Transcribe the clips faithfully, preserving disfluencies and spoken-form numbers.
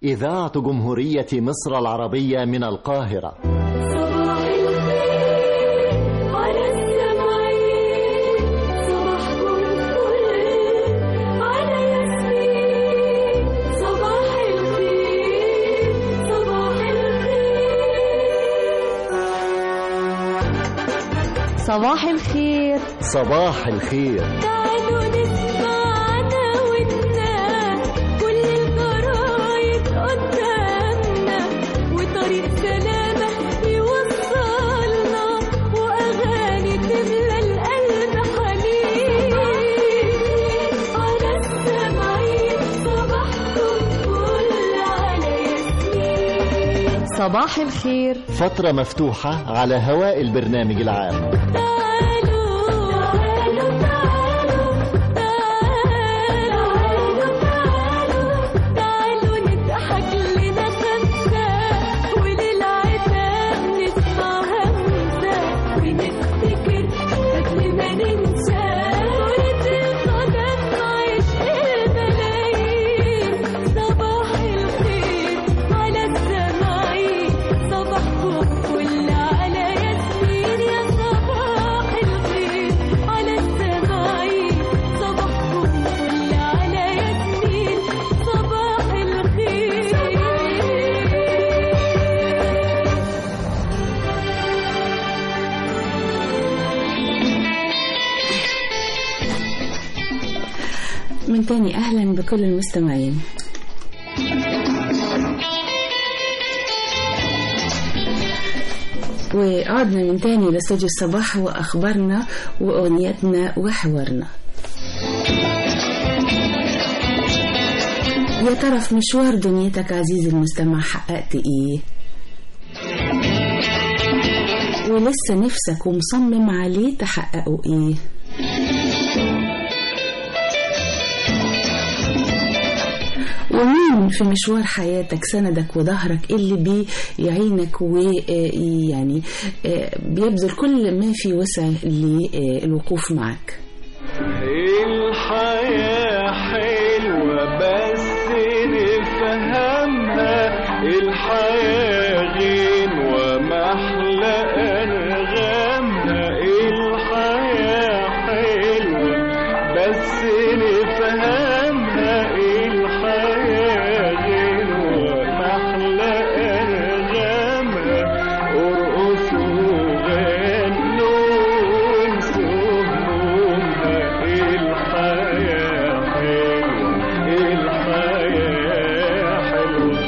إذاعة جمهورية مصر العربية من القاهرة. صباح الخير. صباح الخير. تعالوا نسمعنا ودنا كل الجرايد قدامنا وطريق سلامة يوصلنا وأغاني تملى القلب حنين على السمعين صباحكم كل على ياسمين. صباح الخير فترة مفتوحة على هواء البرنامج العام. من تاني أهلا بكل المستمعين. وقعدنا من تاني لاستوديو الصباح وأخبارنا وأغنياتنا وحوارنا. يا ترى في مشوار دنيتك عزيزي المستمع حققت إيه؟ ولسه نفسك ومصمم عليه تحققوا إيه؟ ومين في مشوار حياتك سندك وظهرك اللي بيعينك ويعني بيبذل كل ما في وسع للوقوف معك؟ الحياة حلوة بس نفهمها، الحياة غنوة محلى أنغامها، الحياة حلوة بس نفهمها، الحياة غنوة محلى أنغامها، ارقصوا غنوا وانسوا همومها، الحياة حلوة الحياة حلوة.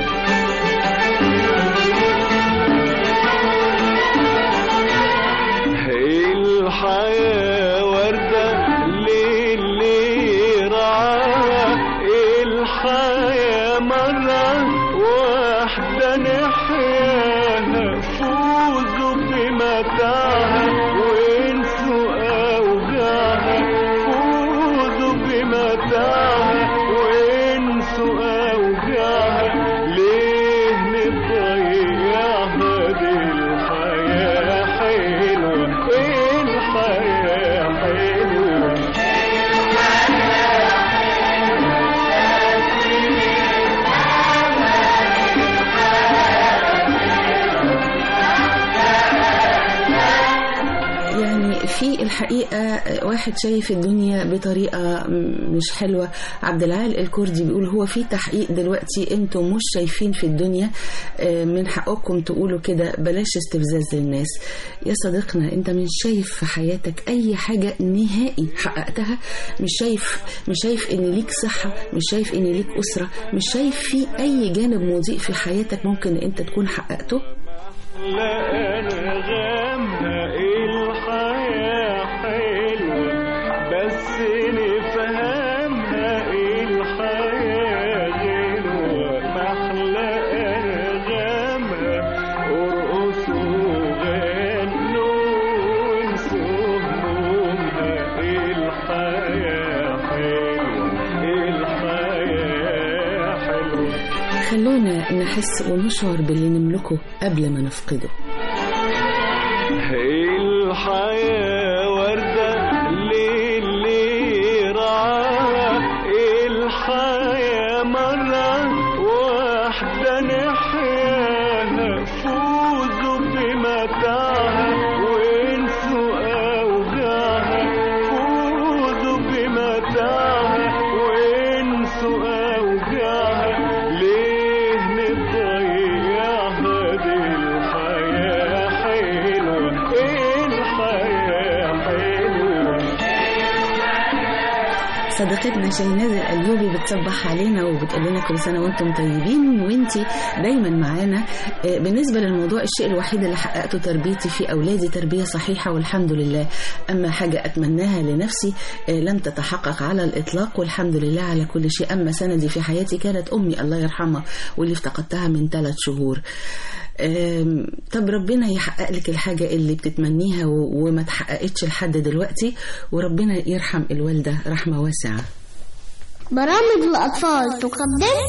الحياة وردة للي رعاها، الحياة مرة واحدة نحياها، فوزوا بمتاعها وانسوا أوجاعها، فوزوا بمتاعها وانسوا أوجاعها، ليه نضيعها؟ دي الحياة حلوة الحياة حلوة. يعني في الحقيقة واحد شايف الدنيا بطريقة مش حلوة. عبد العال الكردي بيقول هو في تحقيق دلوقتي انتم مش شايفين في الدنيا، من حقكم تقولوا كده، بلاش استفزاز للناس. يا صديقنا انت مش شايف في حياتك اي حاجة نهائي حققتها؟ مش شايف مش شايف ان ليك صحة؟ مش شايف ان ليك أسرة؟ مش شايف في اي جانب مضيء في حياتك ممكن انت تكون حققته؟ لا أنغامها الحياة حلوة بس نفهمها، الحياة غنوة محلى أنغامها، ارقصوا غنوا وانسوا همومها، الحياة حلوة الحياة حلوة. خلونا نحس ونشعر باللي نملكه قبل ما نفقده. الحياة وردة للي رعاها، الحياة مرة واحدة نحياها فوزوا بمتاعها وانسوا أوجاعها فوزوا بمتاعها وانسوا أوجاعها ليه نضيعها دي الحياة حلوة الحياة حلوة. صديقتنا شيناز الأيوبي بتصبح علينا وبتقول لنا كل سنة وانتم طيبين وانتي دايما معانا. بالنسبة للموضوع الشيء الوحيد اللي حققته تربيتي في أولادي تربية صحيحة والحمد لله. أما حاجة أتمناها لنفسي لم تتحقق على الإطلاق والحمد لله على كل شيء. أما سندي في حياتي كانت أمي الله يرحمها واللي افتقدتها من ثلاث شهور. طب ربنا يحقق لك الحاجة اللي بتتمنيها وما تحققتش لحد دلوقتي وربنا يرحم الوالدة رحمة واسعة. برامج الأطفال تقدم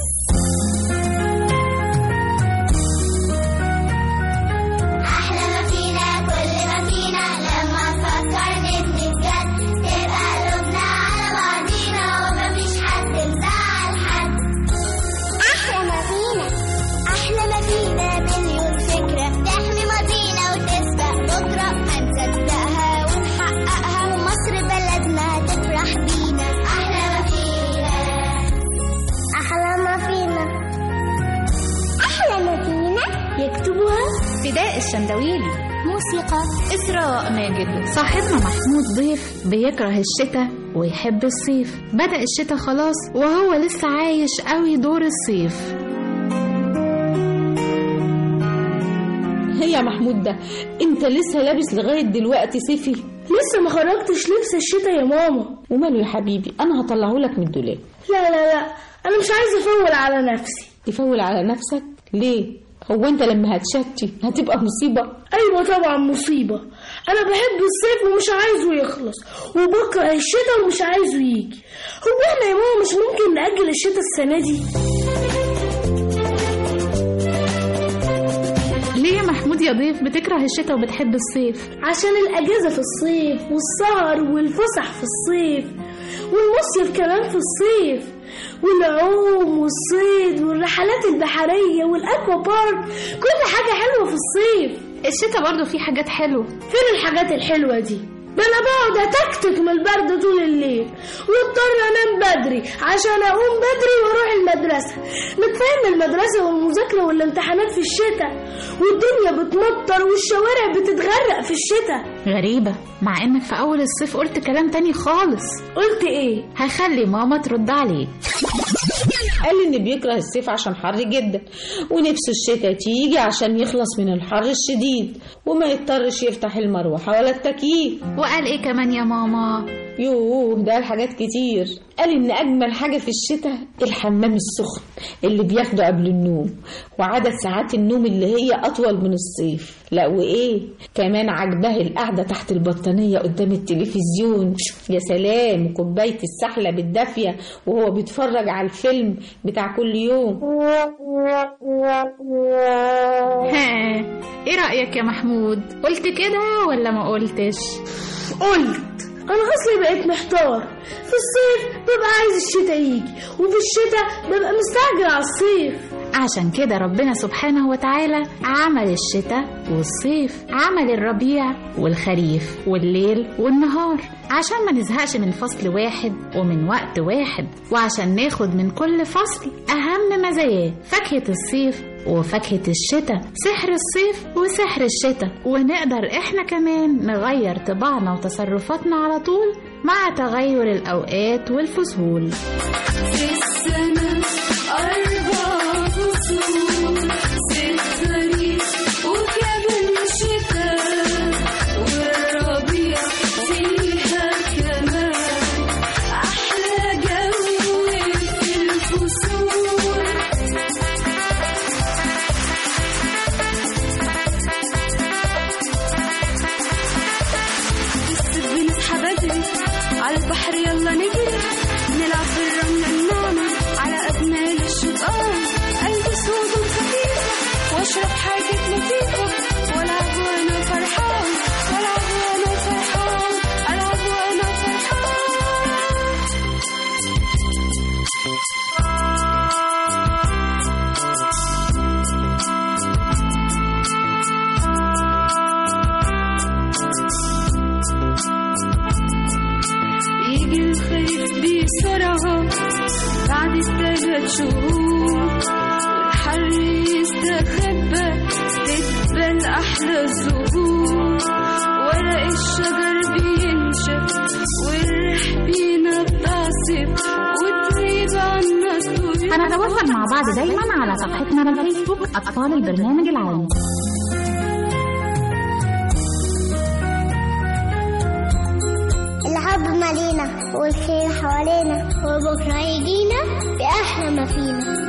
أحلى ما فينا كل ما فينا لما نفكر نبني بجد تبقى قلوبنا على بعضينا ومفيش حد مزعل حد. أحلى ما فينا أحلى ما فينا مليون فكرة تحمي ماضينا وتسبق بكرة هنصدقها ونحققها ومصر بلدنا تفرح بينا. أحلى ما فينا أحلى ما فينا أحلى ما فينا يكتبها فداء الشندويلي، موسيقى إسراء ماجد. صاحبنا محمود ضيف بيكره الشتاء ويحب الصيف. بدأ الشتاء خلاص وهو لسه عايش قوي دور الصيف. هي يا محمود ده انت لسه لابس لغاية دلوقتي صيفي؟ لسه ما خرجتش لبس الشتاء يا ماما. وماله يا حبيبي، انا هطلعه لك من الدولاب. لا لا لا انا مش عايزه افول على نفسي. تفول على نفسك ليه؟ هو انت لما هتشتي هتبقى مصيبة؟ ايوه طبعا مصيبة. انا بحب الصيف ومش عايزه يخلص وبكره الشتاء ومش عايزه يجي. هو احنا يا ماما مش ممكن نأجل الشتاء السنة دي؟ ليه يا محمود يا ضيف بتكره الشتاء وبتحب الصيف؟ عشان الأجازة في الصيف والسهر والفسح في الصيف والمصيف كمان في الصيف والعوم والصيد والرحلات البحرية والأكوا بارك. كل حاجة حلوة في الصيف. الشتاء برضو فيه حاجات حلوة. فين الحاجات الحلوة دي؟ ده أنا بقعد أتكتك من البرد طول الليل واضطر أنام بدري عشان أقوم بدري وأروح المدرسة. متفاهم المدرسة والمذاكرة والامتحانات في الشتاء والدنيا بتمطر والشوارع بتتغرق في الشتاء. غريبة، مع إنك في أول الصيف قلت كلام تاني خالص. قلت إيه؟ هخلي ماما ترد عليك. قال إن بيكره الصيف عشان حر جدا ونفسه الشتاء تيجي عشان يخلص من الحر الشديد وما يضطرش يفتح المروحة ولا التكييف. وقال إيه كمان يا ماما؟ يوه ده الحاجات كتير. قال إن أجمل حاجة في الشتاء الحمام السخن اللي بياخده قبل النوم وعدد ساعات النوم اللي هي أطول من الصيف. لا وإيه كمان عجباه القعدة تحت البطانية قدام التلفزيون. يا سلام، كوباية السحلب الدافية وهو بيتفرج على الفيلم بتاع كل يوم. ها إيه رأيك يا محمود؟ قلت كده ولا ما قلتش؟ قلت. أنا أصلي بقيت محتار. في الصيف ببقى عايز الشتاء يجي وفي الشتاء ببقى مستعجل على الصيف. عشان كده ربنا سبحانه وتعالى عمل الشتاء والصيف، عمل الربيع والخريف والليل والنهار عشان ما نزهقش من فصل واحد ومن وقت واحد، وعشان ناخد من كل فصل أهم مزاياه، فاكهة الصيف وفاكهة الشتاء، سحر الصيف وسحر الشتاء، ونقدر احنا كمان نغير طباعنا وتصرفاتنا على طول مع تغير الأوقات والفصول. في السنة أربع فصول، ست خريف وكمان شتاء، والربيع فيها كمان أحلى جو في الفصول. الصيف بنصحى بدري على البحر يلا نجري، نلعب في الرملة الناعمة على أجمال الشطآن، ألبس هدوم خفيفة وأشرب حاجات لطيفة، وألعب وأنا فرحان، وألعب وأنا فرحان، ألعب وأنا فرحان. بعض دايما على صفحتنا على الفيسبوك أطفال البرنامج العام. الحب مالينا والخير حوالينا وبكرة يجينا بأحلى ما فينا.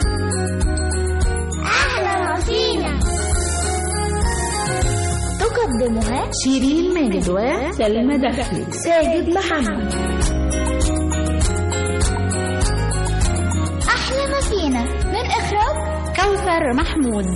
أحلى ما فينا تقدمها شيرين ماجد وسلمى دخلي ساجد محمد. أحلى ما فينا من إخراج كوثر محمود.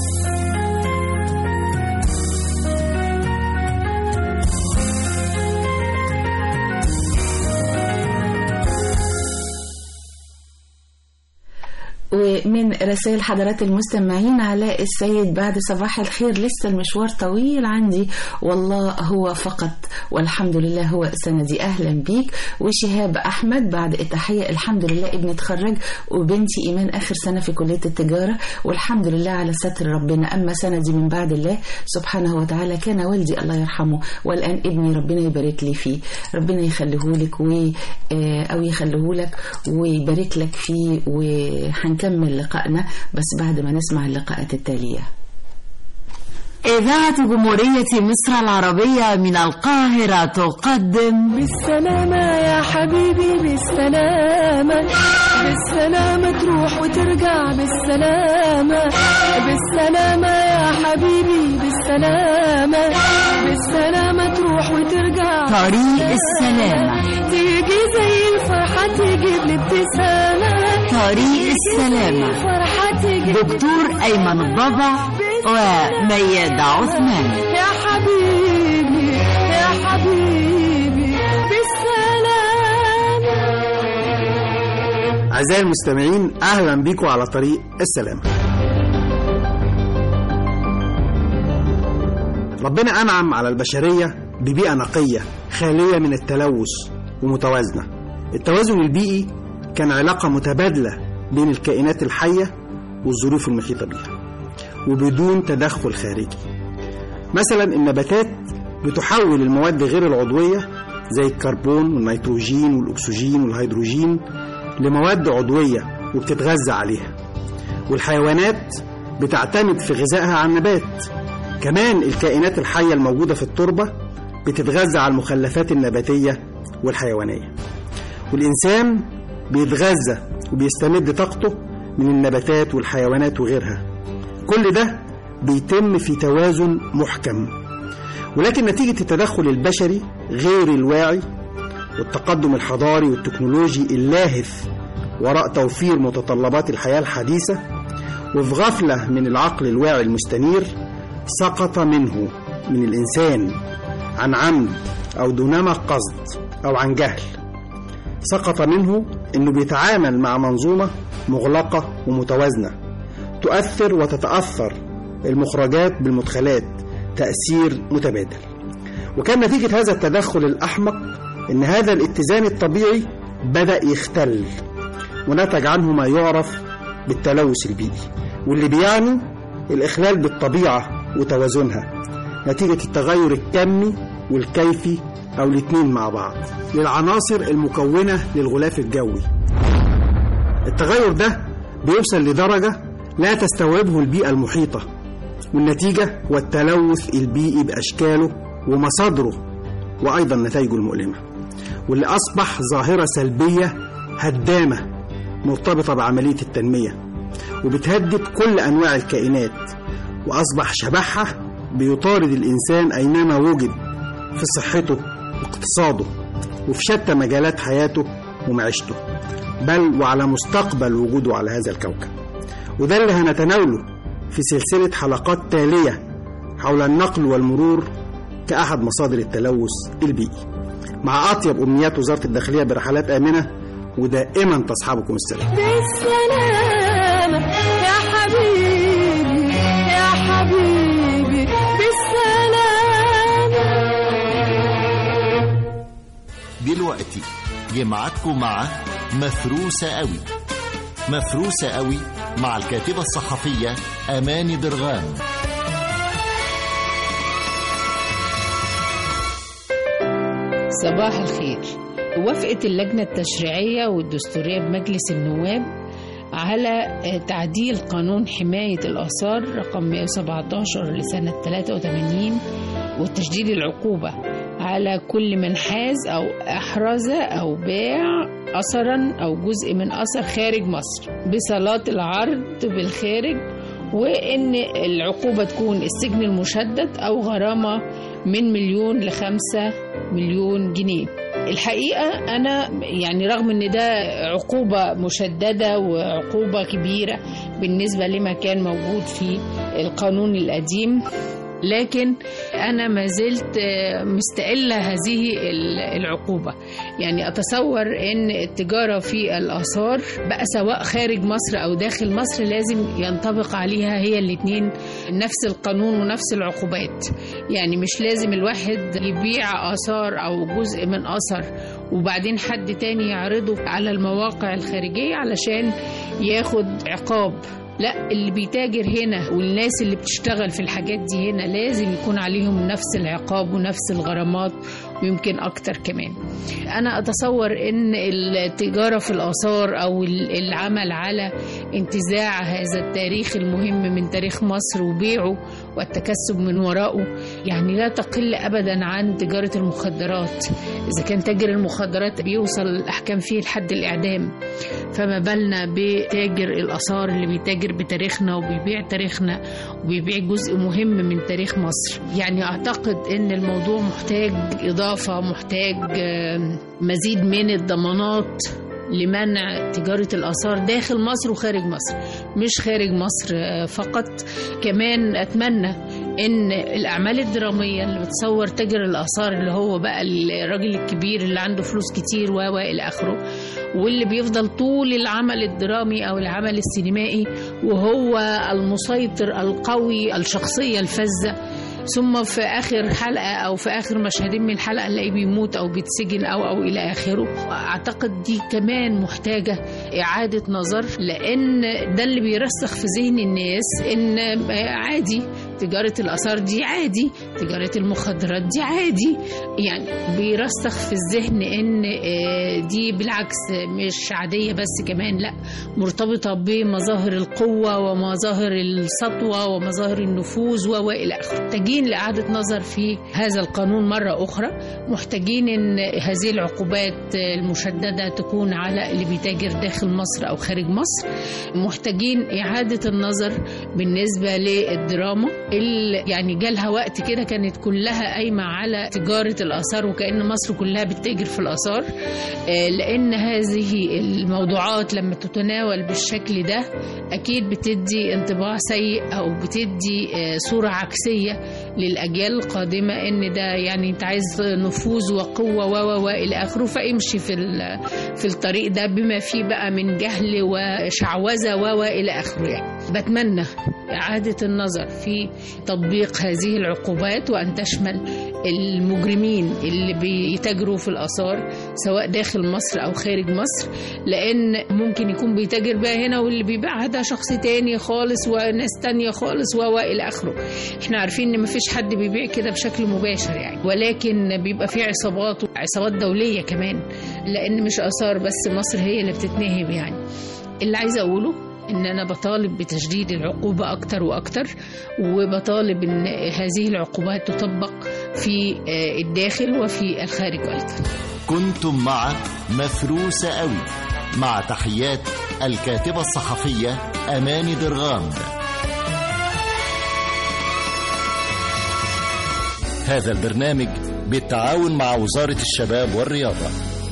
ومن رسائل حضرات المستمعين، علاء السيد بعد صباح الخير، لسه المشوار طويل عندي والله هو فقط والحمد لله هو سندي، أهلا بيك. وشهاب أحمد بعد التحية، الحمد لله ابني اتخرج وبنتي إيمان آخر سنة في كلية التجارة والحمد لله على ستر ربنا. أما سندي من بعد الله سبحانه وتعالى، كان والدي الله يرحمه والآن ابني ربنا يبارك لي فيه، ربنا يخليهولك و أو يخليهولك ويبارك لك فيه. وحنك نكمل لقائنا بس بعد ما نسمع اللقاءات التالية. إذاعة جمهورية مصر العربية من القاهرة تقدم بالسلامة يا حبيبي بالسلامة، بالسلامة تروح وترجع بالسلامة، بالسلامة يا حبيبي بالسلامة، بالسلامة تروح وترجع. طريق السلامة تيجي زي الفرحة تجيب لي ابتسامة، طريق السلامة دكتور أيمن الضبع ومياد عثمان. يا حبيبي يا حبيبي بالسلامة. أعزائي المستمعين، أهلا بكم على طريق السلامة. ربنا أنعم على البشرية ببيئة نقية خالية من التلوث ومتوازنة. التوازن البيئي كان علاقة متبادلة بين الكائنات الحية والظروف المحيطة بها وبدون تدخل خارجي. مثلا النباتات بتحول المواد غير العضوية زي الكربون والنيتروجين والأكسجين والهيدروجين لمواد عضوية وبتتغذى عليها، والحيوانات بتعتمد في غذائها على النبات. كمان الكائنات الحية الموجودة في التربة بتتغذى على المخلفات النباتية والحيوانية، والإنسان بيتغذى وبيستمد طاقته من النباتات والحيوانات وغيرها. كل ده بيتم في توازن محكم، ولكن نتيجة التدخل البشري غير الواعي والتقدم الحضاري والتكنولوجي اللاهث وراء توفير متطلبات الحياة الحديثة، وفي غفلة من العقل الواعي المستنير، سقط منه من الإنسان عن عمد أو دونما قصد أو عن جهل، سقط منه أنه بيتعامل مع منظومة مغلقة ومتوازنة تؤثر وتتأثر المخرجات بالمدخلات تأثير متبادل. وكان نتيجة هذا التدخل الأحمق أن هذا الاتزان الطبيعي بدأ يختل، ونتج عنه ما يعرف بالتلوث البيئي، واللي بيعني الإخلال بالطبيعة وتوازنها نتيجة التغير الكمي والكيفي أو الاثنين مع بعض للعناصر المكونة للغلاف الجوي. التغير ده بيوصل لدرجة لا تستوعبه البيئة المحيطة، والنتيجة هو التلوث البيئي بأشكاله ومصادره وأيضا نتائجه المؤلمة، واللي أصبح ظاهرة سلبية هدامة مرتبطة بعملية التنمية وبتهدد كل أنواع الكائنات، وأصبح شبحها بيطارد الإنسان أينما وجد في صحته واقتصاده وفي شتى مجالات حياته ومعيشته، بل وعلى مستقبل وجوده على هذا الكوكب. وده اللي هنتناوله في سلسلة حلقات تالية حول النقل والمرور كأحد مصادر التلوث البيئي، مع أطيب أمنيات وزارة الداخلية برحلات آمنة ودائما تصحبكم السلام. بالسلامة يا حبيبي يا حبيبي بالسلامة. دلوقتي جمعتكم مع مفروسة قوي. مفروسة قوي مع الكاتبة الصحفية أماني درغام. صباح الخير. وافقت اللجنة التشريعية والدستورية بمجلس النواب على تعديل قانون حماية الآثار رقم مئة وسبعة عشر لسنة ثلاثة وثمانين وتشديد العقوبة على كل من حاز أو أحرز أو باع أثرا أو جزء من أثر خارج مصر بصالات العرض بالخارج، وإن العقوبة تكون السجن المشدد أو غرامة من مليون لخمسة مليون جنيه. الحقيقة أنا يعني رغم أن ده عقوبة مشددة وعقوبة كبيرة بالنسبة لما كان موجود في القانون القديم، لكن أنا ما زلت مستقلة هذه العقوبة. يعني أتصور أن التجارة في الآثار بقى سواء خارج مصر أو داخل مصر لازم ينطبق عليها هي الاثنين نفس القانون ونفس العقوبات. يعني مش لازم الواحد يبيع آثار أو جزء من أثر وبعدين حد تاني يعرضه على المواقع الخارجية علشان ياخد عقاب. لا، اللي بيتاجر هنا والناس اللي بتشتغل في الحاجات دي هنا لازم يكون عليهم نفس العقاب ونفس الغرامات ويمكن أكتر كمان. أنا أتصور أن التجارة في الآثار أو العمل على انتزاع هذا التاريخ المهم من تاريخ مصر وبيعه والتكسب من وراءه يعني لا تقل أبدا عن تجارة المخدرات. إذا كان تاجر المخدرات بيوصل الأحكام فيه لحد الإعدام، فما بالنا بتاجر الآثار اللي بيتاجر بتاريخنا وبيبيع تاريخنا وبيبيع جزء مهم من تاريخ مصر. يعني أعتقد أن الموضوع محتاج إضافة، محتاج مزيد من الضمانات لمنع تجارة الآثار داخل مصر وخارج مصر، مش خارج مصر فقط. كمان أتمنى إن الأعمال الدرامية اللي بتصور تاجر الآثار اللي هو بقى الراجل الكبير اللي عنده فلوس كتير وإلى آخره، واللي بيفضل طول العمل الدرامي أو العمل السينمائي وهو المسيطر القوي الشخصية الفذة، ثم في آخر حلقة أو في آخر مشهدين من الحلقة نلاقيه بيموت أو بيتسجن أو أو إلى آخره. أعتقد دي كمان محتاجة إعادة نظر، لأن ده اللي بيرسخ في ذهن الناس إن عادي تجارة الآثار دي، عادي تجارة المخدرات دي، عادي. يعني بيرسخ في الذهن إن دي بالعكس مش عادية بس كمان لا، مرتبطة بمظاهر القوة ومظاهر السطوة ومظاهر النفوذ وإلى آخره. محتاجين لإعادة نظر في هذا القانون مرة أخرى، محتاجين إن هذه العقوبات المشددة تكون على اللي بيتاجر داخل مصر أو خارج مصر، محتاجين إعادة النظر بالنسبة للدراما اللي يعني جالها وقت كده كانت كلها قايمة على تجارة الآثار وكأن مصر كلها بتتاجر في الآثار، لأن هذه الموضوعات لما تتناول بالشكل ده أكيد بتدي انطباع سيء أو بتدي صورة عكسية للأجيال القادمة إن ده يعني أنت عايز نفوذ وقوة و وإلى آخره، فامشي في في الطريق ده بما فيه بقى من جهل وشعوذة و وإلى آخره. يعني بتمنى إعادة النظر في تطبيق هذه العقوبات وأن تشمل المجرمين اللي بيتاجروا في الآثار سواء داخل مصر أو خارج مصر، لأن ممكن يكون بيتاجر بقى هنا واللي بيبيعها ده شخص تاني خالص وناس تانية خالص وإلى آخره. احنا عارفين إن مفيش حد بيبيع كده بشكل مباشر يعني، ولكن بيبقى فيه عصابات وعصابات دولية كمان، لأن مش آثار بس مصر هي اللي بتتنهب. يعني اللي عايزة أقوله إن أنا بطالب بتشديد العقوبة أكتر وأكتر، وبطالب إن هذه العقوبات تطبق في الداخل وفي الخارج أيضا. كنتم مع مفروسة قوي، مع تحيات الكاتبة الصحفية أماني درغام. هذا البرنامج بالتعاون مع وزارة الشباب والرياضة.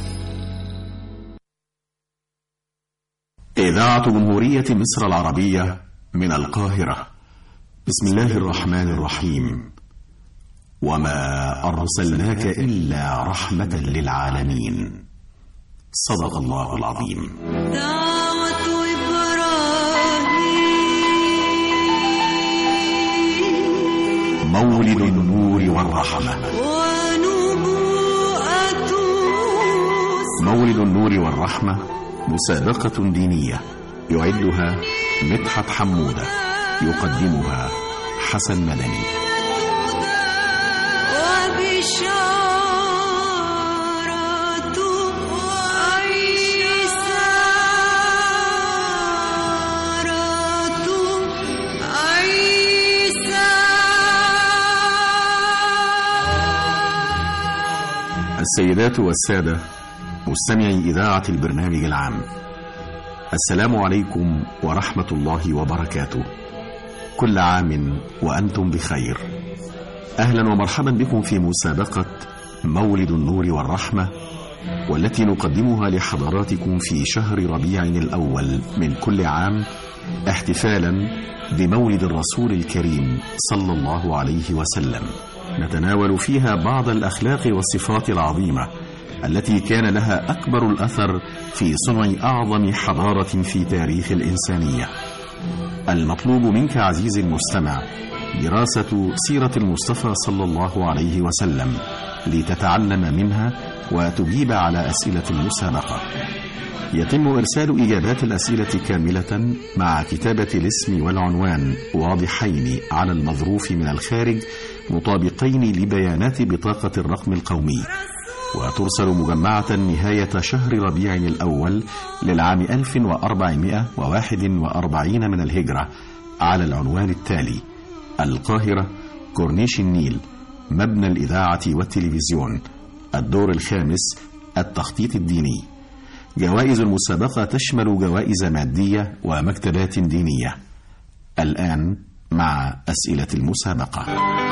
إذاعة جمهورية مصر العربية من القاهرة. بسم الله الرحمن الرحيم. وما أرسلناك إلا رحمة للعالمين. صدق الله العظيم. دعوة إبراهيم مولد النور والرحمة. ونبوءة مولد النور والرحمة مسابقة دينية يعدها مدحت حمودة، يقدمها حسن مدني. وبشارة عيسى السيدات والسادة مستمعي إذاعة البرنامج العام، السلام عليكم ورحمة الله وبركاته. كل عام وأنتم بخير. أهلا ومرحبا بكم في مسابقة مولد النور والرحمة، والتي نقدمها لحضراتكم في شهر ربيع الأول من كل عام، احتفالا بمولد الرسول الكريم صلى الله عليه وسلم. نتناول فيها بعض الأخلاق والصفات العظيمة التي كان لها أكبر الأثر في صنع أعظم حضارة في تاريخ الإنسانية. المطلوب منك عزيزي المستمع دراسة سيرة المصطفى صلى الله عليه وسلم لتتعلم منها وتجيب على أسئلة المسابقة. يتم إرسال إجابات الأسئلة كاملة مع كتابة الاسم والعنوان واضحين على المظروف من الخارج مطابقين لبيانات بطاقة الرقم القومي، وترسل مجمعة نهاية شهر ربيع الأول للعام ألف وأربعمائة وواحد وأربعين من الهجرة على العنوان التالي: القاهرة، كورنيش النيل، مبنى الإذاعة والتلفزيون، الدور الخامس، التخطيط الديني. جوائز المسابقة تشمل جوائز مادية ومكتبات دينية. الآن مع أسئلة المسابقة.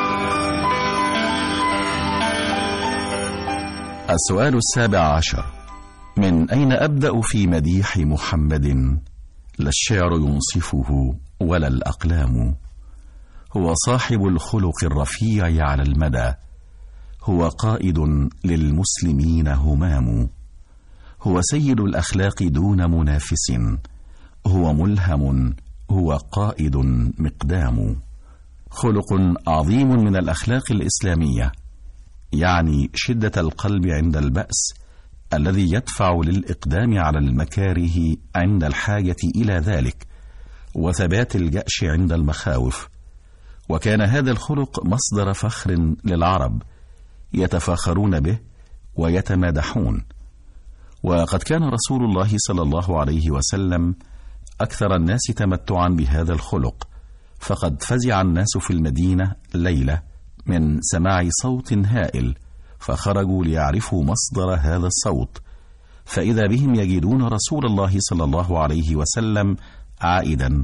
السؤال السابع عشر: من أين أبدأ في مديح محمد؟ لا الشعر ينصفه ولا الأقلام. هو صاحب الخلق الرفيع على المدى، هو قائد للمسلمين همام، هو سيد الأخلاق دون منافس، هو ملهم، هو قائد مقدام. خلق عظيم من الأخلاق الإسلامية، يعني شدة القلب عند البأس الذي يدفع للإقدام على المكاره عند الحاجة إلى ذلك، وثبات الجأش عند المخاوف. وكان هذا الخلق مصدر فخر للعرب يتفاخرون به ويتمادحون. وقد كان رسول الله صلى الله عليه وسلم أكثر الناس تمتعا بهذا الخلق، فقد فزع الناس في المدينة ليلة من سماع صوت هائل، فخرجوا ليعرفوا مصدر هذا الصوت، فإذا بهم يجدون رسول الله صلى الله عليه وسلم عائدا،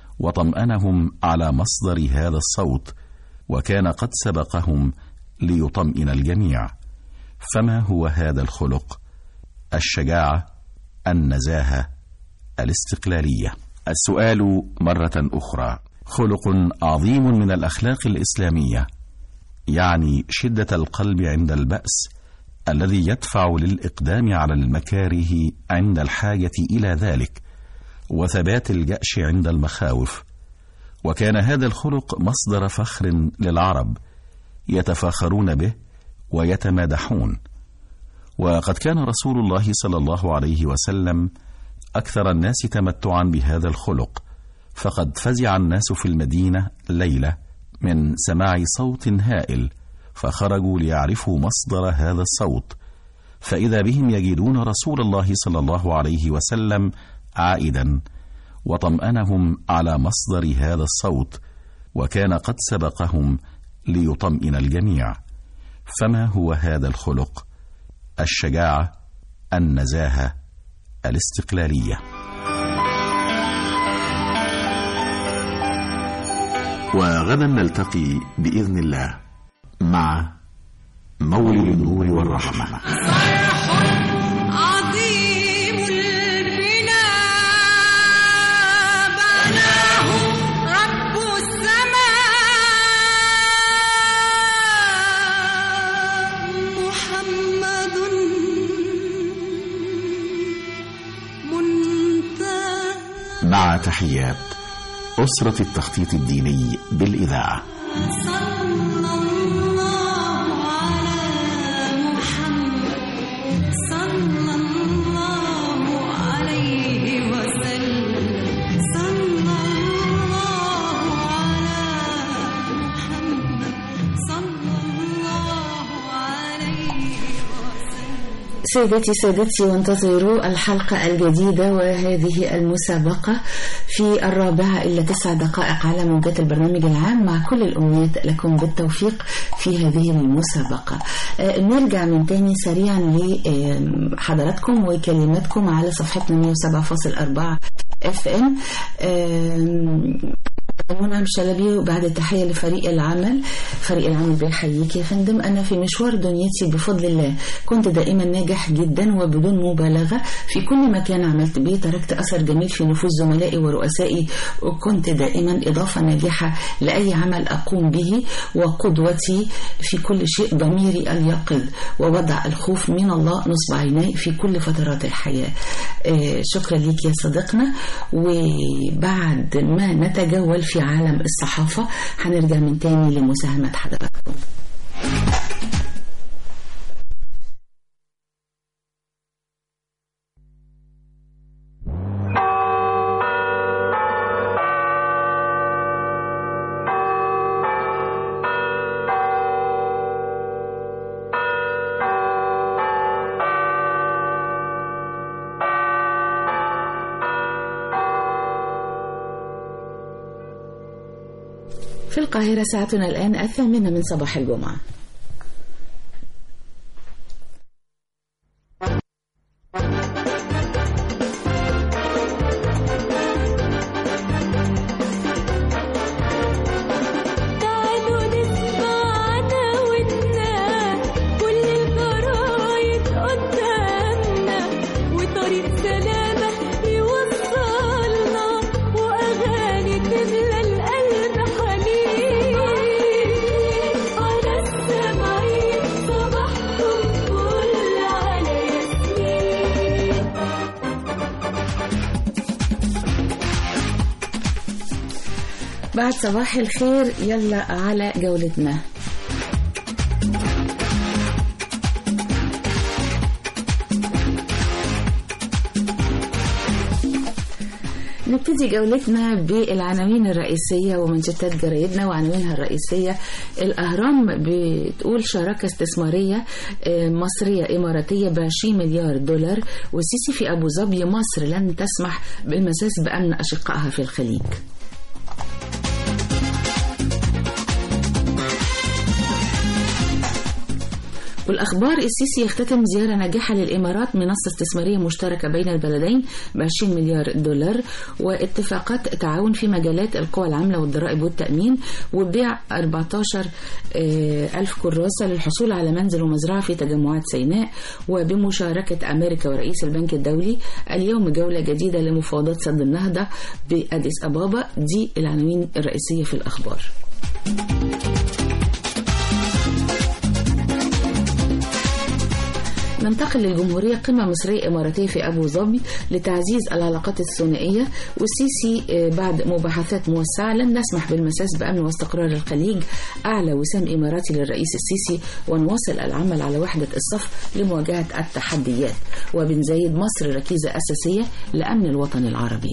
وطمأنهم على مصدر هذا الصوت، وكان قد سبقهم ليطمئن الجميع. فما هو هذا الخلق؟ الشجاعة، النزاهة، الاستقلالية. السؤال مرة أخرى: خلق عظيم من الأخلاق الإسلامية، يعني شدة القلب عند البأس الذي يدفع للإقدام على المكاره عند الحاجة إلى ذلك، وثبات الجأش عند المخاوف. وكان هذا الخلق مصدر فخر للعرب يتفاخرون به ويتمادحون. وقد كان رسول الله صلى الله عليه وسلم أكثر الناس تمتعا بهذا الخلق، فقد فزع الناس في المدينة ليلة من سماع صوت هائل، فخرجوا ليعرفوا مصدر هذا الصوت، فإذا بهم يجدون رسول الله صلى الله عليه وسلم عائدا، وطمأنهم على مصدر هذا الصوت، وكان قد سبقهم ليطمئن الجميع. فما هو هذا الخلق؟ الشجاعة، النزاهة، الاستقلالية. وغدا نلتقي بإذن الله مع مولد النور والرحمة. عظيم البناء بناه رب السماء، محمد منتهى. مع تحيات أسرة التخطيط الديني بالإذاعة. سيدتي سادتي وانتظروا الحلقة الجديدة وهذه المسابقة في الرابعة إلا تسع دقائق على موجات البرنامج العام، مع كل الأمنيات لكم بالتوفيق في هذه المسابقة. آه نرجع من تاني سريعا لحضراتكم وكلماتكم على صفحتنا مية وسبعة فاصل أربعة اف ام. منعم شلبي، وبعد التحية لفريق العمل. فريق العمل بيحييك يا فندم. أنا في مشوار دنيتي بفضل الله كنت دائما ناجح جدا وبدون مبالغة في كل مكان عملت به، تركت أثر جميل في نفوس زملائي ورؤسائي، وكنت دائما إضافة ناجحة لأي عمل أقوم به، وقدوتي في كل شيء ضميري اليقظ، ووضع الخوف من الله نصب عيني في كل فترات الحياة. آه شكرا ليك يا صديقنا. وبعد ما نتجول في عالم الصحافة هنرجع من تاني لمساهمة حضراتكم. في القاهرة ساعتنا الآن الثامنة من صباح الجمعة. بعد صباح الخير يلا على جولتنا. نبتدي جولتنا بالعناوين الرئيسية ومنشطات جرايدنا. وعناوينها الرئيسية: الأهرام بتقول شراكة استثمارية مصرية إماراتية بعشرين مليار دولار، والسيسي في أبو ظبي مصر لن تسمح بالمساس بأمن أشقائها في الخليج. والأخبار: السيسي يختتم زيارة ناجحة للإمارات، منصة استثمارية مشتركة بين البلدين بعشرين مليار دولار، واتفاقات تعاون في مجالات القوى العاملة والضرائب والتأمين، وبيع أربعة عشر ألف كراسة للحصول على منزل ومزرعة في تجمعات سيناء. وبمشاركة أمريكا ورئيس البنك الدولي اليوم جولة جديدة لمفاوضات سد النهضة بأديس أبابا. دي العناوين الرئيسية في الأخبار. ننتقل للجمهورية. قمة مصرية إماراتية في أبو ظبي لتعزيز العلاقات الثنائية، والسيسي بعد مباحثات موسعة لن نسمح بالمساس بأمن واستقرار الخليج. أعلى وسام إماراتي للرئيس السيسي، ونواصل العمل على وحدة الصف لمواجهة التحديات. وبن زايد: مصر ركيزة أساسية لأمن الوطن العربي.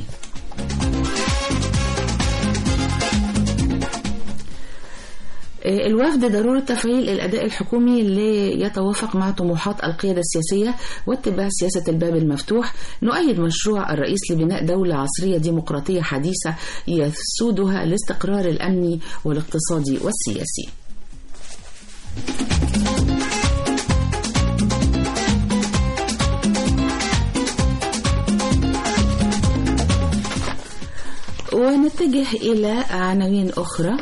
الوفد: ضرورة تفعيل الأداء الحكومي ليتوافق مع طموحات القيادة السياسية واتباع سياسة الباب المفتوح. نؤيد مشروع الرئيس لبناء دولة عصرية ديمقراطية حديثة يسودها الاستقرار الأمني والاقتصادي والسياسي. ونتجه إلى عناوين أخرى.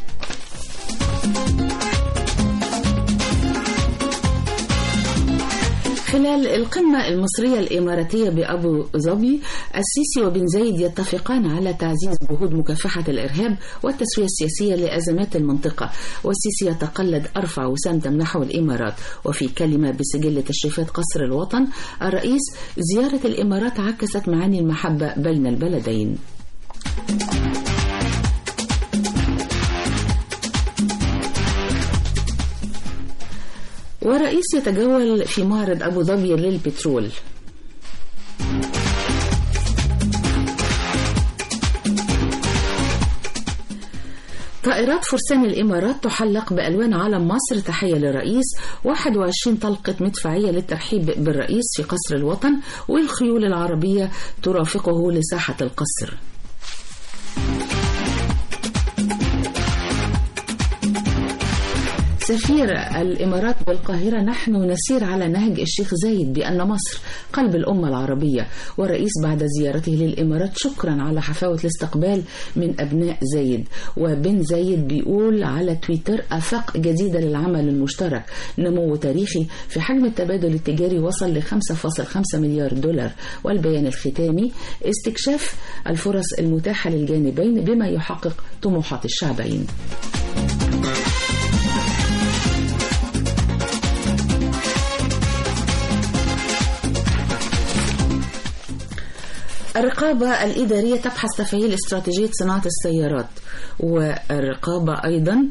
خلال القمة المصرية الإماراتية بأبو ظبي، السيسي وبن زايد يتفقان على تعزيز جهود مكافحة الإرهاب والتسوية السياسية لأزمات المنطقة. والسيسي يتقلد أرفع وسام تمنحه الإمارات. وفي كلمة بسجل تشريفات قصر الوطن الرئيس: زيارة الإمارات عكست معاني المحبة بين البلدين. ورئيس يتجول في معرض أبو ظبي للبترول. طائرات فرسان الإمارات تحلق بألوان علم مصر تحية للرئيس. واحد وعشرين طلقة مدفعية للترحيب بالرئيس في قصر الوطن، والخيول العربية ترافقه لساحة القصر. سفير الإمارات بالقاهرة: نحن نسير على نهج الشيخ زايد بأن مصر قلب الأمة العربية. والرئيس بعد زيارته للإمارات شكرا على حفاوة الاستقبال من أبناء زايد. وبن زايد بيقول على تويتر: آفاق جديدة للعمل المشترك، نمو تاريخي في حجم التبادل التجاري وصل ل خمسة فاصلة خمسة مليار دولار. والبيان الختامي: استكشاف الفرص المتاحة للجانبين بما يحقق طموحات الشعبين. الرقابة الإدارية تبحث تفعيل استراتيجية صناعة السيارات. والرقابة أيضا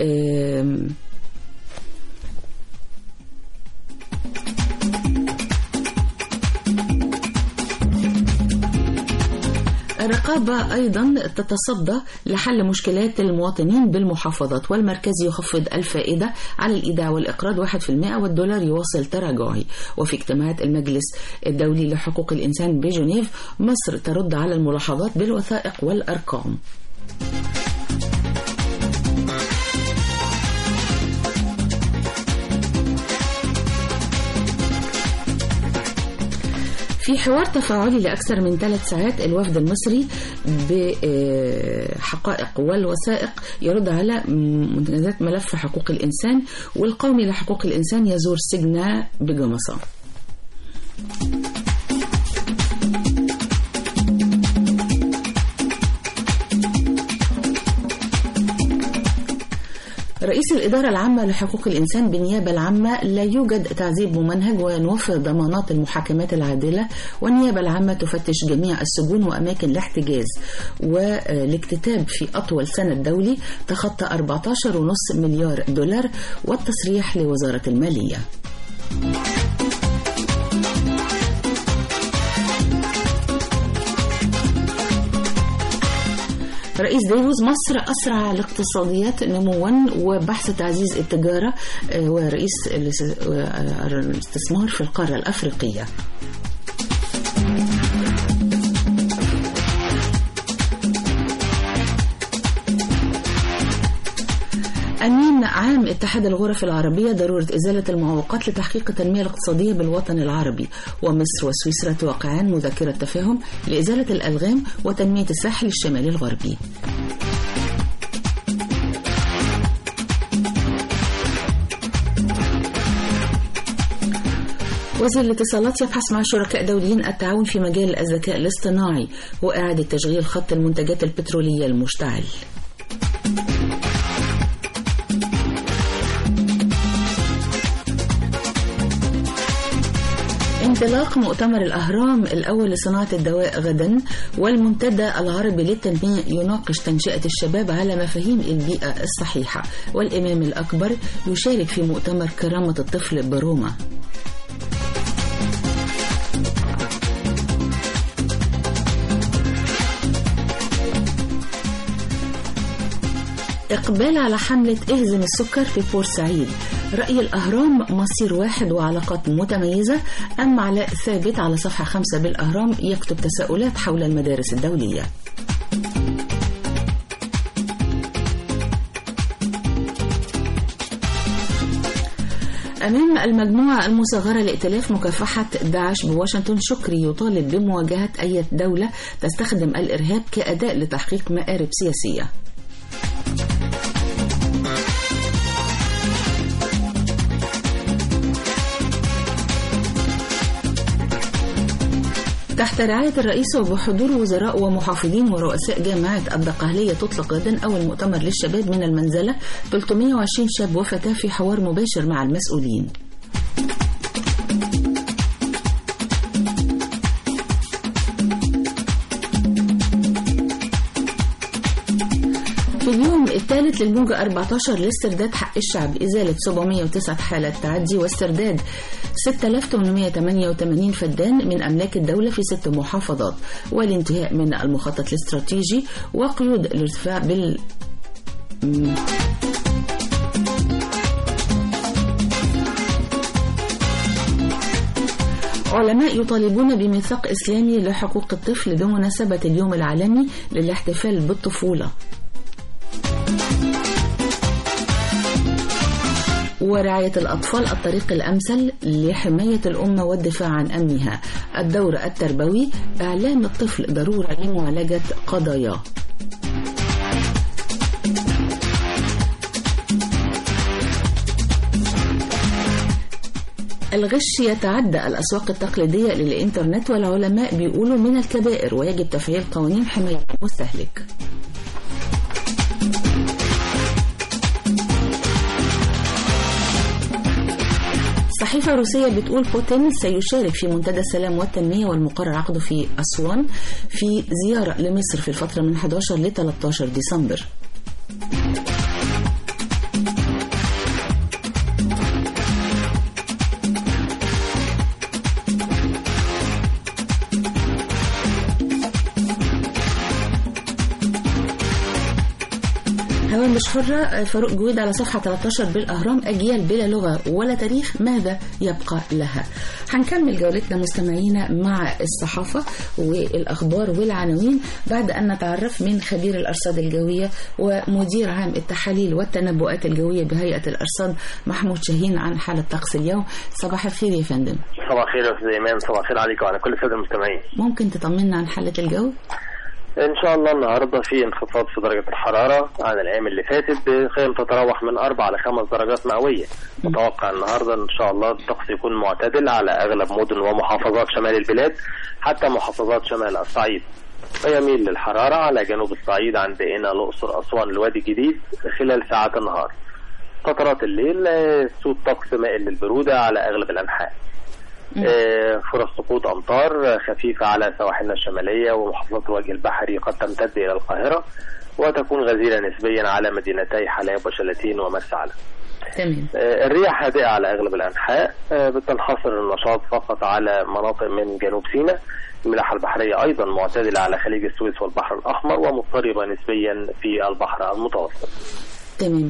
الرقابة أيضا تتصدى لحل مشكلات المواطنين بالمحافظات. والمركز يخفض الفائدة على الإيداع والإقراض واحد بالمئة، والدولار يواصل تراجعه. وفي اجتماعات المجلس الدولي لحقوق الإنسان بجنيف، مصر ترد على الملاحظات بالوثائق والأرقام. في حوار تفاعلي لأكثر من ثلاث ساعات، الوفد المصري بحقائق والوثائق يرد على منتديات ملف حقوق الإنسان. والقومي لحقوق الإنسان يزور سجن بجمصة. رئيس الإدارة العامة لحقوق الإنسان بالنيابة العامة: لا يوجد تعذيب ممنهج ونوفر ضمانات المحاكمات العادلة. والنيابة العامة تفتش جميع السجون وأماكن الاحتجاز. والاكتتاب في أطول سند دولي تخطى أربعة عشر فاصلة خمسة مليار دولار. والتصريح لوزارة المالية. رئيس ديفوس: مصر أسرع الاقتصاديات نموا وبحث تعزيز التجارة ورئيس الاستثمار في القارة الأفريقية. أمين عام اتحاد الغرف العربية: ضرورة إزالة المعوقات لتحقيق التنمية الاقتصادية بالوطن العربي. ومصر وسويسرا توقعان مذكرة تفاهم لإزالة الألغام وتنمية الساحل الشمالي الغربي. وزير الاتصالات يبحث مع شركاء دوليين التعاون في مجال الذكاء الاصطناعي وإعادة تشغيل خط المنتجات البترولية المشتعل. انطلاق مؤتمر الأهرام الأول لصناعة الدواء غدا. والمنتدى العربي للتنمية يناقش تنشئة الشباب على مفاهيم البيئة الصحيحة. والإمام الأكبر يشارك في مؤتمر كرامة الطفل بروما. إقبال على حملة اهزم السكر في بورسعيد. رأي الأهرام: مصير واحد وعلاقات متميزة. أما علاء ثابت على صفحة خمسة بالأهرام يكتب تساؤلات حول المدارس الدولية. أمام المجموعة المصغرة لائتلاف مكافحة داعش بواشنطن، شكري يطالب بمواجهة أي دولة تستخدم الإرهاب كأداة لتحقيق مآرب سياسية. تحت رعاية الرئيس وبحضور وزراء ومحافظين ورؤساء جامعات الدقهلية تطلق غدا أول مؤتمر للشباب من المنزلة. ثلاثمئة وعشرين شاب وفتاة في حوار مباشر مع المسؤولين. في اليوم الثالث للموجة أربعة عشر لاسترداد حق الشعب، إزالة سبعمئة وتسعة حالات تعدي واسترداد ستة آلاف وثمانمئة وثمانية وثمانين فدان من أملاك الدولة في ست محافظات، والانتهاء من المخطط الاستراتيجي وقيود الارتفاع بال علماء يطالبون بميثاق إسلامي لحقوق الطفل بمناسبة اليوم العالمي للاحتفال بالطفولة. ورعاية الأطفال الطريق الأمثل لحماية الأمة والدفاع عن أمنها. الدور التربوي إعلام الطفل ضرورة لمعالجة قضاياه. الغش يتعدى الأسواق التقليدية للإنترنت، والعلماء بيقولوا من الكبائر ويجب تفعيل قوانين حماية المستهلك. صحيفة روسية بتقول بوتين سيشارك في منتدى السلام والتنمية والمقرر عقده في أسوان في زيارة لمصر في الفترة من أحد عشر ل ثلاثة عشر ديسمبر. هوامش حرة فاروق جويد على صفحة ثلاثة عشر بالأهرام: أجيال بلا لغة ولا تاريخ، ماذا يبقى لها؟ هنكمل جولتنا مستمعينا مع الصحافة والأخبار والعناوين بعد أن نتعرف من خبير الأرصاد الجوية ومدير عام التحاليل والتنبؤات الجوية بهيئة الأرصاد محمود شاهين عن حالة طقس اليوم. صباح الخير يا فندم. صباح الخير يا أستاذ إيمان، صباح الخير عليك وعلى كل السادة المستمعين. ممكن تطمنا عن حالة الجو؟ ان شاء الله النهارده في انخفاض في درجه الحراره عن الايام اللي فاتت بقيم تتراوح من أربع لخمس درجات مئويه. متوقع النهارده ان شاء الله الطقس يكون معتدل على اغلب مدن ومحافظات شمال البلاد حتى محافظات شمال الصعيد، ويميل للحراره على جنوب الصعيد عند قنا الاقصر اسوان الوادي الجديد خلال ساعات النهار. فترات الليل سود طقس مائل للبروده على اغلب الانحاء. فرص سقوط أمطار خفيفة على سواحلنا الشمالية ومحافظات الوجه البحري قد تمتد إلى القاهرة، وتكون غزيرة نسبيا على مدينتي حلايب وشلاتين ومرسى علم. تمام. الرياح هادئة على أغلب الأنحاء، بتنحصر النشاط فقط على مناطق من جنوب سيناء. الملاحة البحرية أيضا معتدلة على خليج السويس والبحر الأحمر، ومضطربة نسبيا في البحر المتوسط. تمام.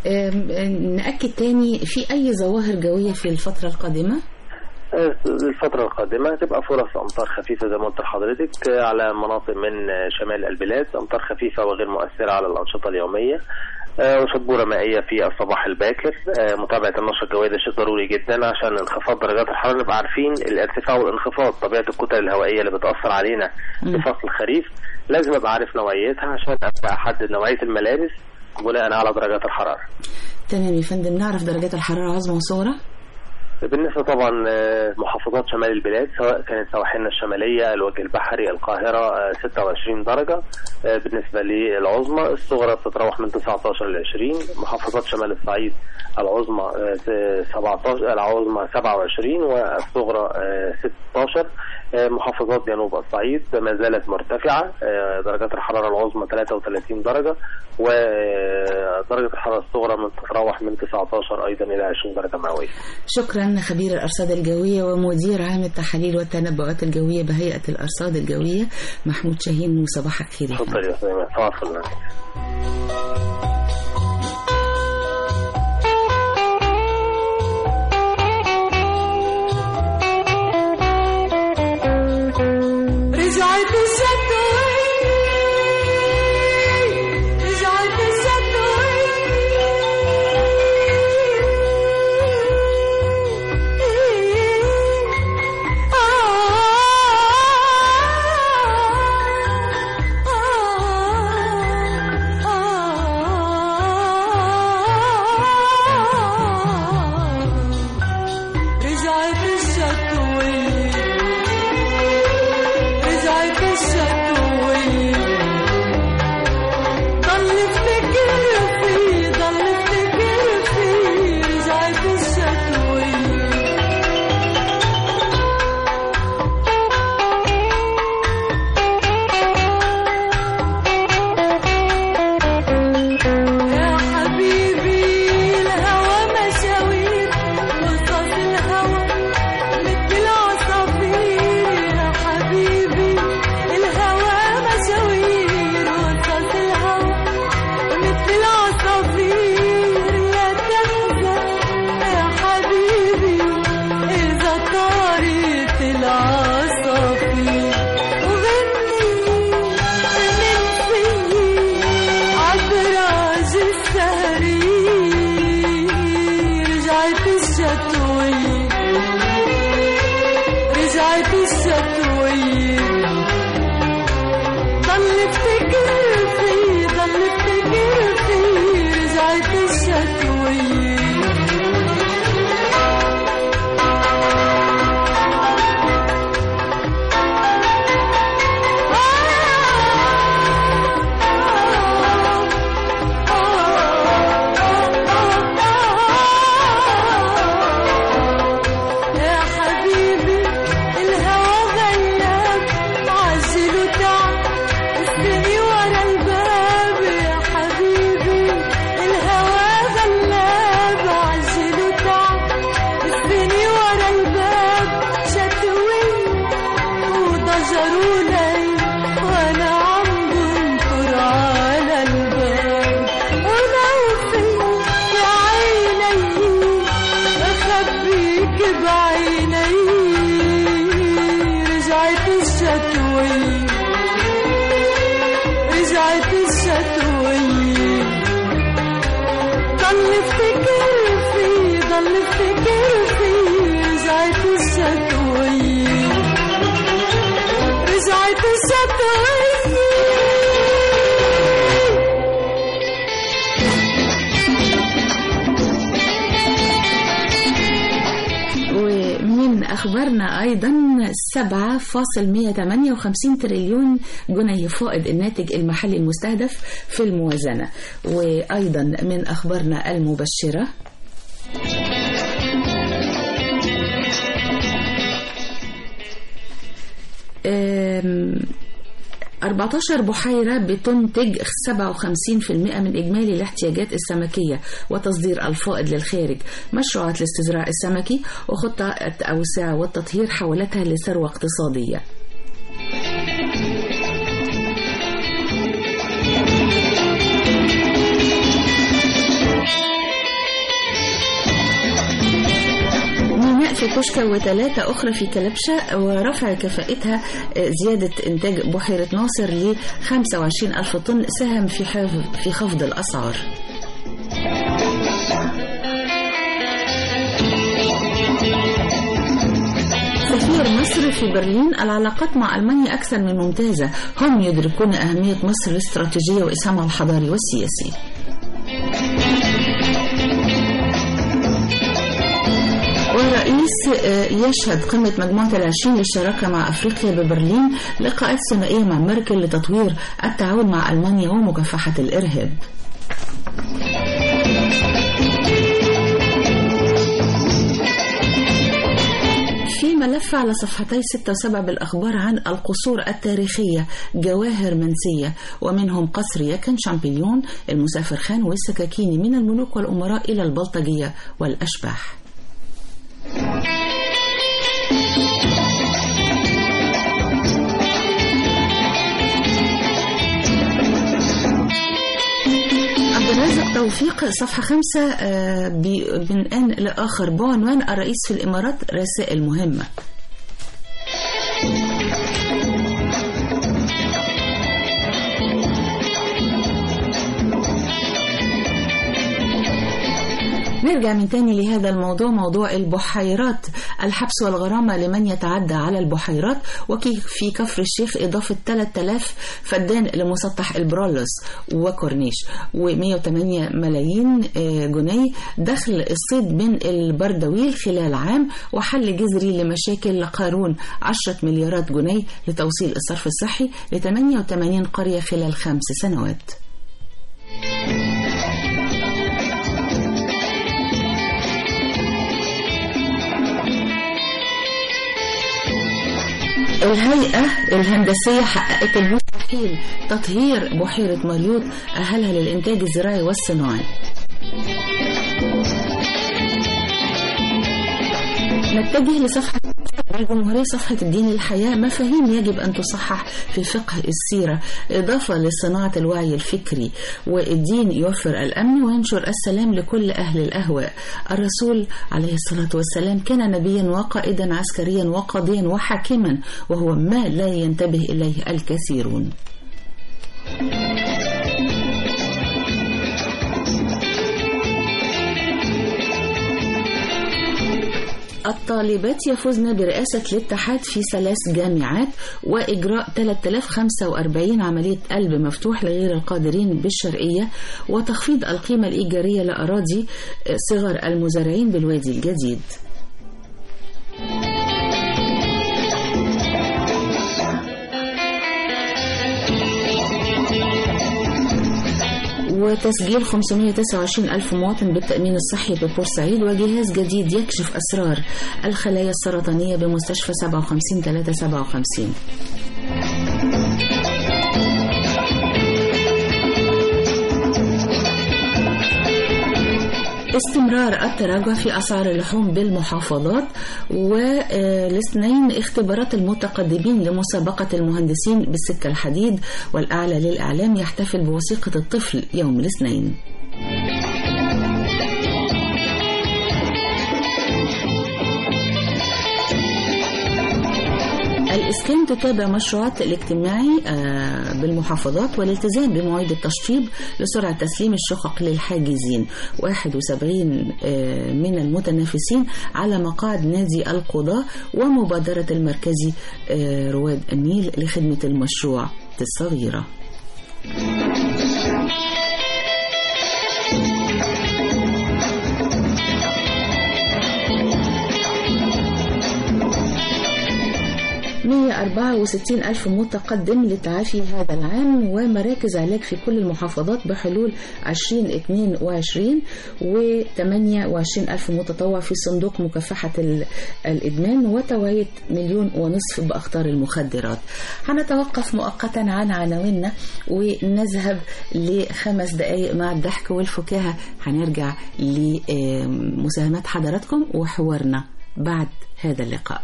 نأكد تاني، في أي ظواهر جوية في الفترة القادمة؟ الفترة القادمة تبقى فرص أمطار خفيفة زي ما قلت لحضرتك على مناطق من شمال البلاد، أمطار خفيفة وغير مؤثرة على الأنشطة اليومية، وشبورة مائية في الصباح الباكر. متابعة النشرة الجوية ده شيء ضروري جدا عشان انخفاض درجات الحرارة. نبقى عارفين الارتفاع والانخفاض، طبيعة الكتل الهوائية اللي بتأثر علينا في فصل الخريف لازم أبقى عارف نوعيتها عشان أبقى أحدد نوعية الملابس بناء على درجات الحرارة. تمام يا فندم. نعرف درجات الحرارة عظمى وصغرى؟ بالنسبة طبعا محافظات شمال البلاد سواء كانت سواحلنا الشمالية الوجه البحري القاهرة ستة وعشرين درجة بالنسبة للعظمى، الصغرى بتتراوح من تسعة عشر ل عشرين. محافظات شمال الصعيد العظمى سبعة عشر، العظمى سبعة وعشرين والصغرى ستة عشر. محافظات جنوب الصعيد ما زالت مرتفعة، درجات الحرارة العظمى ثلاثة وثلاثين درجة، ودرجة الحرارة الصغرى من تتراوح من تسعة عشر أيضا إلى عشرين درجة مئوية. شكرا خبير الأرصاد الجوية ومدير عام التحاليل والتنبؤات الجوية بهيئة الأرصاد الجوية محمود شاهين، وصباحك خير. تفضل يا سليمان. صباح الخير. آه ضل افتكر فيه رجعت الشتوية رجعت الشتوية. ومن أخبارنا أيضا سبعة فاصل مية وثمانية وخمسين تريليون جنيه فائض الناتج المحلي المستهدف في الموازنة. وأيضا من أخبارنا المبشرة أربعة عشر بحيرة بتنتج سبعة وخمسين بالمئة من إجمالي الاحتياجات السمكية وتصدير الفائض للخارج. مشروعات الاستزراع السمكي وخطة التوسعة والتطهير حولتها لثروة اقتصادية. في كشكة وثلاثة أخرى في كلبشة ورفع كفاءتها زيادة إنتاج بحيرة ناصر ل خمسة وعشرين ألف طن ساهم في في خفض الأسعار. سفير مصر في برلين: العلاقات مع ألمانيا أكثر من ممتازة، هم يدركون أهمية مصر الاستراتيجية وإسهامها الحضاري والسياسي. والرئيس يشهد قمة مجموعة العشرين للشراكة مع أفريقيا ببرلين، لقاءات ثنائية مع ميركل لتطوير التعاون مع ألمانيا ومكافحة الإرهاب. في ملف على صفحتي ستة وسبعة بالأخبار عن القصور التاريخية، جواهر منسية ومنهم قصر يكن شامبليون، المسافر خان والسكاكيني، من الملوك والأمراء إلى البلطجية والأشباح. عبد الرازق توفيق صفحة خمسة من آن لآخر بعنوان: الرئيس في الإمارات رسائل مهمة. نرجع من تاني لهذا الموضوع، موضوع البحيرات. الحبس والغرامة لمن يتعدى على البحيرات، وكيف في كفر الشيخ إضافة ثلاثة آلاف فدان لمسطح البرولوس وكورنيش، ومئة وثمانية ملايين جنيه دخل الصيد من البردويل خلال عام، وحل جذري لمشاكل قارون عشرة مليارات جنيه لتوصيل الصرف الصحي ل ثمانية وثمانين قرية خلال خمس سنوات. الهيئة الهندسية حققت المستحيل، تطهير بحيرة مريوط أهلها للإنتاج الزراعي والصناعي. نتجه لصفحة الجمهورية، صفحة الدين الحياة، مفاهيم يجب أن تصحح في فقه السيرة، إضافة لصناعة الوعي الفكري، والدين يوفر الأمن وينشر السلام لكل أهل الأهواء. الرسول عليه الصلاة والسلام كان نبيا وقائدا عسكريا وقاضيا وحاكما، وهو ما لا ينتبه إليه الكثيرون. الطالبات يفوزن برئاسة الاتحاد في ثلاث جامعات، وإجراء ثلاثة آلاف وخمسة وأربعين عملية قلب مفتوح لغير القادرين بالشرقية، وتخفيض القيمة الإيجارية لأراضي صغر المزارعين بالوادي الجديد. وتسجيل خمسمئة وتسعة وعشرين ألف مواطن بالتأمين الصحي ببورسعيد، وجهاز جديد يكشف أسرار الخلايا السرطانية بمستشفى سبعة وخمسين ثلاثة سبعة وخمسين. استمرار التراجع في أسعار اللحوم بالمحافظات، والاثنين اختبارات المتقدمين لمسابقة المهندسين بالسكة الحديد، والأعلى للإعلام يحتفل بوثيقة الطفل يوم الاثنين. الإسكان تتابع مشروعات الاجتماعي بالمحافظات والالتزام بمواعيد التشطيب لسرعة تسليم الشقق للحاجزين. واحد وسبعين من المتنافسين على مقاعد نادي القضاء ومبادرة المركزي رواد النيل لخدمة المشروع الصغيرة. مئة وأربعة وستين ألف متقدم للتعافي هذا العام، ومراكز علاج في كل المحافظات بحلول عشرين اثنين وعشرين، وثمانية وعشرين ألف متطوع في صندوق مكافحة الإدمان، وتوعية مليون ونصف بأخطار المخدرات. هنتوقف مؤقتا عن عناويننا ونذهب لخمس دقائق مع الضحك والفكاهة. هنرجع لمساهمات حضراتكم وحوارنا بعد هذا اللقاء.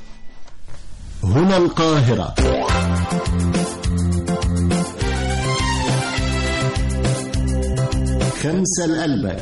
هنا القاهرة. خمسة القلبك.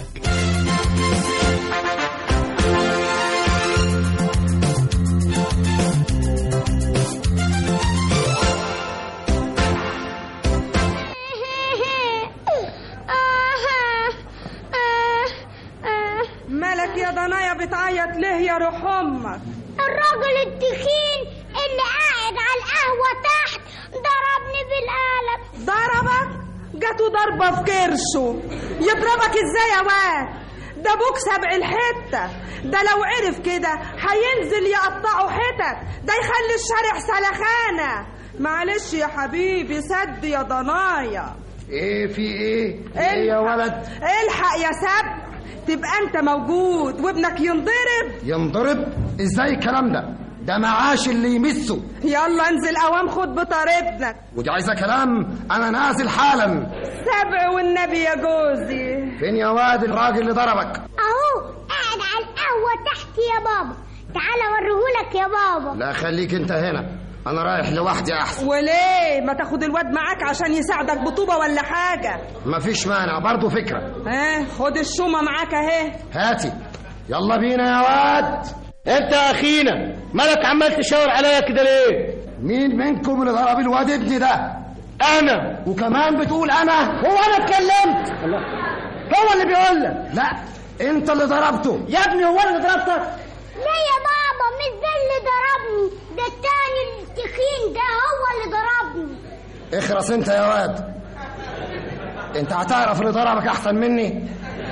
مالك يا ضنايا بتعيط ليه يا روح امك؟ الراجل التخين اللي قاعد على القهوة تحت ضربني بالقلم. ضربك؟ جاته ضربة في كرشه. يضربك ازاي يا واد؟ ده ابوك سبع الحتة، ده لو عرف كده هينزل يقطعه حتت، ده يخلي الشارع سلخانة. معلش يا حبيبي سد يا ضنايا. ايه في ايه؟ ايه يا ولد؟ الحق يا سب، تبقى انت موجود وابنك ينضرب. ينضرب؟ ازاي الكلام ده؟ ده معاش اللي يمسه. يلا انزل قوام خد بطار ابنك. ودي عايزه كلام؟ انا نازل حالا. سبع والنبي يا جوزي. فين يا واد الراجل اللي ضربك؟ اهو قاعد على القهوه تحت يا بابا، تعالى اوريهولك يا بابا. لا خليك انت هنا، انا رايح لوحدي احسن. وليه ما تاخد الواد معاك عشان يساعدك بطوبه ولا حاجه؟ مفيش مانع، برضه فكره. اه خد الشومه معاك اهي. هاتي يلا بينا يا واد. انت يا اخينا مالك عمال تشاور عليا كده ليه؟ مين منكم اللي ضرب الواد ابني ده؟ انا. وكمان بتقول انا؟ هو انا اتكلمت؟ هو اللي بيقول لك. لا انت اللي ضربته يا ابني. هو اللي ضربتك؟ لا يا بابا مش ده اللي ضربني، ده التاني التخين ده هو اللي ضربني. اخرس انت يا واد، انت هتعرف اللي ضربك احسن مني.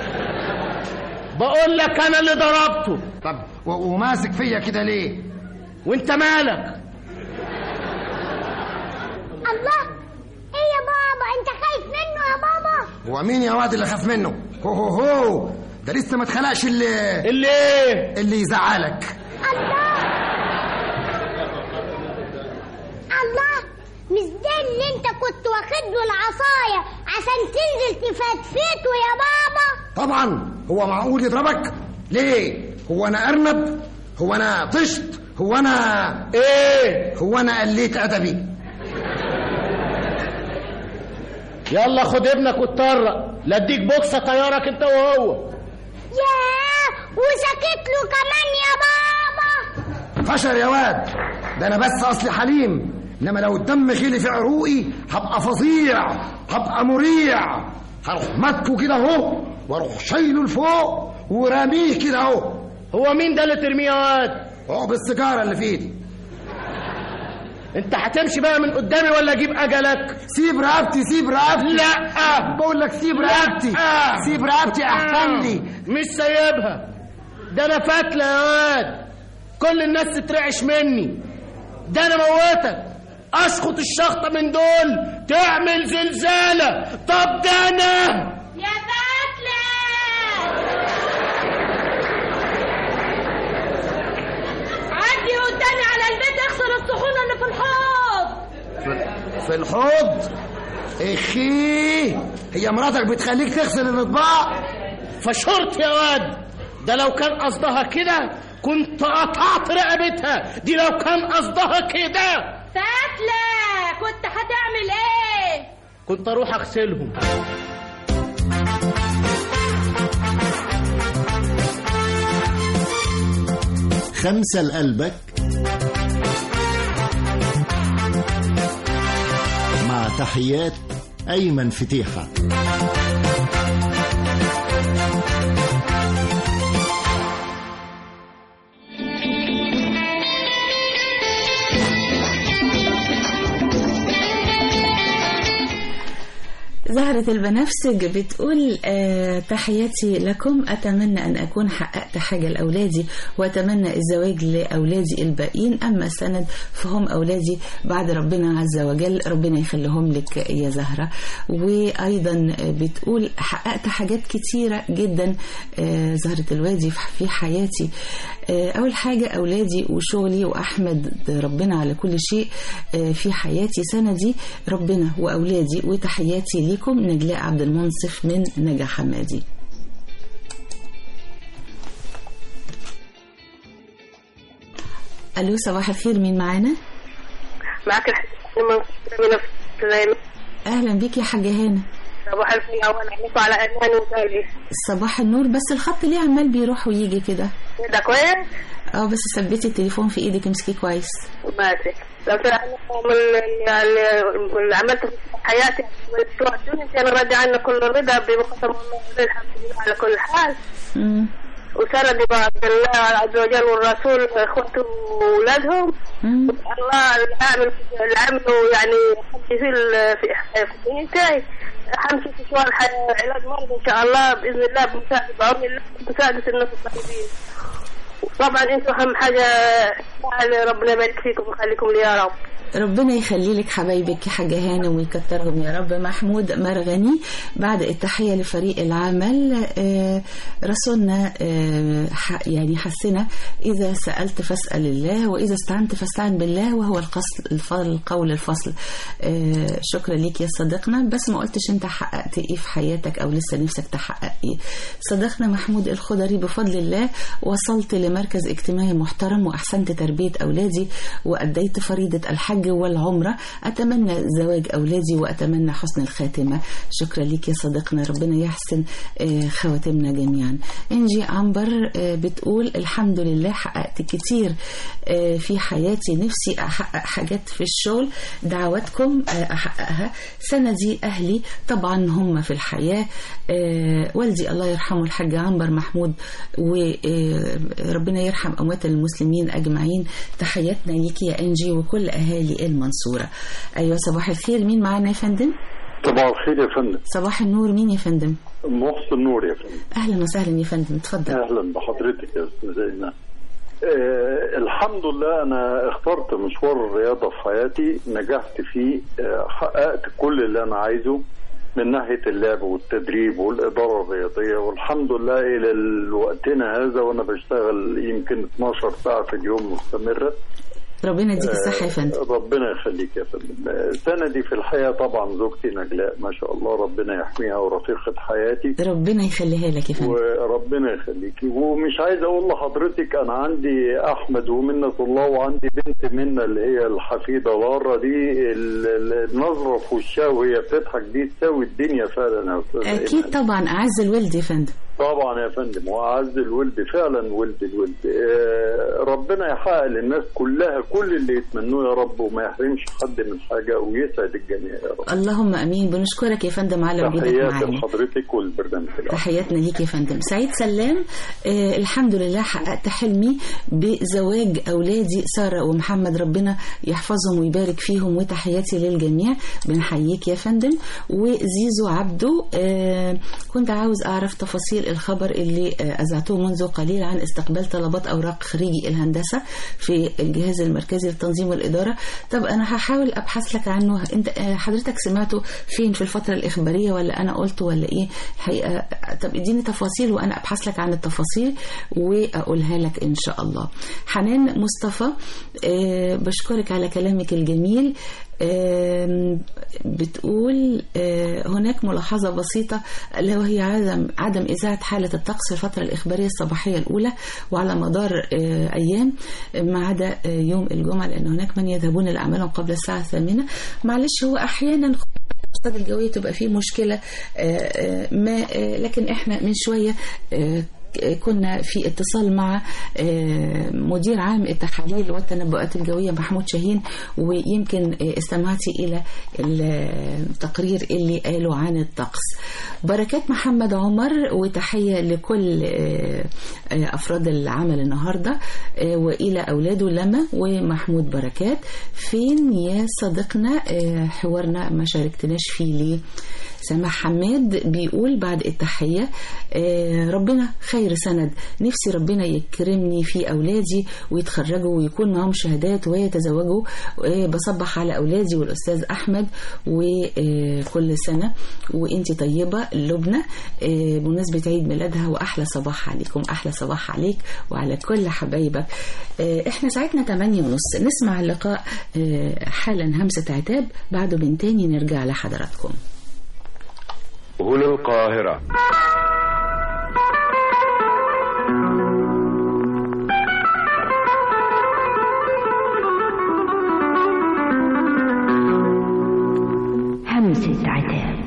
بقول لك انا اللي ضربته. طب وماسك فيا كده ليه؟ وانت مالك؟ الله، ايه يا بابا انت خايف منه يا بابا؟ هو مين يا واد اللي خاف منه؟ هو هو هو ده لسه ما اتخلقش اللي اللي ايه؟ اللي يزعلك. الله الله، مش ده اللي انت كنت واخد له العصايه عشان تنزل تفتفته يا بابا؟ طبعا. هو معقول يضربك؟ ليه؟ هو انا ارنب؟ هو انا طشت؟ هو انا ايه؟ هو انا قليت ادبي؟ يلا خد ابنك واتطرق، لا اديك بوكسه طيارك انت وهو. ياه وسكت له كمان يا بابا. فشل يا واد، ده انا بس اصلي حليم، انما لو الدم غلي في عروقي هبقى فظيع، هبقى مريع. هروح ماتكه كده اهو واروح شايله لفوق وراميه كده اهو. هو مين ده اللي ترميه يا واد؟ هو بالسيجاره اللي في ايدي. انت هتمشي بقى من قدامي ولا اجيب اجلك؟ سيب رقبتي سيب رقبتي. لا بقول لك سيب رقبتي. سيب رقبتي احسن لي. مش سايبها، ده انا فتله يا واد، كل الناس تترعش مني. ده انا موتك، اسقط الشخطه من دول تعمل زلزاله. طب ده انا يا فتله عدي قدامي على البيت اغسل الصحون اللي في الحوض. في, في الحوض؟ اخي هي مراتك بتخليك تغسل الاطباق؟ فشرت يا واد، ده لو كان قصدها كده كنت قطعت رقبتها. دي لو كان قصدها كده. فتله كنت هتعمل ايه؟ كنت اروح اغسلهم. خمسة لقلبك. مع تحيات أيمن فتيحة. زهرة البنفسج بتقول آه تحياتي لكم، أتمنى أن أكون حققت حاجة لأولادي، وأتمنى الزواج لأولادي الباقيين، أما السند فهم أولادي بعد ربنا عز وجل، ربنا يخليهم لك يا زهرة. وأيضا بتقول حققت حاجات كتيرة جدا آه زهرة الوادي في حياتي. آه أول حاجة أولادي وشغلي، وأحمد ربنا على كل شيء آه في حياتي. سندي ربنا وأولادي، وتحياتي لكم. نجلاء عبد المنصف من نجا حمادي. الو صباح الخير، مين معانا؟ معك الحاجة. اهلا بيك يا حاجه هانه. صباح الخير. اول عليكم على امان وسالي. صباح النور، بس الخط ليه عمال بيروح ويجي كده؟ ده كويس؟ اه بس ثبتي التليفون في ايدك، امسكيه كويس. ماشي. لو من يعني اللي عملته في حياتي والاسبوع الدنيا انا راضي عنه كل رضا بقسم الله، الحمد لله على كل حال. امم وسندي بعد الله عز وجل والرسول اخوته واولادهم. الله العامل العامل يعني حمشي في في حياتي، حمشي في شوال علاج مرض ان شاء الله باذن الله بمساعده بعون الله بمساعده الناس الطيبين. طبعا انتم اهم حاجه ربنا يبارك فيكم ويخليكم لي يا رب. ربنا يخلي لك حبايبك يا حاجة هانة ويكترهم يا رب. محمود مرغني بعد التحية لفريق العمل، رسولنا يعني حسنا إذا سألت فاسأل الله، وإذا استعنت فاستعن بالله، وهو القول الفصل. شكرا ليك يا صديقنا، بس ما قلتش انت حققت ايه في حياتك او لسه نفسك تحقق ايه. صديقنا محمود الخضري، بفضل الله وصلت لمركز اجتماعي محترم، وأحسنت تربية أولادي، وأديت فريضة الحج والعمرة، أتمنى زواج أولادي وأتمنى حسن الخاتمة. شكرا لك يا صديقنا، ربنا يحسن خواتمنا جميعا. إنجي عنبر بتقول الحمد لله حققت كتير في حياتي، نفسي أحقق حاجات في الشغل، دعواتكم أحققها. سندي أهلي طبعا هم في الحياة، والدي الله يرحمه الحاج عنبر محمود، وربنا يرحم أموات المسلمين أجمعين. تحياتنا ليكي يا إنجي وكل أهالي المنصورة. أيوة صباح الخير، مين معانا يا فندم؟ صباح الخير يا فندم. صباح النور، مين يا فندم؟ محسن نور يا فندم. أهلا وسهلا يا فندم، اتفضل. أهلا بحضرتك يا أستاذ زينة. آه الحمد لله أنا اخترت مشوار الرياضة في حياتي، نجحت فيه، آه حققت كل اللي أنا عايزه من ناحية اللعب والتدريب والإدارة الرياضية، والحمد لله إلى وقتنا هذا وأنا بشتغل يمكن اثناشر ساعة في اليوم مستمرة. ربنا يديك الصحة يا فندم. ربنا يخليك يا فندم. سندي في الحياة طبعا زوجتي نجلاء، ما شاء الله ربنا يحميها ورفيقة حياتي. ربنا يخليها لك يا فندم. وربنا يخليكي. ومش عايز أقول لحضرتك أنا عندي أحمد ومنة الله، وعندي بنت منة اللي هي الحفيدة لارا دي، النظرة في وشها وهي بتضحك دي تساوي الدنيا فعلا يا أستاذ. أكيد طبعا، أعز الولد يا فندم. طبعا يا فندم، وأعز الولد فعلا، ولد الولد. آه ربنا يحقق للناس كلها كل اللي يتمنوه يا رب، وما يحرمش حد من حاجة، ويسعد الجميع يا رب. اللهم أمين. بنشكرك يا فندم على وجودك معانا. تحياتي لحضرتك والبرنامج. تحياتنا ليك يا فندم. سعيد سلام، آه الحمد لله حققت حلمي بزواج أولادي سارة ومحمد، ربنا يحفظهم ويبارك فيهم، وتحياتي للجميع. بنحييك يا فندم. وزيزو عبدو، آه كنت عاوز أعرف تفاصيل الخبر اللي أذعته منذ قليل عن استقبال طلبات أوراق خريجي الهندسة في الجهاز المركزي للتنظيم والإدارة. طب أنا هحاول أبحث لك عنه. أنت حضرتك سمعته فين، في الفترة الإخبارية ولا أنا قلته ولا إيه الحقيقة؟ طب اديني تفاصيل وأنا أبحث لك عن التفاصيل وأقولها لك إن شاء الله. حنان مصطفى، أه بشكرك على كلامك الجميل. بتقول هناك ملاحظة بسيطة اللي وهي عدم عدم إذاعة حالة الطقس في الفترة الإخبارية الصباحية الأولى وعلى مدار أيام ما عدا يوم الجمعة، لأن هناك من يذهبون لأعمالهم قبل الساعة الثامنة. معلش هو أحيانا الأرصاد الجوية تبقى فيه مشكلة ما، لكن إحنا من شوية كنا في اتصال مع مدير عام التحاليل والتنبؤات الجوية محمود شاهين، ويمكن استمعتي إلى التقرير اللي قالوا عن الطقس. بركات محمد عمر، وتحية لكل أفراد العمل النهاردة وإلى أولاده لما ومحمود بركات. فين يا صديقنا حوارنا ما شاركتناش فيه ليه؟ سامح حماد بيقول بعد التحية ربنا خير سند، نفسي ربنا يكرمني في أولادي ويتخرجوا ويكون معهم شهادات ويتزوجوا. بصبح على أولادي والأستاذ أحمد وكل سنة وإنتي طيبة. لبنى بمناسبة عيد ميلادها وأحلى صباح عليكم. أحلى صباح عليك وعلى كل حبايبك. إحنا ساعتنا تمانية ونص، نسمع اللقاء حالا همسة عتاب، بعده من تاني نرجع لحضراتكم. هنا القاهرة. همسة عتاب.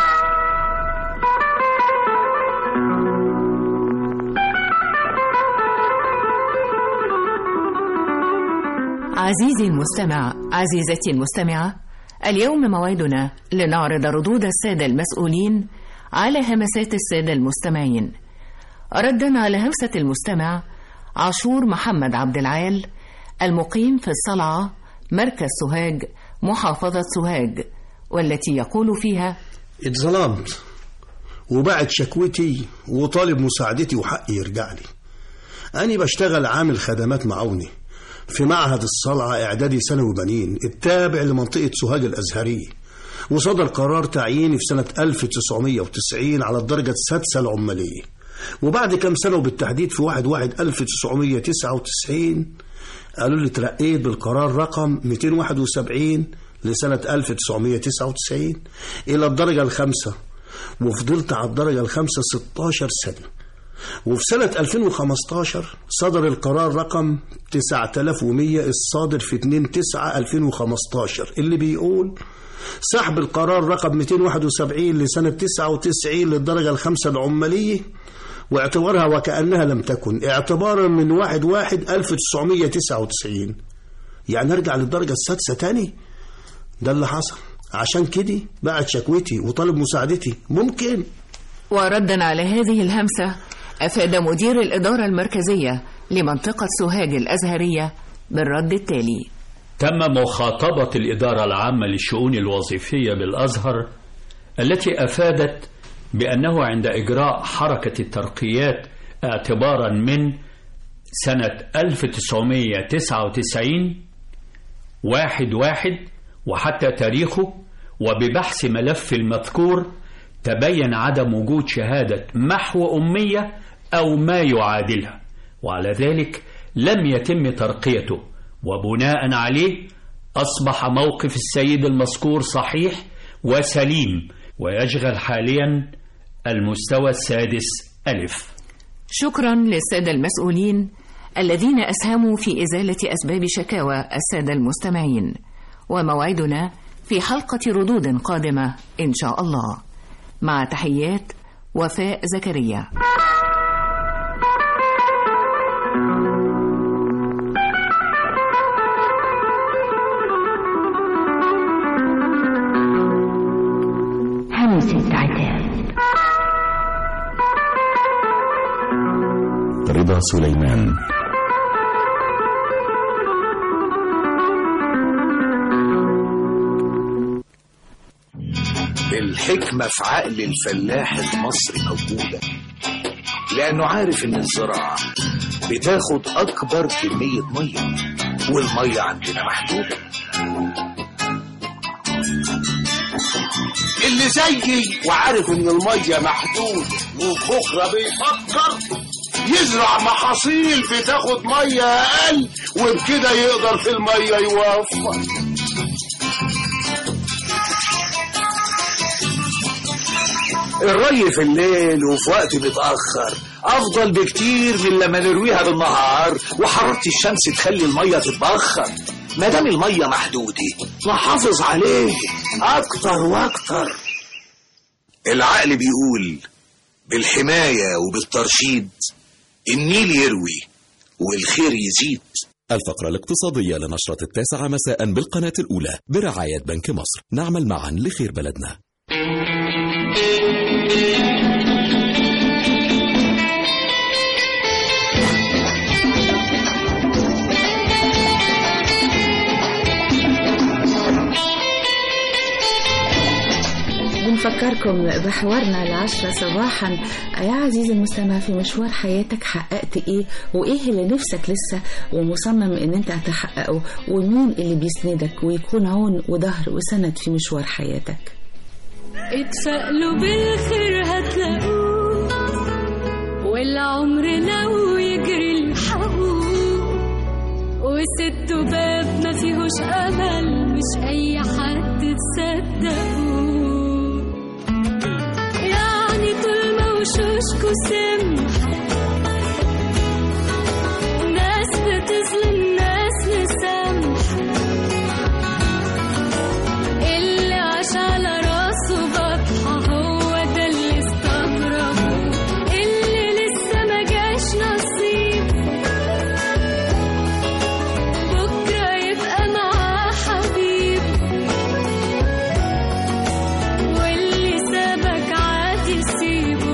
عزيزي المستمع، عزيزتي المستمعة، اليوم موعدنا لنعرض ردود السادة المسؤولين على همسات السادة المستمعين. ردا على همسة المستمع عاشور محمد عبد العال المقيم في الصلعة مركز سوهاج محافظة سوهاج، والتي يقول فيها: اتظلمت وبعت شكوتي وطالب مساعدتي وحقي يرجع لي. أنا بشتغل عامل خدمات معاوني في معهد الصلعة إعدادي ثانوي بنين التابع لمنطقة سوهاج الأزهرية، وصدر قرار تعييني في سنة ألف وتسعمية وتسعين على الدرجة السادسة العمالية، وبعد كم سنة وبالتحديد في واحد واحد ألف وتسعمية وتسعة وتسعين قالوا لي ترقيت بالقرار رقم مئتين وواحد وسبعين لسنة ألف وتسعمية وتسعة وتسعين إلى الدرجة الخامسة، وفضلت على الدرجة الخامسة ستاشر سنة. وفي سنة ألفين وخمستاشر صدر القرار رقم تسعة آلاف ومية الصادر في اتنين تسعة ألفين وخمستاشر اللي بيقول سحب القرار رقم مئتين وواحد وسبعين لسنة تسعة وتسعين للدرجة الخامسة العمالية واعتبارها وكأنها لم تكن، اعتبارا من واحد واحد ألف وتسعمية وتسعة وتسعين. يعني ارجع للدرجة السادسة تاني؟ ده اللي حصل. عشان كده بعت شكوتي وطالب مساعدتي. ممكن. وردا على هذه الهمسة أفاد مدير الإدارة المركزية لمنطقة سوهاج الأزهرية بالرد التالي: تم مخاطبة الإدارة العامة للشؤون الوظيفية بالأزهر التي أفادت بأنه عند إجراء حركة الترقيات اعتبارا من سنة ألف وتسعمية وتسعة وتسعين واحد واحد وحتى تاريخه، وببحث ملف المذكور تبين عدم وجود شهادة محو أمية أو ما يعادلها، وعلى ذلك لم يتم ترقيته، وبناء عليه أصبح موقف السيد المذكور صحيح وسليم ويشغل حاليا المستوى السادس ألف. شكرا للسادة المسؤولين الذين أسهموا في إزالة أسباب شكاوى السادة المستمعين، وموعدنا في حلقة ردود قادمة إن شاء الله. مع تحيات وفاء زكريا. همسة عتاب. رضا سليمان. الحكمة في عقل الفلاح المصري موجودة، لأنه عارف إن الزراعة بتاخد أكبر كمية مية، والمية عندنا محدودة. اللي زيي وعارف إن المية محدودة وبكرة بيفكر يزرع محاصيل بتاخد مية أقل، وبكده يقدر في المية يوفر. الري في الليل وفي وقت متأخر أفضل بكتير من لما نرويها بالنهار وحرارة الشمس تخلي المية تتبخر. ما دام المية محدودة نحافظ عليه أكتر وأكتر. العقل بيقول بالحماية وبالترشيد النيل يروي والخير يزيد. الفقرة الاقتصادية لنشرة التاسعة مساء بالقناة الأولى برعاية بنك مصر. نعمل معا لخير بلدنا. بنفكركم بحوارنا العشرة صباحا. يا عزيزي المستمع، في مشوار حياتك حققت ايه وايه اللي نفسك لسه ومصمم ان انت هتحققه، ومين اللي بيسندك ويكون عون وظهر وسند في مشوار حياتك؟ اتفائلوا بالخير هتلاقوه، والعمر لو يجري الحقوق، وسدوا باب ما فيهوش امل مش اي حد تصدقوه. وشوشكو سمح ناس بتظلم ناس نسامح، اللي عاش على راسه بطحة هو ده اللي استغربه، اللي لسه ما جاش نصيب بكرة يبقى معاه حبيب، واللي سابك عادي سيبه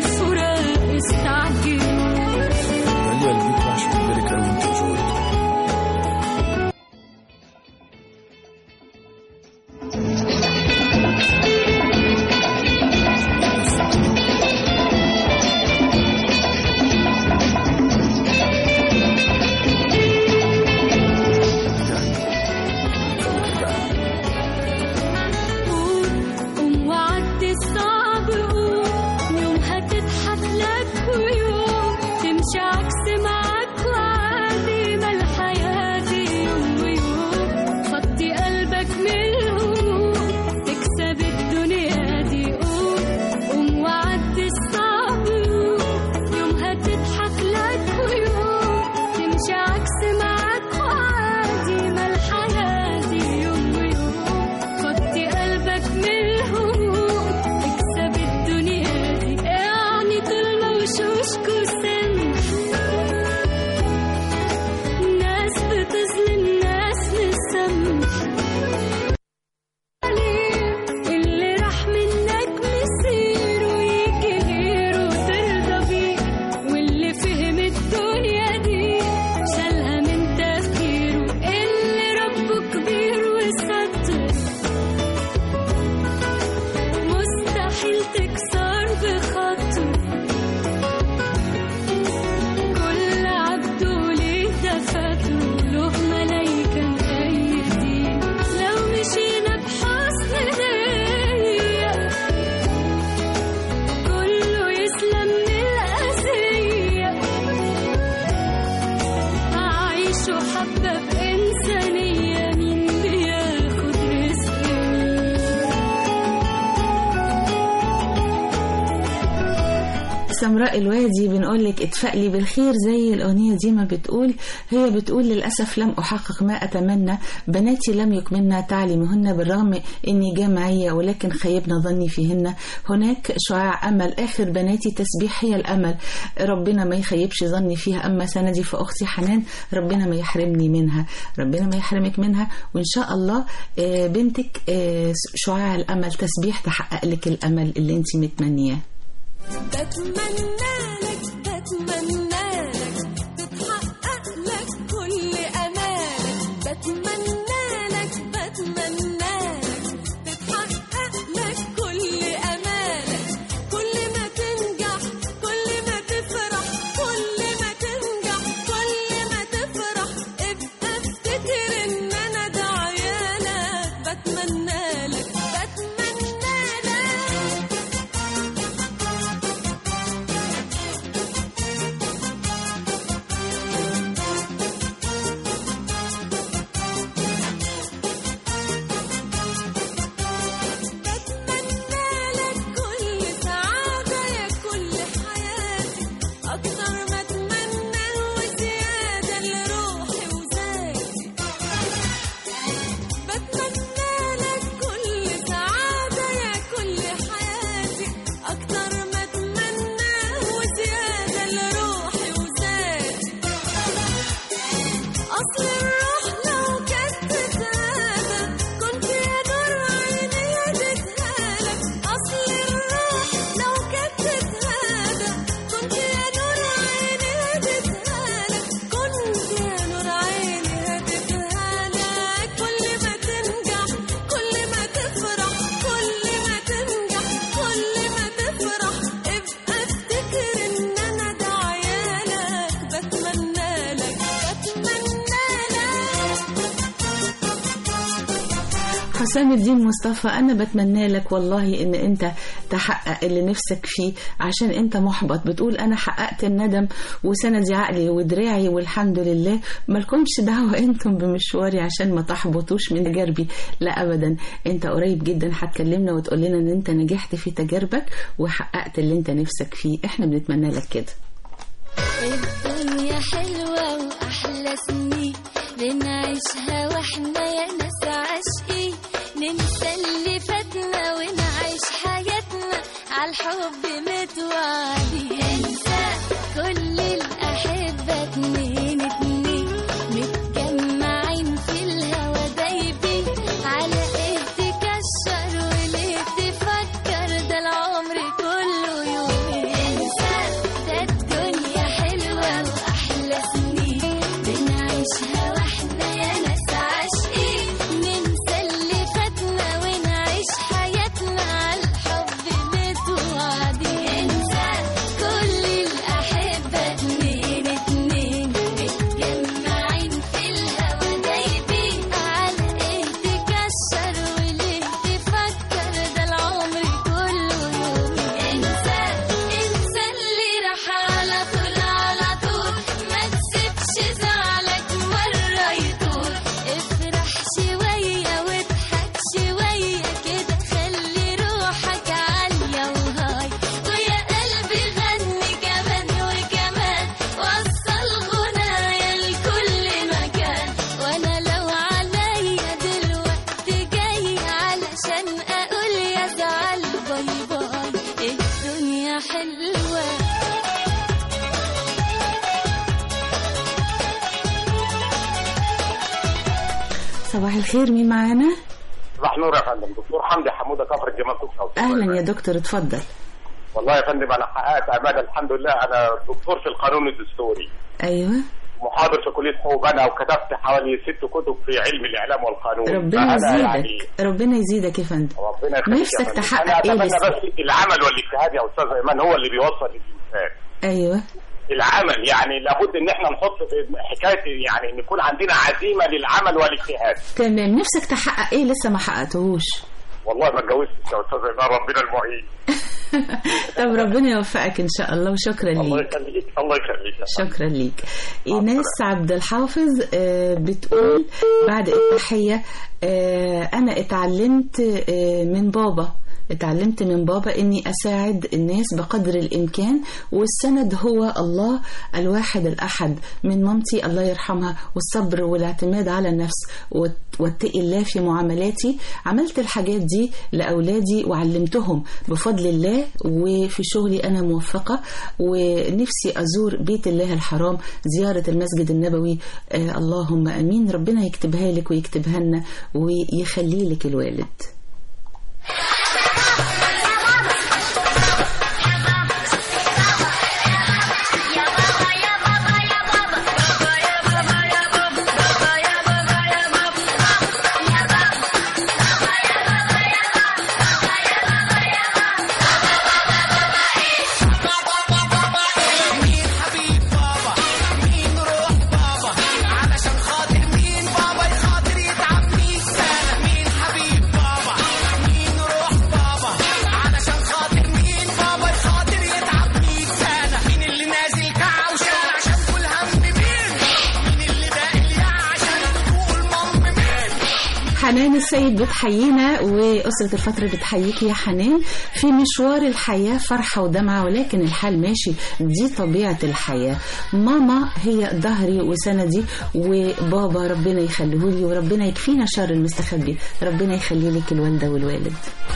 سمراء الوادي بنقول لك اتفائلي بالخير زي الأغنية دي ما بتقول. هي بتقول للأسف لم أحقق ما أتمنى، بناتي لم يكملن تعليمهن بالرغم إني جامعية ولكن خيبنا ظني فيهن، هناك شعاع أمل، آخر بناتي تسبيح هي الأمل، ربنا ما يخيبش ظني فيها، أما سندي فأختي حنان ربنا ما يحرمني منها، ربنا ما يحرمك منها، وإن شاء الله بنتك شعاع الأمل تسبيح تحقق لك الأمل اللي انت متمنياه. بتمنى لك بتمنى لك تتحقق لك كل أمالك، بتمنى لك بتمنى لك تتحقق لك كل أمالك، كل ما تنجح كل ما تفرح، كل ما تنجح كل ما تفرح، ابقى افتكر إن أنا ده عيالك، بتمنى لك بتمنى لك حسام الدين مصطفى، أنا بتمنى لك والله إن أنت تحقق اللي نفسك فيه، عشان أنت محبط. بتقول أنا حققت الندم وسندي عقلي ودراعي والحمد لله. مالكمش دعوة أنتم بمشواري عشان ما تحبطوش من تجاربي، لا أبدا. أنت قريب جدا هتكلمنا وتقول لنا إن أنت نجحت في تجاربك وحققت اللي أنت نفسك فيه. إحنا بنتمنى لك كده. الدنيا حلوة وأحلى سنين بنعيشها واحنا يا ناس عاشقين، ننسى اللي فاتنا ونعيش حياتنا عالحب متوعدين. انسى كل الأحبة اتنين اتنين متجمعين في الهوا دايبين، على ايه تكشر وليه تفكر، ده العمر كله يومين. انسى ده الدنيا حلوة وأحلى سنين بنعيشها واحنا يا ناس عاشقين، ننسى اللي فاتنا ونعيش حياتنا عالحب متوعدين. انسى كل الأحبة اتنين اتنين متجمعين في الهوا دايبين، على ايه تكشر وليه تفكر، ده العمر كله يومين. انسى انسى اللي راح على طول على طول، ما تسيبش زعلك مرة يطول، افرح شوية واضحك شوية كده، خلي روحك عالية وهاي، ويا قلبي غني كمان وكمان، وصل غنايا لكل مكان. وانا لو عليا دلوقتي جاي علشان اقول يا زعل باي باي، الدنيا حلوة. صباح الخير، مين معانا؟ صباح نور يا فندم، دكتور حمدي حموده كفر الجمال كوكا. أهلا يا دكتور، اتفضل. والله يا فندم انا حققت امال الحمد لله. انا دكتور في القانون الدستوري، أيوه، محاضر في كليه حقوق انا، وكتبت حوالي ست كتب في علم الاعلام والقانون. ربنا فأنا يزيدك يعني ربنا يزيدك يا فندم. ربنا يخليك يا نفسك فندم. تحقق انا ايه اتمنى لسه؟ بس العمل والاجتهاد يا استاذ ايمان هو اللي بيوصل للانسان. ايوه، العمل يعني لابد ان احنا نحط في حكايه، يعني ان يكون عندنا عزيمه للعمل والاجتهاد. تمام. نفسك تحقق ايه لسه ما حققتهوش؟ والله ما اتجوزتش يا استاذ ايمان، ربنا المعين. طب ربنا يوفقك ان شاء الله، وشكرا ليك. الله يخليك الله يخليك. شكرا ليك. ايناس عبد الحافظ آه، بتقول بعد التحية آه، انا اتعلمت آه، من بابا اتعلمت من بابا اني اساعد الناس بقدر الامكان، والسند هو الله الواحد الاحد. من مامتي الله يرحمها، والصبر والاعتماد على النفس واتقي الله في معاملاتي. عملت الحاجات دي لاولادي وعلمتهم بفضل الله، وفي شغلي انا موفقة، ونفسي ازور بيت الله الحرام، زيارة المسجد النبوي. آه اللهم امين. ربنا يكتبها لك ويكتبها لنا ويخلي لك الوالد. حنان السيد بتحيينا، وأسرة الفترة بتحييك يا حنان. في مشوار الحياة فرحة ودمعة، ولكن الحال ماشي، دي طبيعة الحياة. ماما هي ظهري وسندي، وبابا ربنا يخليهولي، وربنا يكفينا شر المستخبي. ربنا يخلي لك الوالدة والوالد.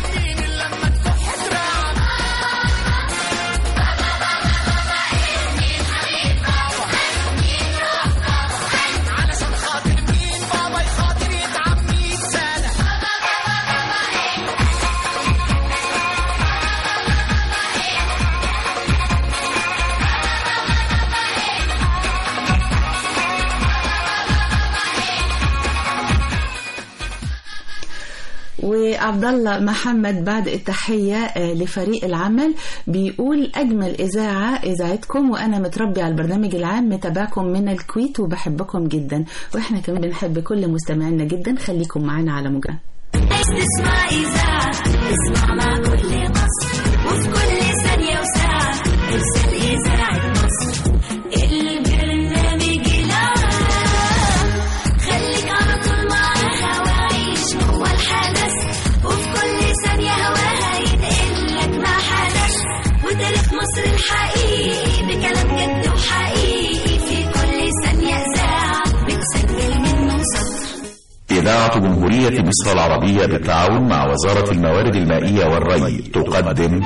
وعبد الله محمد بعد التحية لفريق العمل بيقول أجمل إذاعة إذاعتكم، وأنا متربي على البرنامج العام، متابعكم من الكويت وبحبكم جدا، وإحنا كمان بنحب كل مستمعينا جدا. خليكم معنا على موجة. تسمع إذاعة اسمع مع كل مصر وفي كل ثانية وساعة ارسل إذاعة مصر البرنامج العام خليك على طول معاها وعيش جوا الحدث وفي كل ثانية هواها ينقلك ما حدث وتاريخ مصر الحقيقي بكلام جد وحقيقي في كل ثانية إذاعة بتسجل منه سطر. إذاعة جمهورية مصر العربية بالتعاون مع وزارة الموارد المائية والري تقدم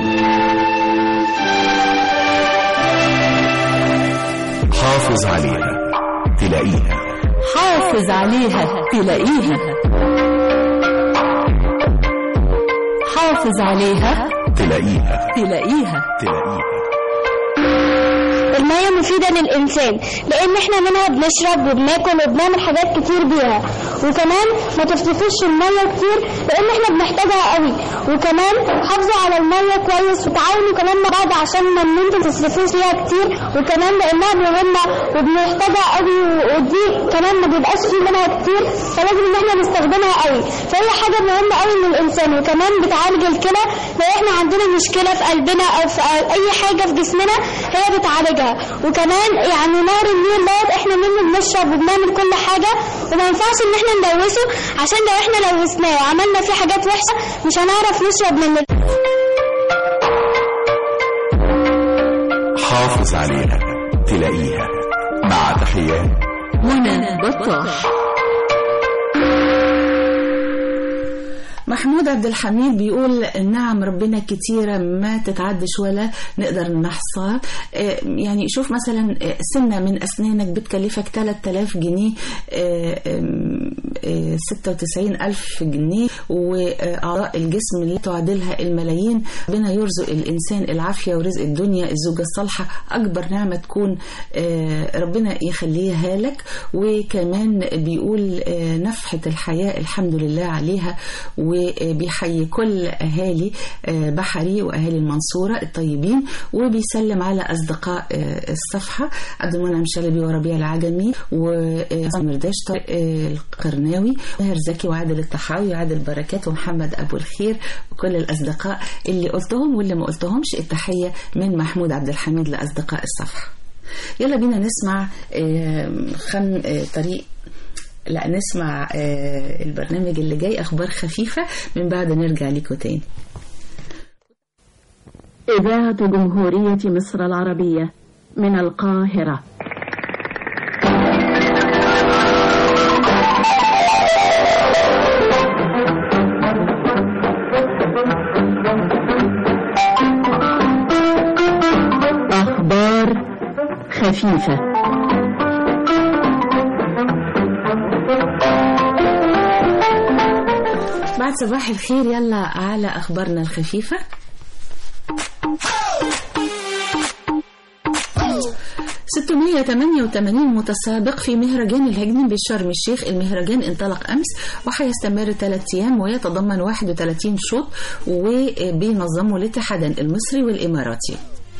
حافظ عليها تلاقيها. حافظ عليها تلاقيها. حافظ عليها تلاقيها. تلاقيها. تلاقيها. المية مفيدة للإنسان لأن إحنا منها بنشرب وبناكل وبنعمل حاجات كتير بيها، وكمان ما تصرفوش المية كتير لأن إحنا بنحتاجها قوي، وكمان حافظوا على المية كويس وتعاونوا كمان مع بعض عشان ما انتوا تصرفوش فيها كتير، وكمان لأنها مهمة وبنحتاجها قوي ودي كمان ما بيبقاش فيه منها كتير فلازم إن إحنا نستخدمها قوي، فهي حاجة مهمة قوي للإنسان، وكمان بتعالج الكلى لو إحنا عندنا مشكلة في قلبنا أو في أي حاجة في جسمنا هي بتعالجها، وكمان يعني نهر النيل دوت احنا منه بنشرب وبنعمل كل حاجه وما ينفعش ان احنا نلوثه عشان لو احنا لوثناه وعملنا فيه حاجات وحشه مش هنعرف نشرب منه. حافظ عليها تلاقيها. مع تحيات منى بطاح. محمود عبد الحميد بيقول نعم ربنا كتيرة ما تتعدش ولا نقدر نحصاها. يعني شوف مثلا سنة من أسنانك بتكلفك ثلاثة آلاف جنيه، ستة وتسعين ألف جنيه، وأعضاء الجسم اللي تعادلها الملايين. ربنا يرزق الإنسان العافية ورزق الدنيا. الزوجة الصالحة أكبر نعمة تكون ربنا يخليها لك. وكمان بيقول نفحة الحياة الحمد لله عليها، وبيحيي كل أهالي بحري وأهالي المنصورة الطيبين، وبيسلم على أصدقاء الصفحة عبد المنعم شلبي وربيع العجمي وسمر داشتر القرناوي ماهر زكي وعادل الطحاوي وعادل بركات ومحمد أبو الخير وكل الأصدقاء اللي قلتهم واللي ما قلتهمش. التحية من محمود عبد الحميد لأصدقاء الصفحة. يلا بينا نسمع خم طريق لا نسمع البرنامج اللي جاي أخبار خفيفة، من بعد نرجع لكم تاني. إذاعة جمهورية مصر العربية من القاهرة. أخبار خفيفة. بعد صباح الخير يلا على أخبارنا الخفيفة. ستمائة وثمانية وثمانين متسابق في مهرجان الهجن بشرم الشيخ. المهرجان انطلق أمس وحيستمر ثلاثة أيام ويتضمن واحد وثلاثين شوط وبينظمه الاتحادان المصري والإماراتي.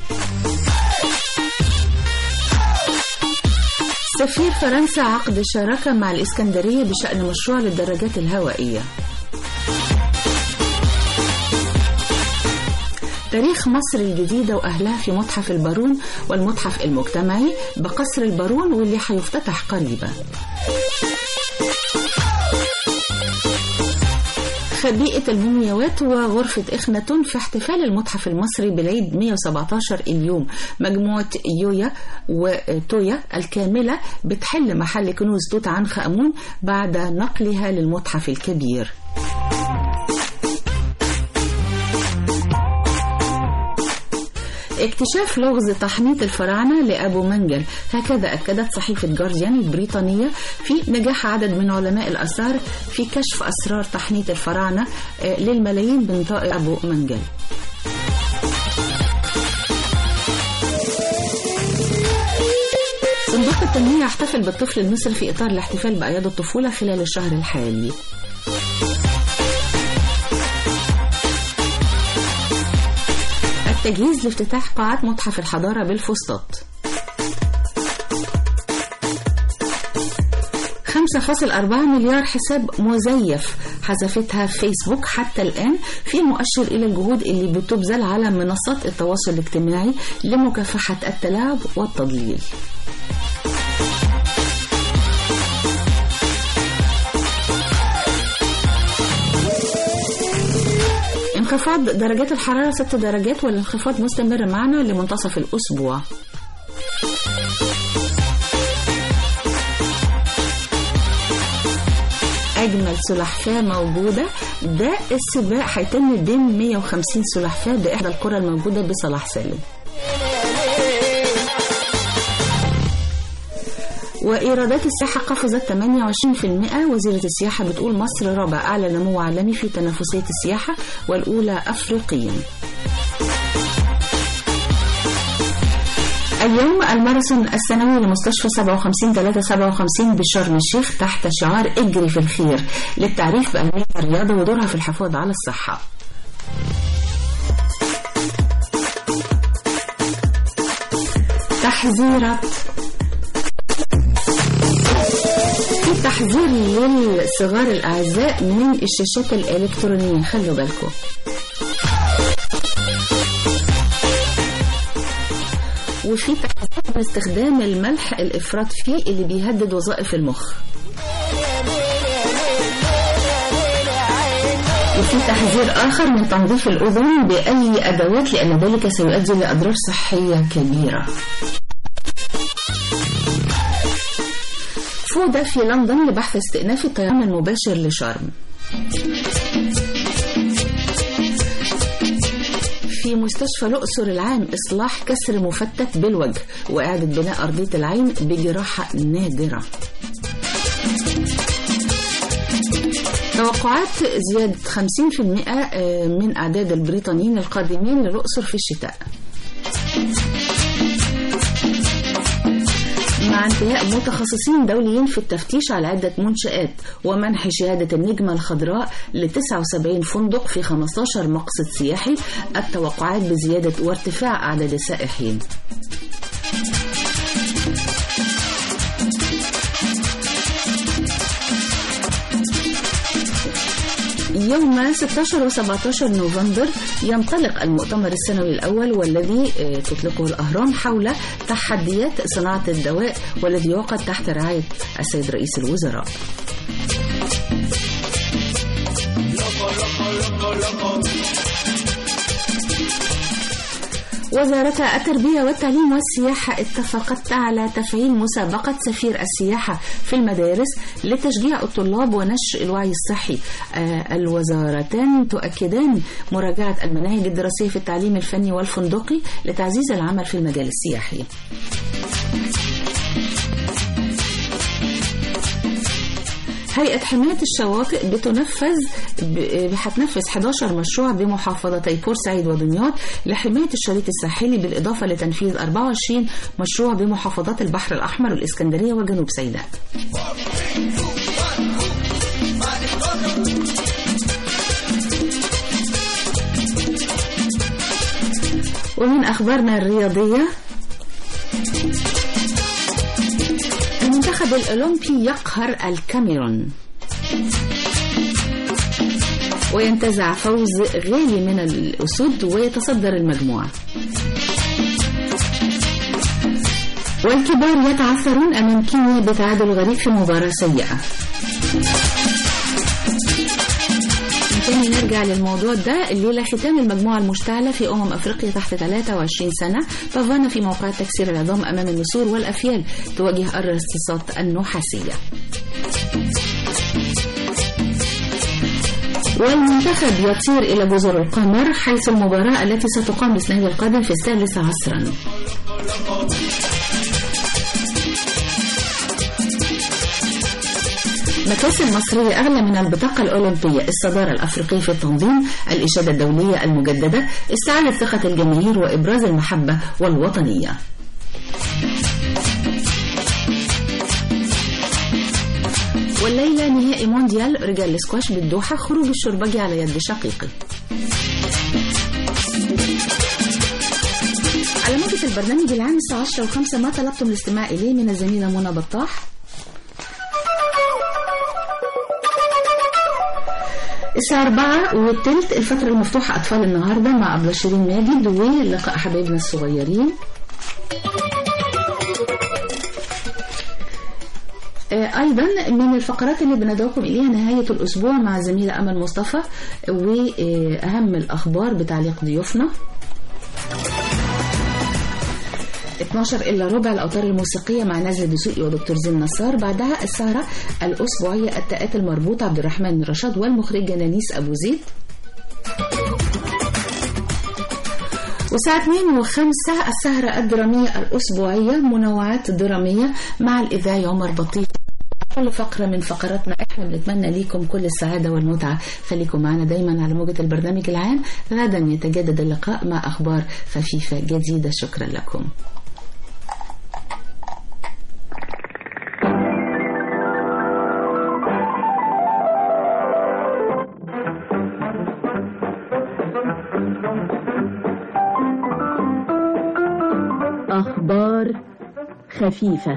سفير فرنسا عقد شراكة مع الإسكندرية بشأن مشروع للدراجات الهوائية. تاريخ مصر الجديدة وأهلها في متحف البارون والمتحف المجتمعي بقصر البارون واللي هيفتتح قريبا. خبيئة المومياوات وغرفة إخناتون في احتفال المتحف المصري بالعيد مئة وسبعة عشر اليوم. مجموعة يويا وتويا الكاملة بتحل محل كنوز توت عنخ آمون بعد نقلها للمتحف الكبير. اكتشاف لغز تحنيط الفراعنة لأبو منجل، هكذا أكدت صحيفة جارديان البريطانية في نجاح عدد من علماء الآثار في كشف أسرار تحنيط الفراعنة للملايين من طائر أبو منجل. صندوق التنمية يحتفل بالطفل المصري في إطار الاحتفال بأعياد الطفولة خلال الشهر الحالي. تجهيز لافتتاح قاعة متحف الحضارة بالفسطاط. خمسة فاصلة أربعة مليار حساب مزيف حذفتها فيسبوك حتى الآن في مؤشر إلى الجهود اللي بتبذل على منصات التواصل الاجتماعي لمكافحة التلاعب والتضليل. انخفاض درجات الحرارة ست درجات والانخفاض مستمر معنا لمنتصف الأسبوع. أجمل سلحفاة موجودة، ده السباق هيتم بين مية وخمسين سلحفاة بإحدى القرى الموجودة بصلاح سالم. وإيرادات السياحة قفزت ثمانية وعشرين بالمئة. وزيرة السياحة بتقول مصر رابع أعلى نمو عالمي في تنافسية السياحة والأولى أفريقيا. اليوم الماراثون السنوي لمستشفى سبعة وخمسين ثلاثة سبعة وخمسين بشرم الشيخ تحت شعار اجري في الخير للتعريف بأهمية الرياضة ودورها في الحفاظ على الصحة. تحذيرات في تحذير للصغار الأعزاء من الشاشات الإلكترونية، خلوا بالكم. وفي تحذير من استخدام الملح الإفراط فيه اللي بيهدد وظائف المخ. وفي تحذير آخر من تنظيف الأذن بأي أدوات لأن ذلك سيؤدي لأضرار صحية كبيرة. فوضى في لندن لبحث استئناف الطيران المباشر لشرم. في مستشفى الأقصر العام إصلاح كسر مفتت بالوجه وإعادة بناء أرضية العين بجراحة نادرة. توقعات زيادة خمسين بالمئة من أعداد البريطانيين القادمين للأقصر في الشتاء. مع انتهاء متخصصين دوليين في التفتيش على عدة منشآت ومنح شهادة النجمة الخضراء ل تسعة وسبعين فندق في خمسة عشر مقصد سياحي، التوقعات بزيادة وارتفاع أعداد السائحين. يوم ستة عشر وسبعة عشر نوفمبر ينطلق المؤتمر السنوي الأول والذي تطلقه الأهرام حول تحديات صناعة الدواء والذي يعقد تحت رعاية السيد رئيس الوزراء. وزارة التربية والتعليم والسياحة اتفقت على تفعيل مسابقة سفير السياحة في المدارس لتشجيع الطلاب ونشر الوعي الصحي. الوزارتان تؤكدان مراجعة المناهج الدراسية في التعليم الفني والفندقي لتعزيز العمل في المجال السياحي. هيئة حماية الشواطئ بتنفذ هتنفذ إحدى عشر مشروع بمحافظتي بورسعيد ودمياط لحماية الشريط الساحلي بالإضافة لتنفيذ أربعة وعشرين مشروع بمحافظات البحر الأحمر والإسكندرية وجنوب سيناء. ومن أخبارنا الرياضية، المنتخب الأولمبي يقهر الكاميرون وينتزع فوز غالي من الأسود ويتصدر المجموعة. والكبار يتعثرون أمام كينيا بتعادل غريب في مباراة سيئة. تاني نرجع للموضوع ده. الليلة ختام المجموعة المشتعلة في أمم أفريقيا تحت ثلاثة وعشرين سنة. بافانا في موقع تكسير العظام أمام النسور والأفيال تواجه الرصاصات النحاسية. والمنتخب يطير إلى جزر القمر حيث المباراة التي ستقام الاثنين القادم في الثالثة عصرا. مكاس المصرية أغلى من البطاقة الأولمبية، الصدارة الأفريقية في التنظيم، الإشادة الدولية المجددة، استعادة ثقة الجماهير وإبراز المحبة والوطنية. والليلة نهائي مونديال رجال الاسكواش بالدوحة، خروج الشربجي على يد شقيقي. على موجة البرنامج العام الساعة عشرة وخمسة ما طلبتم الاستماع إليه من الزميلة منى بطاح. الساعة أربعة والتلت الفترة المفتوحة أطفال النهاردة مع أبلة شيرين ماجد ولقاء حبايبنا الصغيرين. أيضا من الفقرات اللي بندعوكم إليها نهاية الأسبوع مع زميلة أمل مصطفى وأهم الأخبار بتعليق ضيوفنا. اتناشر إلا ربع الأوتار الموسيقية مع نازل دسوقي ودكتور زين نصار. بعدها السهرة الأسبوعية التاءات المربوطة عبد الرحمن رشاد والمخرجة نانيس أبو زيد. وساعة اثنين وخمسة السهرة الدرامية الأسبوعية منوعات درامية مع الإذاعي عمر بطيط. كل فقرة من فقراتنا احنا بنتمنى ليكم كل السعادة والمتعة. خليكم معنا دايما على موجة البرنامج العام. غدا يتجدد اللقاء مع أخبار خفيفة جديدة. شكرا لكم. أخبار خفيفة.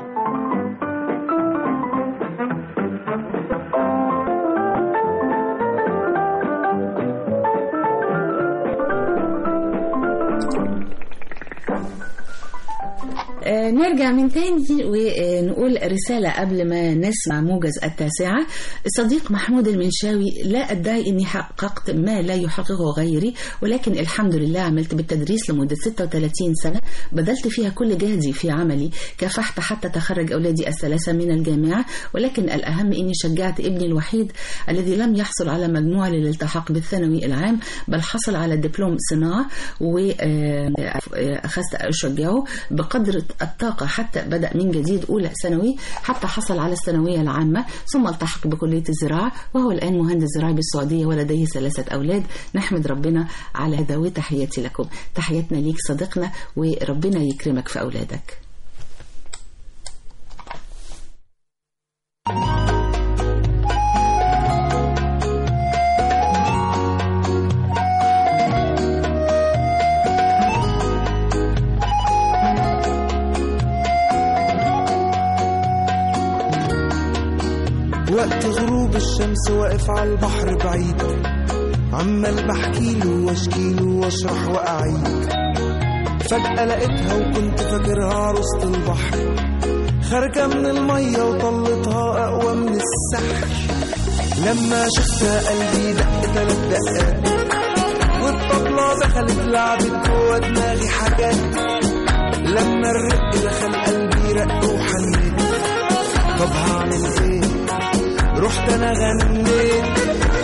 آه نرجع من تاني ونقول رسالة قبل ما نسمع موجز التاسعة. الصديق محمود المنشاوي: لا أدعي أني حققت ما لا يحققه غيري، ولكن الحمد لله عملت بالتدريس لمدة ستة وثلاثين سنة، بذلت فيها كل جهدي في عملي، كافحت حتى تخرج أولادي الثلاثة من الجامعة، ولكن الأهم أني شجعت ابني الوحيد الذي لم يحصل على مجموع للالتحاق بالثانوي العام، بل حصل على دبلوم صناعة، وأخذت أشجعه بقدر الطاقة حتى بدأ من جديد أولى ثانوي حتى حصل على الثانوية العامة، ثم التحق بكلية الزراعة، وهو الآن مهندس زراعي بالسعودية ولديه ثلاثة أولاد. نحمد ربنا على هذا وتحياتي لكم. تحياتنا ليك صديقنا، وربنا يكرمك في أولادك. وقت غروب الشمس واقف على البحر بعيد، عمال بحكيله واشكيله واشرح واعيد. فجأة لقيتها وكنت فاكرها عروسة البحر، خارجة من المية وطلتها أقوى من السحر. لما شفتها قلبي دق تلات دقات، والطبلة دخلت لعبت جوا دماغي حاجات. لما الرق دخل قلبي رق وحنيت، طب هعمل ايه؟ رحت انا غنيت.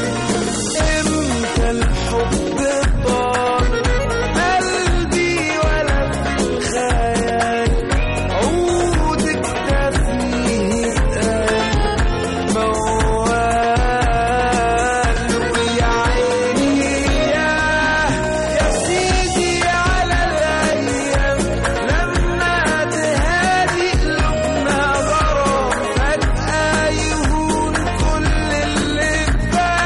امتى الحب طال قلبي ولا في الخيال، عودك تفنيه اتقال موال. ويا عيني يا يا سيدي على الايام، لما تهادي قلوبنا غرام، فجأة يهون كل اللي فات.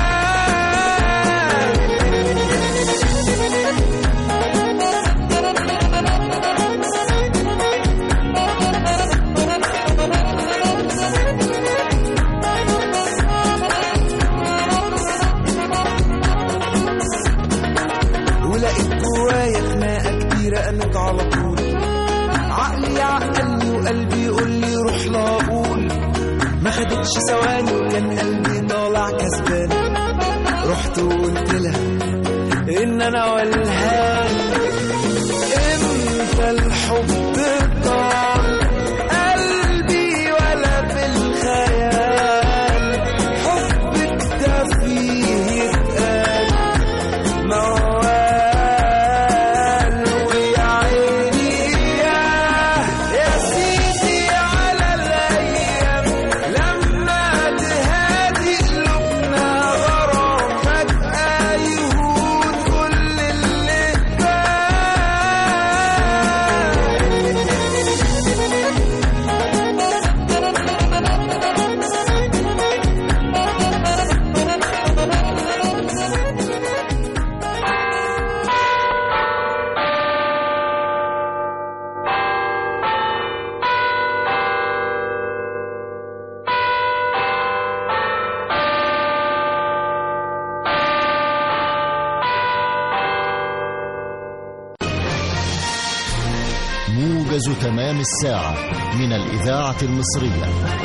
ولقيت جوايا خناقة كتيرة قامت على طول، عقلي يعقلني وقلبي يقول لي روح لا اقول. ما خدتش ثواني وكان قلبي طالع كسبان، رحت وقلت لها ان انا والهان. امتى الحب طال قلبي ولا في الخيال، حبك ده فيه اتقال موال. ويا عيني يا يا سيدي على الايام، لما تهادي قلوبنا غرام، فجأة يهون كل اللي فات. موجز تمام الساعة من الإذاعة المصرية.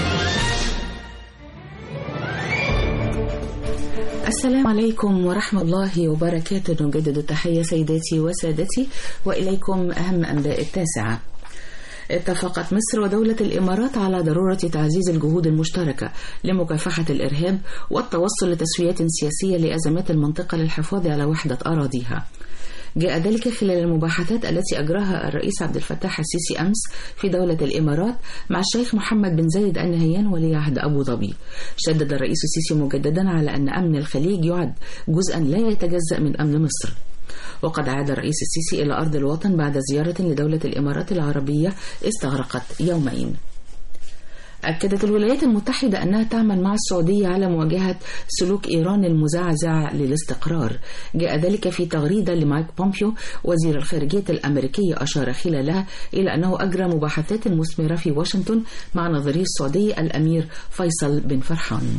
السلام عليكم ورحمة الله وبركاته. نجدد التحية سيداتي وسادتي وإليكم أهم أنباء التاسعة. اتفقت مصر ودولة الإمارات على ضرورة تعزيز الجهود المشتركة لمكافحة الإرهاب والتوصل لتسويات سياسية لأزمات المنطقة للحفاظ على وحدة أراضيها. جاء ذلك خلال المباحثات التي أجراها الرئيس عبد الفتاح السيسي أمس في دولة الإمارات مع الشيخ محمد بن زايد آل نهيان ولي عهد أبو ظبي. شدد الرئيس السيسي مجددا على أن أمن الخليج يعد جزءا لا يتجزأ من أمن مصر. وقد عاد الرئيس السيسي إلى أرض الوطن بعد زيارة لدولة الإمارات العربية استغرقت يومين. أكدت الولايات المتحدة أنها تعمل مع السعودية على مواجهة سلوك إيران المزعزع للاستقرار. جاء ذلك في تغريدة لمايك بومبيو وزير الخارجية الأمريكي، أشار خلالها إلى أنه أجرى مباحثات مثمرة في واشنطن مع نظيره السعودي الأمير فيصل بن فرحان.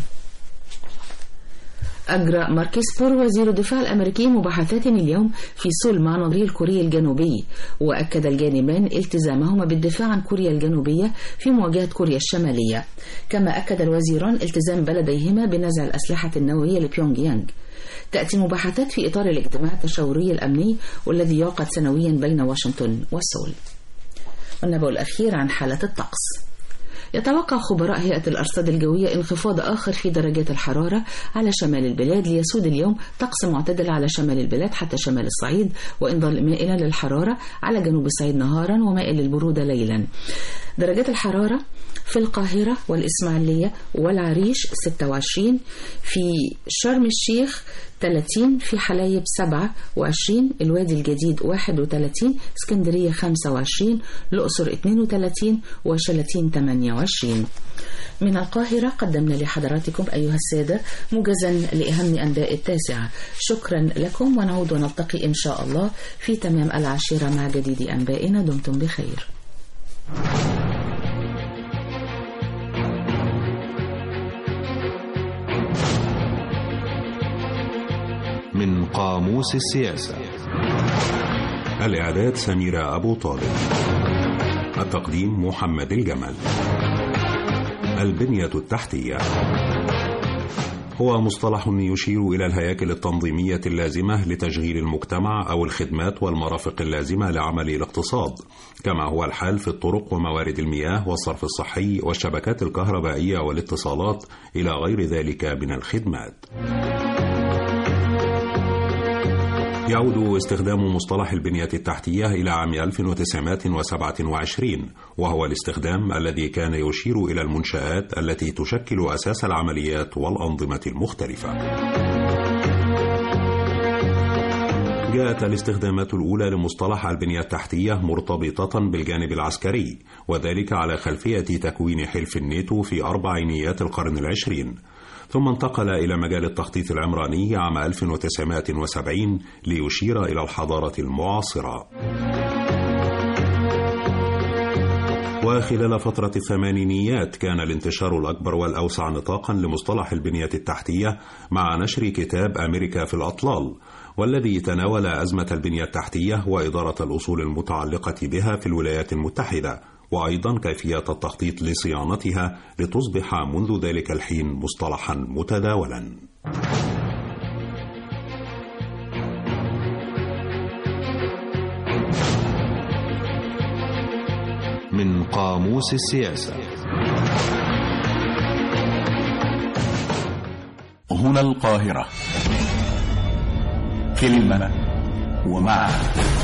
أجرى مارك إسبر وزير الدفاع الأمريكي مباحثات اليوم في سول مع نظيره الكوري الجنوبي، وأكد الجانبان التزامهما بالدفاع عن كوريا الجنوبية في مواجهة كوريا الشمالية. كما أكد الوزيران التزام بلديهما بنزع الأسلحة النووية لبيونغ يانغ. تأتي مباحثات في إطار الاجتماع التشاوري الأمني والذي يعقد سنويا بين واشنطن وسول. والنبأ الأخير عن حالة الطقس. يتوقع خبراء هيئة الأرصاد الجوية انخفاض آخر في درجات الحرارة على شمال البلاد، ليسود اليوم طقس معتدل على شمال البلاد حتى شمال الصعيد، وإنظار مائلة للحرارة على جنوب الصعيد نهارا ومائل للبرودة ليلا. درجات الحرارة في القاهرة والإسماعيلية والعريش ستة وعشرين، في شرم الشيخ ثلاثين، في حلايب سبعة وعشرين، الوادي الجديد واحد وثلاثين، اسكندرية خمسة وعشرين، الأقصر اثنين وثلاثين، وشلاتين ثمانية وعشرين. من القاهرة قدمنا لحضراتكم أيها السادة موجزا لأهم أنباء التاسعة. شكرا لكم، ونعود ونلتقي إن شاء الله في تمام العاشرة مع جديد أنبائنا. دمتم بخير. من قاموس السياسة. الإعداد سميرة أبو طالب. التقديم محمد الجمل. البنية التحتية هو مصطلح يشير إلى الهياكل التنظيمية اللازمة لتشغيل المجتمع أو الخدمات والمرافق اللازمة لعمل الاقتصاد، كما هو الحال في الطرق وموارد المياه والصرف الصحي والشبكات الكهربائية والاتصالات إلى غير ذلك من الخدمات. يعود استخدام مصطلح البنية التحتية إلى عام ألف وتسعمائة وسبعة وعشرين، وهو الاستخدام الذي كان يشير إلى المنشآت التي تشكل أساس العمليات والأنظمة المختلفة. جاءت الاستخدامات الأولى لمصطلح البنية التحتية مرتبطة بالجانب العسكري، وذلك على خلفية تكوين حلف الناتو في أربعينيات القرن العشرين، ثم انتقل إلى مجال التخطيط العمراني عام ألف وتسعمائة وسبعين ليشير إلى الحضارة المعاصرة. وخلال فترة الثمانينيات كان الانتشار الأكبر والأوسع نطاقا لمصطلح البنية التحتية مع نشر كتاب أمريكا في الأطلال، والذي تناول أزمة البنية التحتية وإدارة الأصول المتعلقة بها في الولايات المتحدة، وأيضا كيفية التخطيط لصيانتها لتصبح منذ ذلك الحين مصطلحا متداولا. من قاموس السياسة. هنا القاهرة. كلمة ومعنى.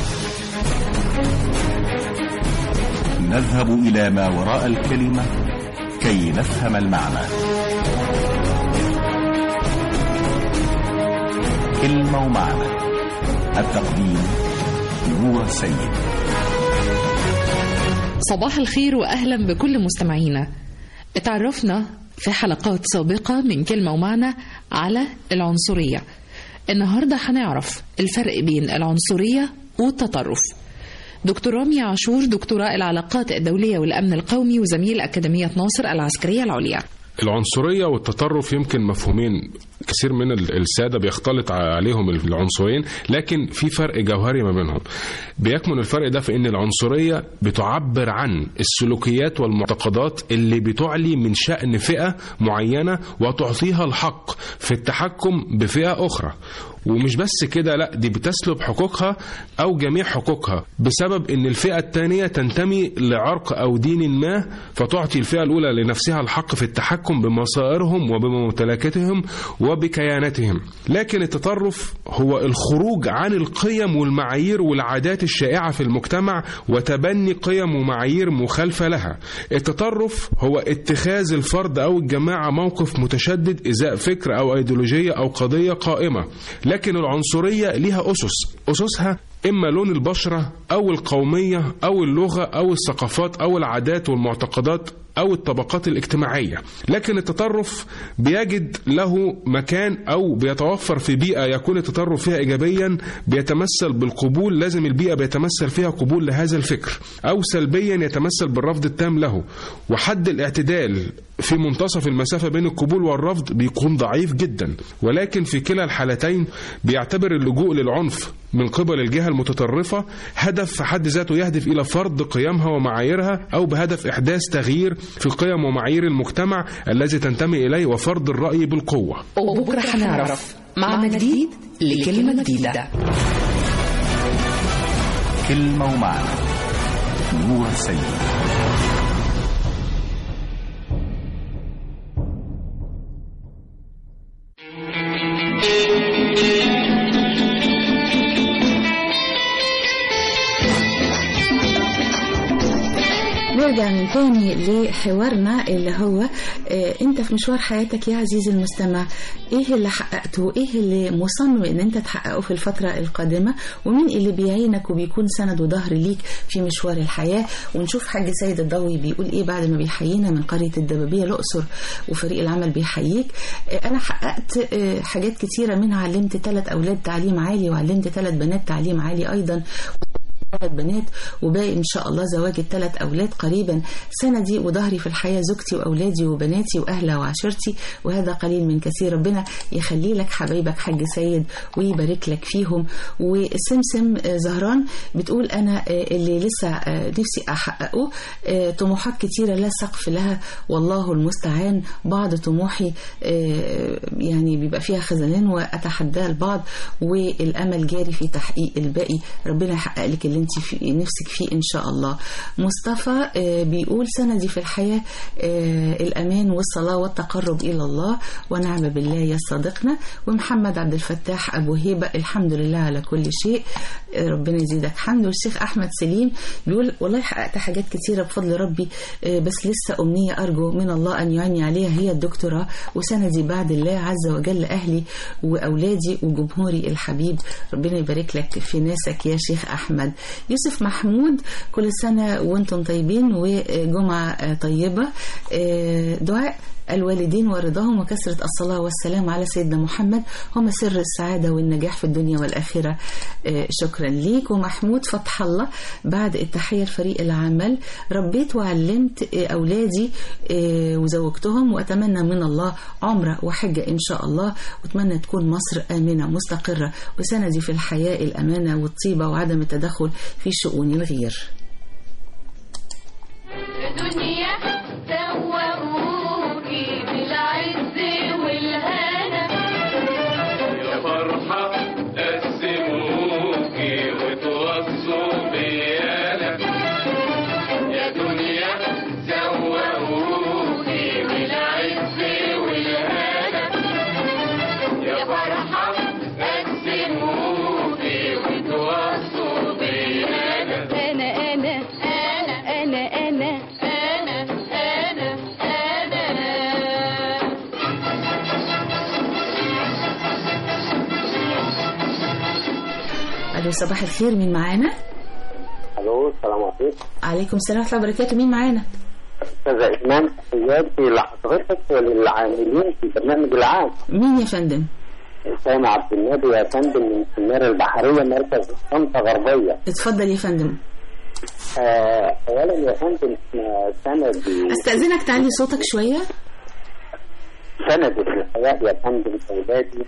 نذهب إلى ما وراء الكلمة كي نفهم المعنى. كلمة ومعنى. التقديم نور السيد. صباح الخير وأهلا بكل مستمعينا. اتعرفنا في حلقات سابقة من كلمة ومعنى على العنصرية. النهاردة هنعرف الفرق بين العنصرية والتطرف. دكتور رامي عاشور، دكتوراه العلاقات الدولية والأمن القومي وزميل أكاديمية ناصر العسكرية العليا. العنصرية والتطرف يمكن مفهومين كثير من السادة بيختلط عليهم العنصرين، لكن في فرق جوهري ما بينهم. بيكمن الفرق ده في ان العنصرية بتعبر عن السلوكيات والمعتقدات اللي بتعلي من شأن فئة معينة وتعطيها الحق في التحكم بفئة أخرى، ومش بس كده، لا دي بتسلب حقوقها أو جميع حقوقها بسبب ان الفئة الثانية تنتمي لعرق أو دين ما، فتعطي الفئة الأولى لنفسها الحق في التحكم بمصائرهم وبممتلكاتهم وبكياناتهم. لكن التطرف هو الخروج عن القيم والمعايير والعادات الشائعة في المجتمع وتبني قيم ومعايير مخالفة لها. التطرف هو اتخاذ الفرد أو الجماعة موقف متشدد إزاء فكر أو أيديولوجية أو قضية قائمة. لكن العنصرية لها أسس، أسسها إما لون البشرة أو القومية أو اللغة أو الثقافات أو العادات والمعتقدات أو الطبقات الاجتماعية. لكن التطرف بيجد له مكان أو بيتوفر في بيئة يكون التطرف فيها إيجابيا بيتمثل بالقبول، لازم البيئة بيتمثل فيها قبول لهذا الفكر، أو سلبيا يتمثل بالرفض التام له. وحد الاعتدال في منتصف المسافة بين القبول والرفض بيكون ضعيف جدا. ولكن في كلا الحالتين بيعتبر اللجوء للعنف من قبل الجهة المتطرفة هدف في حد ذاته يهدف إلى فرض قيمها ومعاييرها، أو بهدف إحداث تغيير في قيم ومعايير المجتمع الذي تنتمي إليه وفرض الرأي بالقوة. وبكرة هنعرف معنى جديد لكلمة جديدة. كلمة ومعنى. نور سيد. نرجع من تاني لحوارنا اللي هو اه انت في مشوار حياتك يا عزيزي المستمع، ايه اللي حققته، ايه اللي مصمم ان انت تحققه في الفترة القادمة، ومين اللي بيعينك وبيكون سند وظهر ليك في مشوار الحياة. ونشوف حاج سيد الضوي بيقول ايه بعد ما بيحيينا من قرية الدبابية الأقصر وفريق العمل بيحييك. اه انا حققت اه حاجات كتيرة، منها علمت ثلاث اولاد تعليم عالي، وعلمت ثلاث بنات تعليم عالي ايضا، ثلاث بنات، وباقي ان شاء الله زواج الثلاث اولاد قريبا. سندي وظهري في الحياه زوجتي واولادي وبناتي واهلي وعشيرتي، وهذا قليل من كثير. ربنا يخلي لك حبايبك حاج سيد ويبارك لك فيهم. والسمسم زهران بتقول انا اللي لسه نفسي احققه طموحات كتيره لا سقف لها والله المستعان. بعض طموحي يعني بيبقى فيها خذلان واتحدى البعض، والامل جاري في تحقيق الباقي. ربنا يحقق لك اللي انت في نفسك فيه ان شاء الله. مصطفى بيقول سندي في الحياة الامان والصلاة والتقرب الى الله ونعم بالله يصدقنا. ومحمد عبد الفتاح ابو هيبة الحمد لله على كل شيء، ربنا يزيدك حمد. والشيخ احمد سليم بيقول والله حققت حاجات كتيرة بفضل ربي، بس لسه امنية ارجو من الله ان يعني عليها هي الدكتوراه. وسندي بعد الله عز وجل اهلي واولادي وجمهوري الحبيب. ربنا يبارك لك في ناسك يا شيخ احمد. يوسف محمود كل سنة وانتم طيبين وجمعة طيبة. دعاء الوالدين ورضاهم وكثرة الصلاة والسلام على سيدنا محمد هم سر السعادة والنجاح في الدنيا والآخرة. شكرا ليك. ومحمود فتح الله بعد التحية لفريق العمل، ربيت وعلمت أولادي وزوجتهم، وأتمنى من الله عمرة وحجة إن شاء الله، وأتمنى تكون مصر آمنة مستقرة، وسندي في الحياة الأمانة والطيبة وعدم التدخل في شؤون الغير. الدنيا سوقوكي بالعز والهنا، يا فرحة قسموكي وتوصوا بيانا، يا دنيا سوقوكي بالعز والهنا، يا فرحة قسموكي وتوصوا بيانا. أنا أنا أنا أنا أنا أنا أنا أنا. ألو صباح الخير، مين معانا؟ الو السلام عليكم. عليكم السلام ورحمة الله وبركاته. مين معانا؟ استاذة إيمان، تحياتي لحضرتك وللعاملين في البرنامج العام. مين يا فندم؟ سامع عبد النبي يا فندم من السنارة البحرية مركز طنطا غربية. اتفضل يا فندم. آه، اولا يا فندم سند. استأذنك تعلي صوتك شوية. سندي في الحياة يا فندم أولادي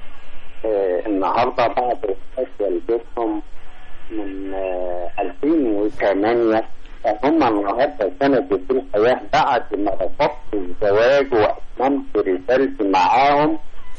آه النهاردة بعد وفاة والدتهم من آه ألفين وثمانية، هم النهاردة سندي في الحياة بعد ما رفضت الزواج وأتممت رسالتي معاهم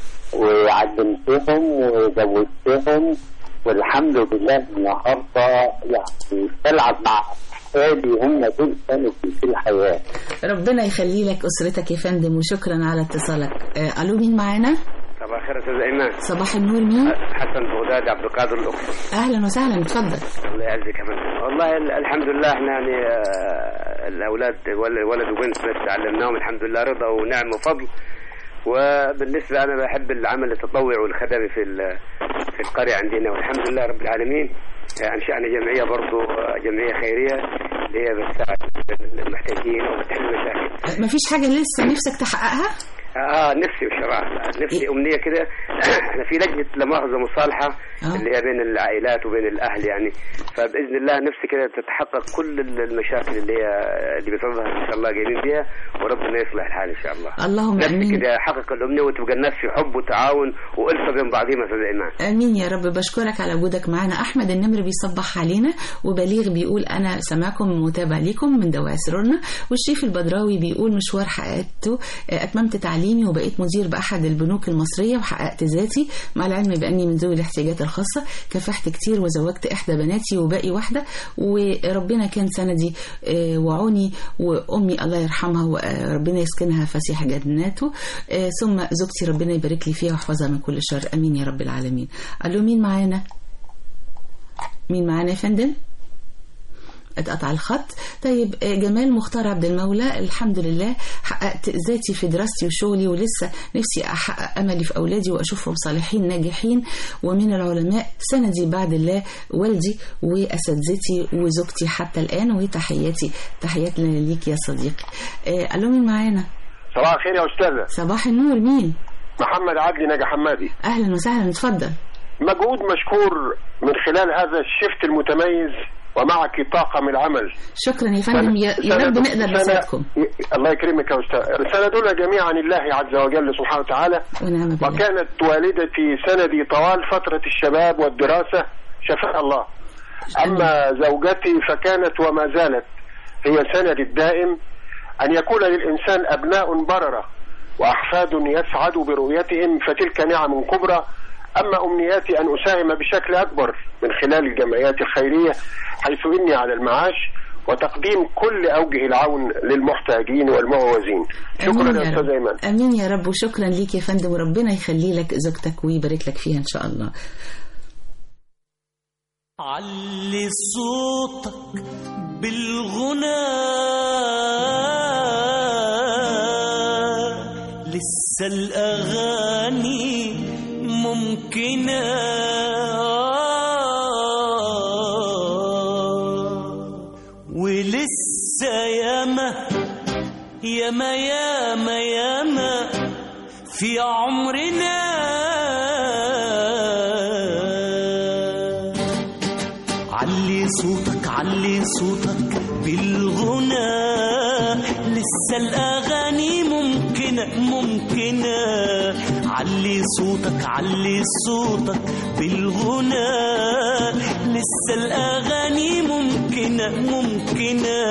وعلمتهم وزوجتهم، والحمد لله النهارده يعني بلعب مع احفادي، هم دول كانوا في الحياه. ربنا يخلي لك اسرتك يا فندم، وشكرا على اتصالك. آه، الو مين معانا؟ صباح الخير استاذ ايمان. صباح النور، مين؟ حسن بغدادي عبد القادر الاقصر. اهلا وسهلا، اتفضل. الله يعزك يا فندم. والله الحمد لله احنا يعني الاولاد ولد وبنت بس علمناهم الحمد لله رضا ونعم وفضل. وبالنسبه انا بحب العمل التطوعي والخدمي في في القريه عندنا، والحمد لله رب العالمين انشانا جمعيه برضه، جمعيه خيريه اللي هي بتساعد المحتاجين وبتحل المشاكل. ما فيش حاجه لسه نفسك تحققها؟ اه نفسي بصراحه، نفسي امنيه كده. احنا في لجنه لمؤاخذه مصالحه آه. اللي هي بين العائلات وبين الاهل يعني، فباذن الله نفسي كده تتحقق كل المشاكل اللي هي اللي بتظهر ان شاء الله جايين فيها، وربنا يصلح الحال ان شاء الله. اللهم امين. كده احقق الامنيه وتبقى الناس في حب وتعاون والفه بين بعضهم يا استاذ ايمان. امين يا رب. بشكرك على وجودك معنا. احمد النمر بيصبح علينا، وبليغ بيقول انا سامعكم متابع ليكم من دواء سرورنا، والشريف البدراوي بيقول مشوار حققته، اتممت تعليمي وبقيت مدير باحد البنوك المصريه وحققت ذاتي، مع العلم باني من ذوي الاحتياجات الخاصه، كافحت كتير وزوجت احدى بناتي وباقي واحده، وربنا كان سندي وعوني، وامي الله يرحمها وربنا يسكنها فسيح جناته، ثم زوجتي ربنا يبارك لي فيها ويحفظها من كل شر، امين يا رب العالمين. الو مين معانا؟ مين معانا يا فندم؟ اتقطع الخط. طيب جمال مختار عبد المولى، الحمد لله حققت ذاتي في دراستي وشغلي، ولسه نفسي احقق املي في اولادي واشوفهم صالحين ناجحين ومن العلماء، سندي بعد الله والدي واساتذتي وزوجتي حتى الان، وتحياتي تحياتنا ليك يا صديقي. آه الو مين معانا؟ صباح الخير يا استاذه. صباح النور، مين؟ محمد عدلي نجا حمادي. اهلا وسهلا، اتفضل. مجهود مشكور من خلال هذا الشفت المتميز، ومعك طاقم العمل. شكرا يا فندم، يا رب نقدر نساعدكم. الله يكرمك يا استاذ. سندنا جميعا لله عز وجل سبحانه وتعالى، وكانت والدتي سندي طوال فترة الشباب والدراسة شفاها الله. أما زوجتي فكانت وما زالت هي سندي الدائم، أن يكون للإنسان أبناء بررة وأحفاد يسعد برؤيتهم، فتلك نعم كبرى. أما أمنياتي أن أساهم بشكل أكبر من خلال الجمعيات الخيرية، حيث إني على المعاش، وتقديم كل أوجه العون للمحتاجين والمعوزين. شكرا يا أستاذ أيمن. أمين يا رب، وشكرا ليك يا فندم، وربنا يخلي لك زوجتك ويبارك لك فيها إن شاء الله. علي صوتك بالغنى، لسه الأغاني ممكنة، ولسه ياما ياما ياما ياما في عمرنا، علي صوتك علي صوتك بالغنى، لسه الأغاني ممكنة ممكنة، علي صوتك علي صوتك بالغنى، لسه الأغاني ممكنة ممكنة.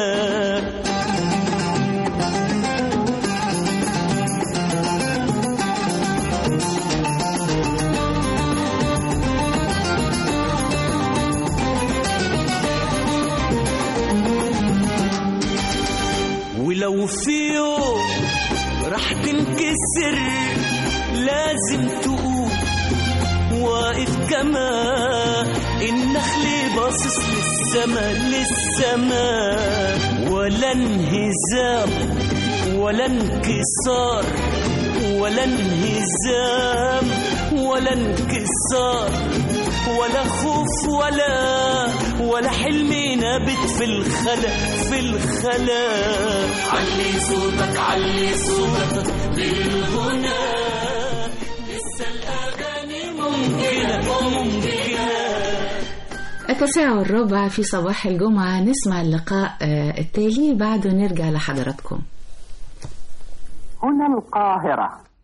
ولو في يوم راح تنكسر لازم تقوم، واقف كما النخل باصص للسما للسما، ولا انهزام ولا انكسار، ولا انهزام ولا انكسار، ولا خوف ولا ولا حلم نابت في الخلا في الخلا. علي صوتك علي صوتك بالغنى، لسه الأغاني ممكنة ممكنة. التاسعة والربع في صباح الجمعة، نسمع اللقاء التالي بعد نرجع لحضراتكم. هنا القاهرة.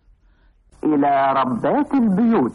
إلى ربات البيوت.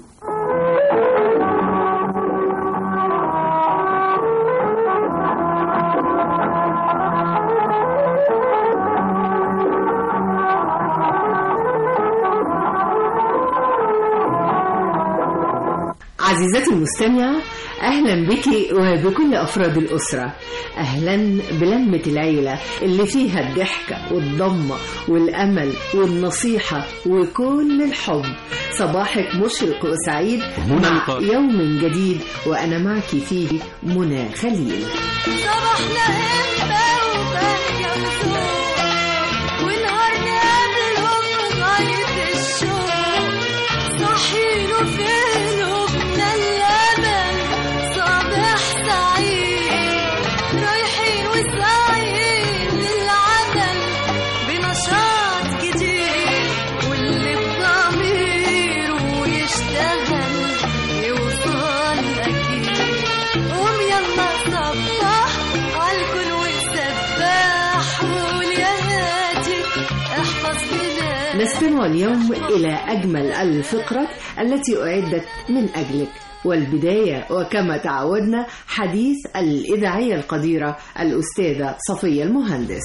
عزيزتي المستمعة، أهلا بك وبكل أفراد الأسرة. أهلا بلمة العيلة اللي فيها الضحكة والضمة والأمل والنصيحة وكل الحب. صباحك مشرق وسعيد مع يوم جديد، وأنا معك فيه منى خليل. صباحنا امتى وبهجة وذوق، ونهارنا قبلهم غاية الشوق، صاحيين وفين وبنا الأمل، صباح سعيد رايحين وساعين للعمل بنشاط جديد، واللي بضميره يشتغل يوصل أكيد. قوم يلا صباح عالكل وسباح، قول يا هادي احفظ بلاد. نستمع اليوم إلى أجمل الفقرات التي أعدت من أجلك، والبداية وكما تعودنا حديث الإذاعية القديرة الأستاذة صفية المهندس.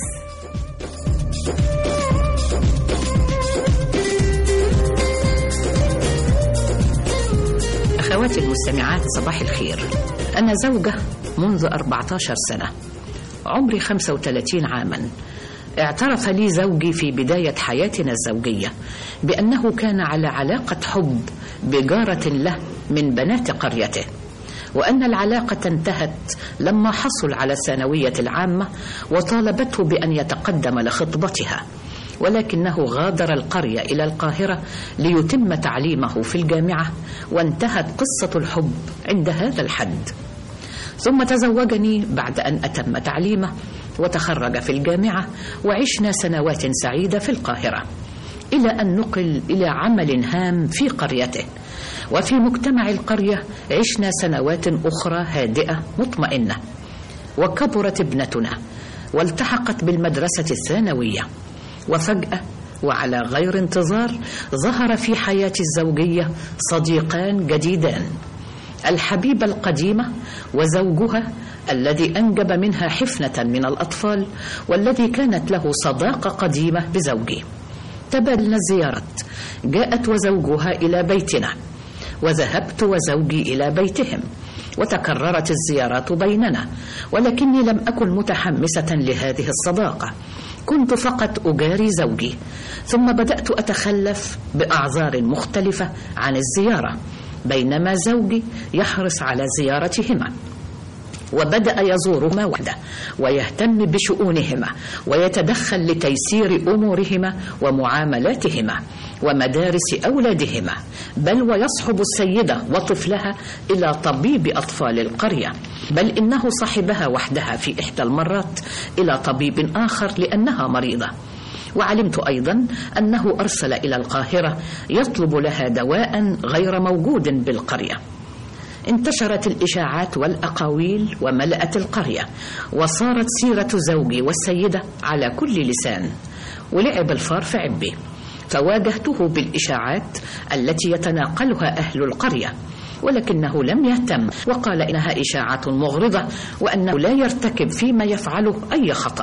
أخواتي المستمعات، صباح الخير. أنا زوجة منذ أربعة عشر سنة، عمري خمسة وثلاثين عاما. اعترف لي زوجي في بداية حياتنا الزوجية بأنه كان على علاقة حب بجارة له من بنات قريته، وأن العلاقة انتهت لما حصل على الثانوية العامة وطالبته بأن يتقدم لخطبتها، ولكنه غادر القرية إلى القاهرة ليتم تعليمه في الجامعة، وانتهت قصة الحب عند هذا الحد. ثم تزوجني بعد أن أتم تعليمه وتخرج في الجامعة، وعشنا سنوات سعيدة في القاهرة، إلى أن نقل إلى عمل هام في قريته. وفي مجتمع القرية عشنا سنوات أخرى هادئة مطمئنة، وكبرت ابنتنا والتحقت بالمدرسة الثانوية. وفجأة وعلى غير انتظار ظهر في حياتي الزوجية صديقان جديدان، الحبيبة القديمة وزوجها الذي أنجب منها حفنة من الأطفال، والذي كانت له صداقة قديمة بزوجي. تبادلنا الزيارات، جاءت وزوجها إلى بيتنا، وذهبت وزوجي إلى بيتهم، وتكررت الزيارات بيننا، ولكني لم أكن متحمسة لهذه الصداقة، كنت فقط أجاري زوجي. ثم بدأت أتخلف بأعذار مختلفة عن الزيارة، بينما زوجي يحرص على زيارتهما، وبدأ يزورهما وحده ويهتم بشؤونهما ويتدخل لتيسير أمورهما ومعاملاتهما ومدارس أولادهما، بل ويصحب السيدة وطفلها إلى طبيب أطفال القرية، بل إنه صحبها وحدها في إحدى المرات إلى طبيب آخر لأنها مريضة. وعلمت أيضا أنه أرسل إلى القاهرة يطلب لها دواء غير موجود بالقرية. انتشرت الإشاعات والأقاويل وملأت القرية، وصارت سيرة زوجي والسيدة على كل لسان، ولعب الفار في عبه. فواجهته بالإشاعات التي يتناقلها أهل القرية، ولكنه لم يهتم، وقال إنها إشاعات مغرضة وأنه لا يرتكب فيما يفعله أي خطأ.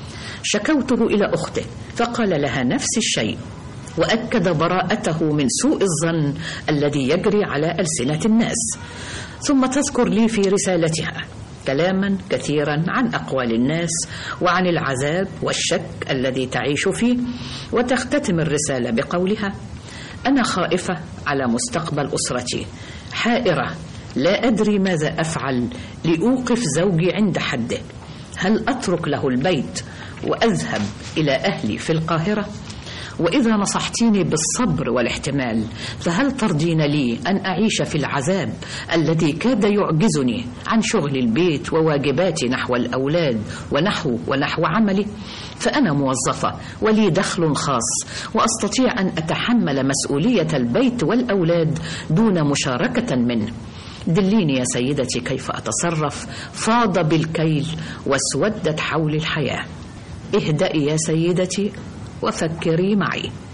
شكوته إلى أخته فقال لها نفس الشيء، وأكد براءته من سوء الظن الذي يجري على ألسنة الناس. ثم تذكر لي في رسالتها كلاما كثيرا عن أقوال الناس وعن العذاب والشك الذي تعيش فيه، وتختتم الرسالة بقولها: أنا خائفة على مستقبل أسرتي، حائرة لا أدري ماذا أفعل لأوقف زوجي عند حده. هل أترك له البيت وأذهب إلى أهلي في القاهرة؟ وإذا نصحتيني بالصبر والاحتمال، فهل ترضين لي أن أعيش في العذاب الذي كاد يعجزني عن شغل البيت وواجباتي نحو الأولاد ونحو ونحو عملي؟ فأنا موظفة ولي دخل خاص، وأستطيع أن أتحمل مسؤولية البيت والأولاد دون مشاركة منه. دليني يا سيدتي كيف أتصرف، فاض بالكيل واسودت حولي الحياة. اهدئي يا سيدتي وفكري معي.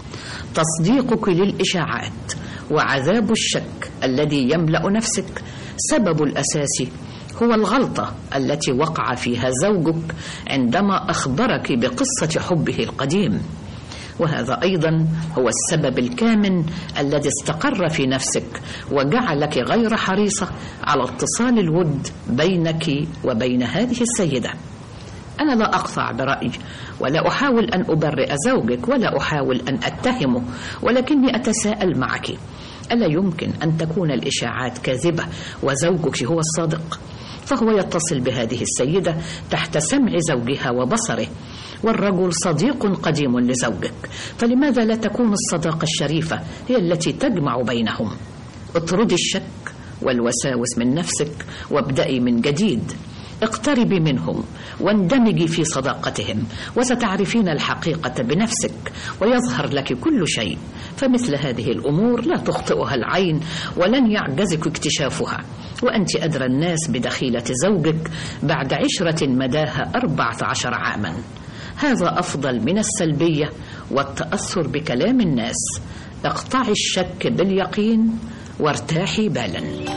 تصديقك للإشاعات وعذاب الشك الذي يملأ نفسك سبب الأساسي هو الغلطة التي وقع فيها زوجك عندما أخبرك بقصة حبه القديم، وهذا أيضا هو السبب الكامن الذي استقر في نفسك وجعلك غير حريصة على اتصال الود بينك وبين هذه السيدة. أنا لا أقطع برأي ولا أحاول أن أبرئ زوجك ولا أحاول أن أتهمه، ولكني أتساءل معك، ألا يمكن أن تكون الإشاعات كاذبة وزوجك هو الصادق؟ فهو يتصل بهذه السيدة تحت سمع زوجها وبصره، والرجل صديق قديم لزوجك، فلماذا لا تكون الصداقة الشريفة هي التي تجمع بينهم؟ اطردي الشك والوساوس من نفسك وابدأي من جديد، اقتربي منهم واندمجي في صداقتهم، وستعرفين الحقيقة بنفسك ويظهر لك كل شيء. فمثل هذه الأمور لا تخطئها العين ولن يعجزك اكتشافها، وأنت أدرى الناس بدخيلة زوجك بعد عشرة مداها أربعة عشر عاما. هذا أفضل من السلبية والتأثر بكلام الناس. اقطعي الشك باليقين وارتاحي بالا.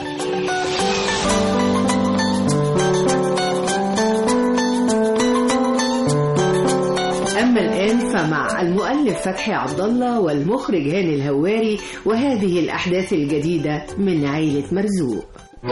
أما الآن فمع المؤلف فتحي عبد الله والمخرج هاني الهواري وهذه الأحداث الجديدة من عائلة مرزوق.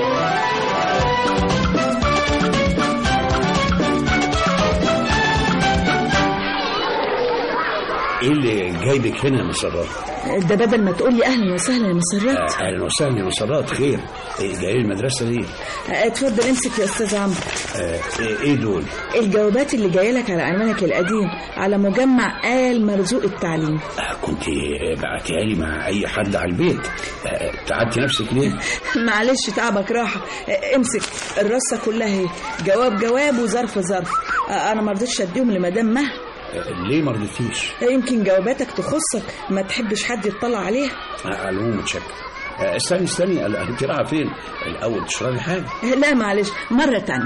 ايه اللي جايبك هنا يا مسرات؟ ده بدل ما تقول لي اهلا وسهلا يا مسرات. آه اهلا وسهلا يا مسرات، خير؟ إيه جاي المدرسه دي؟ آه اتفضل امسك يا استاذ عمرو. آه ايه دول؟ الجوابات اللي جايه لك على عنوانك القديم على مجمع آل مرزوق التعليم. آه كنت بعتيها لي مع اي حد على البيت. آه تعبتي نفسك ليه؟ معلش تعبك راحه. آه امسك الرصه كلها اهي، جواب جواب وظرف ظرف. آه انا ما رضيتش اديهم لمدام مها. ليه ما رضيتيش؟ يمكن جواباتك تخصك ما تحبش حد يطلع عليها. على العموم متشكر. استني استني انت رايحه فين؟ الاول تشربي حاجه؟ لا معلش مره تانية.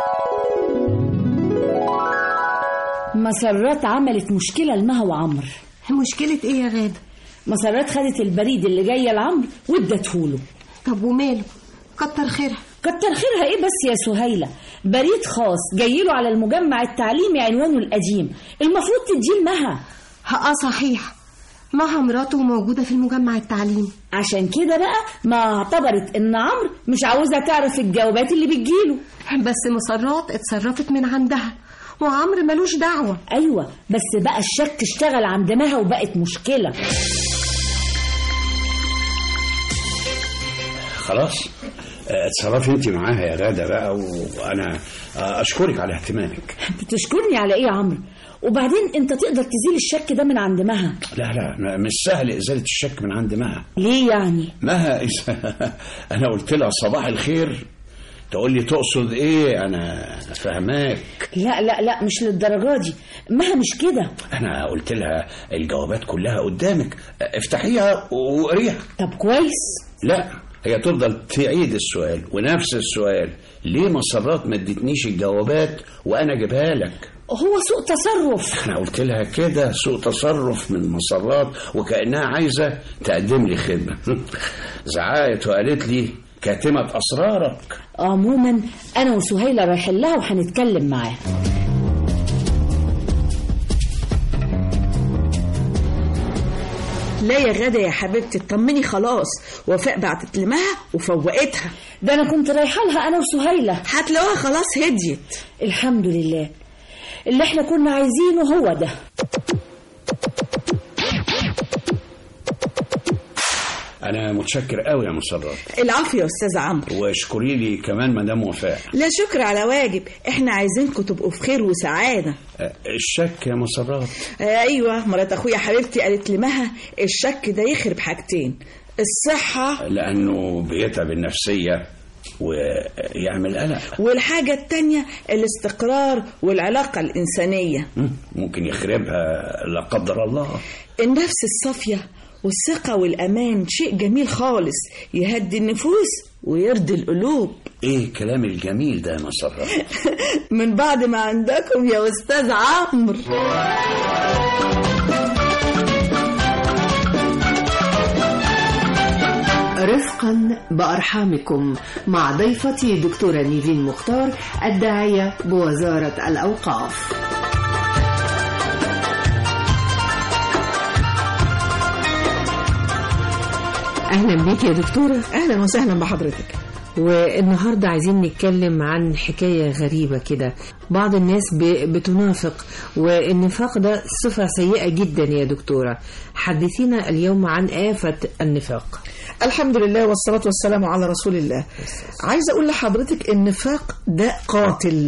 مسرات عملت مشكله لمها وعمر. مشكله ايه يا غاده؟ مسرات خدت البريد اللي جايه لعمرو وادته. طب وماله؟ كتر خيرها. كتر خيرها ايه بس يا سهيلة؟ بريد خاص جايله على المجمع التعليمي عنوانه القديم، المفروض تديه لمها. اه صحيح، مها مراته موجودة في المجمع التعليمي. عشان كده بقى ما اعتبرت ان عمرو مش عاوزها تعرف الجوابات اللي بتجيله. بس مسرات اتصرفت من عندها وعمرو ملوش دعوة. ايوه بس بقى الشك اشتغل عند مها وبقت مشكلة. خلاص اتصرفي انت معاها يا غاده بقى، وانا اشكرك على اهتمامك. بتشكرني على ايه يا عمرو؟ وبعدين انت تقدر تزيل الشك ده من عند مها؟ لا لا مش سهل ازاله الشك من عند مها. ليه يعني؟ مها انا قلت لها صباح الخير تقول لي تقصد ايه؟ انا فهماك. لا لا لا مش للدرجه دي، مها مش كده. انا قلت لها الجوابات كلها قدامك، افتحيها وقريها. طب كويس. لا هي تفضل تعيد السؤال ونفس السؤال، ليه مسرات ما ادتنيش الجوابات وانا اجيبها لك؟ هو سوء تصرف. انا قلت لها كده سوء تصرف من مسرات وكأنها عايزة تقدم لي خدمة. زعقت وقالت لي كاتمة اسرارك. عموما انا وسهيلة رايحين لها وهنتكلم معاها. لا يا غادة يا حبيبتي اطمني خلاص، وفاء بعتت لمها وفوقتها. ده انا كنت رايحه لها انا وسهيلة. هتلاقوها خلاص هديت الحمد لله. اللي احنا كنا عايزينه هو ده. انا متشكر قوي يا مسرات. العفو يا استاذ عمرو. واشكري لي كمان مدام وفاء. لا شكر على واجب، احنا عايزينكم تبقوا في خير وسعاده. الشك يا مسرات. ايوه مرات اخويا حبيبتي قالت لمها الشك ده يخرب حاجتين، الصحه لانه بيتعب النفسيه ويعمل قلق، والحاجة التانية الاستقرار والعلاقة الإنسانية ممكن يخربها لا قدر الله. النفس الصافية والثقة والأمان شيء جميل خالص، يهدي النفوس ويرضي القلوب. ايه الكلام الجميل ده يا مسرات؟ من بعد ما عندكم يا أستاذ عمرو. رفقا بأرحامكم مع ضيفتي دكتورة نيفين مختار الداعية بوزارة الأوقاف. أهلا بك يا دكتورة. أهلا وسهلا بحضرتك. والنهاردة عايزين نتكلم عن حكاية غريبة كده. بعض الناس بتنافق، والنفاق ده صفة سيئة جدا يا دكتورة. حدثينا اليوم عن آفة النفاق. الحمد لله والصلاة والسلام على رسول الله. عايزة أقول لحضرتك النفاق ده قاتل،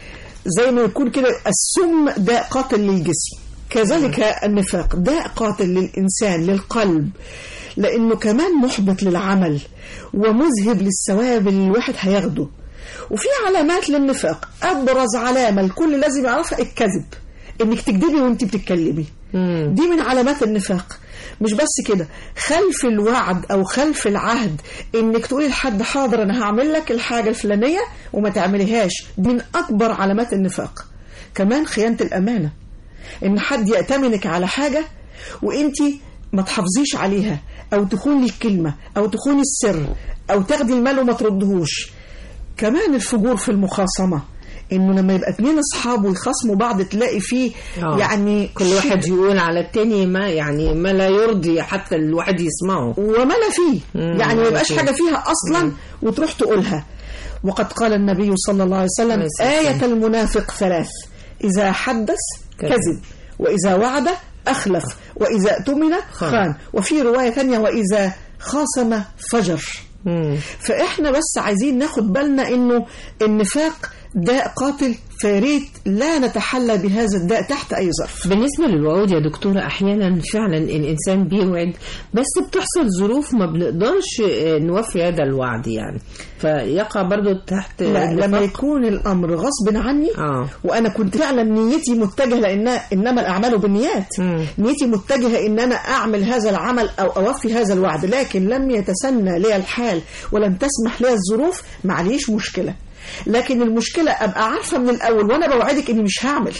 زي ما يكون كده السم ده قاتل للجسم، كذلك النفاق ده قاتل للإنسان للقلب، لأنه كمان محبط للعمل ومذهب للثواب اللي الواحد هياخده. وفي علامات للنفاق، أبرز علامة الكل لازم يعرفها الكذب، إنك تكذبي وإنت بتتكلمي، دي من علامات النفاق. مش بس كده، خلف الوعد أو خلف العهد، إنك تقولي لحد حاضر أنا هعمل لك الحاجة الفلانية وما تعمليهاش، دي من أكبر علامات النفاق. كمان خيانة الأمانة، إن حد يأتمنك على حاجة وإنتي ما تحافظيش عليها، أو تخوني الكلمة، أو تخوني السر، أو تاخدي المال وما تردهوش. كمان الفجور في المخاصمة، إنه لما يبقى اتنين أصحاب ويخاصموا بعض تلاقي فيه أوه. يعني كل واحد يقول على التاني ما يعني ما لا يرضي حتى الواحد يسمعه وما لا فيه، يعني ما يبقاش حاجة فيها أصلا مم. وتروح تقولها. وقد قال النبي صلى الله عليه وسلم آية المنافق ثلاث: إذا حدث كذب، وإذا وعد أخلف، وإذا اؤتمن خان، وفي رواية ثانية وإذا خاصم فجر. مم. فإحنا بس عايزين ناخد بالنا إنه النفاق داء قاتل، فياريت لا نتحلى بهذا الداء تحت أي ظرف. بالنسبة للوعود يا دكتورة، أحيانا فعلا الإنسان بيوعد بس بتحصل ظروف ما بنقدرش نوفي هذا الوعد، يعني فيقع برضو تحت. لا، لما يكون الأمر غصب عني آه. وأنا كنت فعلا نيتي متجهة، لأن إنما الأعمال بالنيات، مم. نيتي متجهة إن أنا أعمل هذا العمل أو أوفي هذا الوعد، لكن لم يتسنى لي الحال ولم تسمح لي الظروف، معليش مشكلة. لكن المشكلة أبقى عارفة من الأول وأنا بوعدك إني مش هعمل،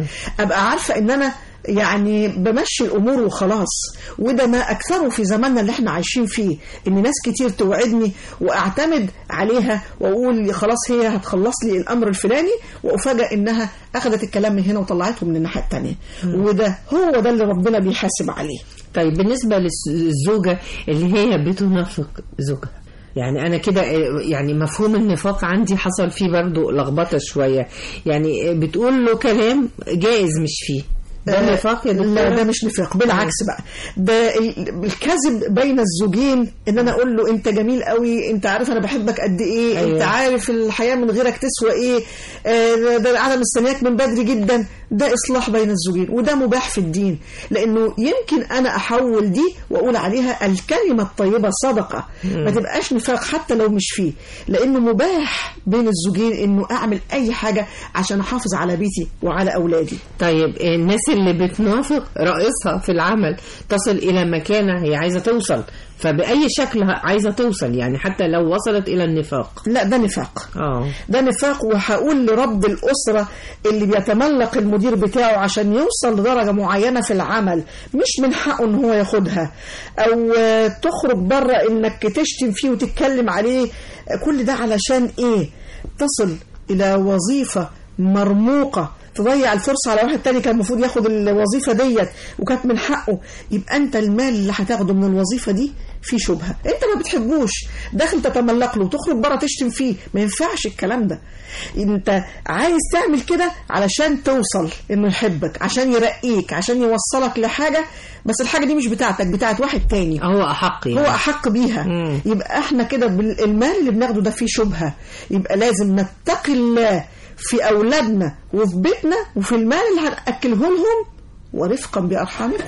أبقى عارفة إن أنا يعني بمشي الأمور وخلاص. وده ما أكثره في زماننا اللي احنا عايشين فيه، إن ناس كتير توعدني وأعتمد عليها وأقول خلاص هي هتخلص لي الأمر الفلاني، وأفاجأ إنها أخذت الكلام من هنا وطلعته من الناحية التانية. وده هو ده اللي ربنا بيحاسب عليه. طيب بالنسبة للزوجة اللي هي بتنافق زوجها، يعني أنا كده يعني مفهوم النفاق عندي حصل فيه برضو لخبطة شوية، يعني بتقول له كلام جائز مش فيه، ده نفاق يا دكتورة؟ لا، ده مش نفاق، بالعكس بقى، ده الكذب بين الزوجين، ان انا اقول له انت جميل قوي، انت عارف انا بحبك قد ايه، أيوة. انت عارف الحياة من غيرك تسوى ايه، ده انا مستنياك من بدري جدا. ده اصلاح بين الزوجين، وده مباح في الدين، لانه يمكن انا احول دي واقول عليها الكلمة الطيبة صدقة، مم. ما تبقاش نفاق حتى لو مش فيه، لانه مباح بين الزوجين انه اعمل اي حاجة عشان احافظ على بيتي وعلى اولادي. طيب الناس اللي بتنافق رئيسها في العمل تصل إلى مكانة هي عايزة توصل، فبأي شكل عايزة توصل، يعني حتى لو وصلت إلى النفاق. لا، ده نفاق. آه. ده نفاق. وهقول لرب الأسرة اللي بيتملق المدير بتاعه عشان يوصل لدرجة معينة في العمل، مش من حقه إن هو ياخدها، أو تخرج بره إنك تشتم فيه وتتكلم عليه. كل ده علشان إيه؟ تصل إلى وظيفة مرموقة، تضيع الفرصة على واحد تاني كان المفروض ياخد الوظيفة ديت وكانت من حقه. يبقى انت المال اللي هتاخده من الوظيفة دي في شبهة، انت ما بتحبوش، داخل تتملق له وتخرج بره تشتم فيه. ما ينفعش الكلام ده. انت عايز تعمل كده علشان توصل انه يحبك، عشان يرقيك، عشان يوصلك لحاجة، بس الحاجة دي مش بتاعتك، بتاعت واحد تاني هو أحق يعني. هو أحق بيها. مم. يبقى احنا كده المال اللي بناخده ده فيه شبهة. يبقى لازم نتقي الله في أولادنا وفي بيتنا وفي المال اللي هنأكله لهم، ورفقا بأرحامكم.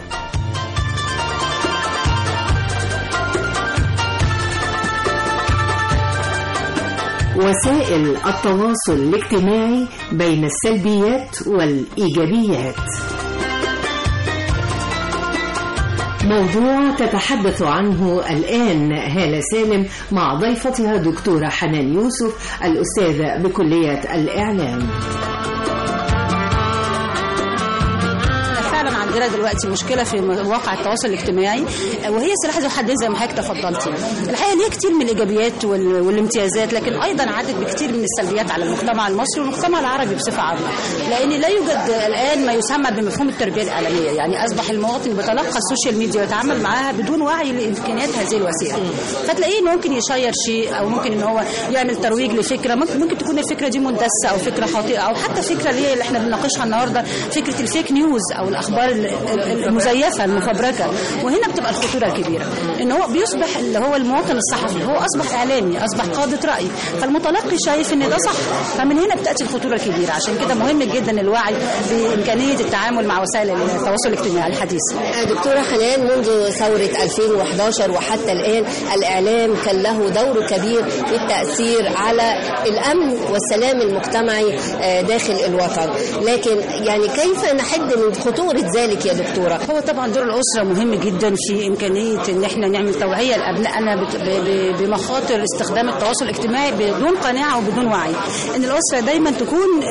وسائل التواصل الاجتماعي بين السلبيات والإيجابيات، موضوع تتحدث عنه الآن هالة سالم مع ضيفتها دكتورة حنان يوسف، الأستاذة بكلية الإعلام. فعلا عندنا دلوقتي مشكله في مواقع التواصل الاجتماعي، وهي سلاح ذو حدين زي ما حضرتك تفضلتي. الحقيقه ليه كتير من الايجابيات والامتيازات، لكن ايضا عدد بكتير من السلبيات على المجتمع المصري والمجتمع العربي بصفه عامه، لان لا يوجد الان ما يسمى بمفهوم التربيه الاعلاميه. يعني اصبح المواطن بيتلقى السوشيال ميديا ويتعامل معاها بدون وعي لامكانيات هذه الوسيله، فتلاقيه انه ممكن يشير شيء، او ممكن ان هو يعمل ترويج لفكره، ممكن, ممكن تكون الفكره دي مندسه او فكره خاطئه، او حتى فكره اللي, اللي احنا بنناقشها النهارده، فكره الفيك نيوز او الاخبار المزيفه المفبركه. وهنا بتبقى الخطوره الكبيره، ان هو بيصبح اللي هو المواطن الصحفي هو اصبح اعلامي، اصبح قاده راي، فالمتلقي شايف ان ده صح، فمن هنا بتاتي الخطوره الكبيره. عشان كده مهم جدا الوعي بامكانيه التعامل مع وسائل التواصل الاجتماعي الحديثه. دكتوره حنان، منذ ثوره ألفين وإحدى عشر وحتى الان الاعلام كان له دور كبير في التاثير على الامن والسلام المجتمعي داخل الوطن، لكن يعني كيف نحد من خطوره ذلك يا دكتوره؟ هو طبعا دور الاسره مهم جدا في امكانيه ان احنا نعمل توعيه لابنائنا بمخاطر استخدام التواصل الاجتماعي بدون قناعه وبدون وعي. ان الاسره دايما تكون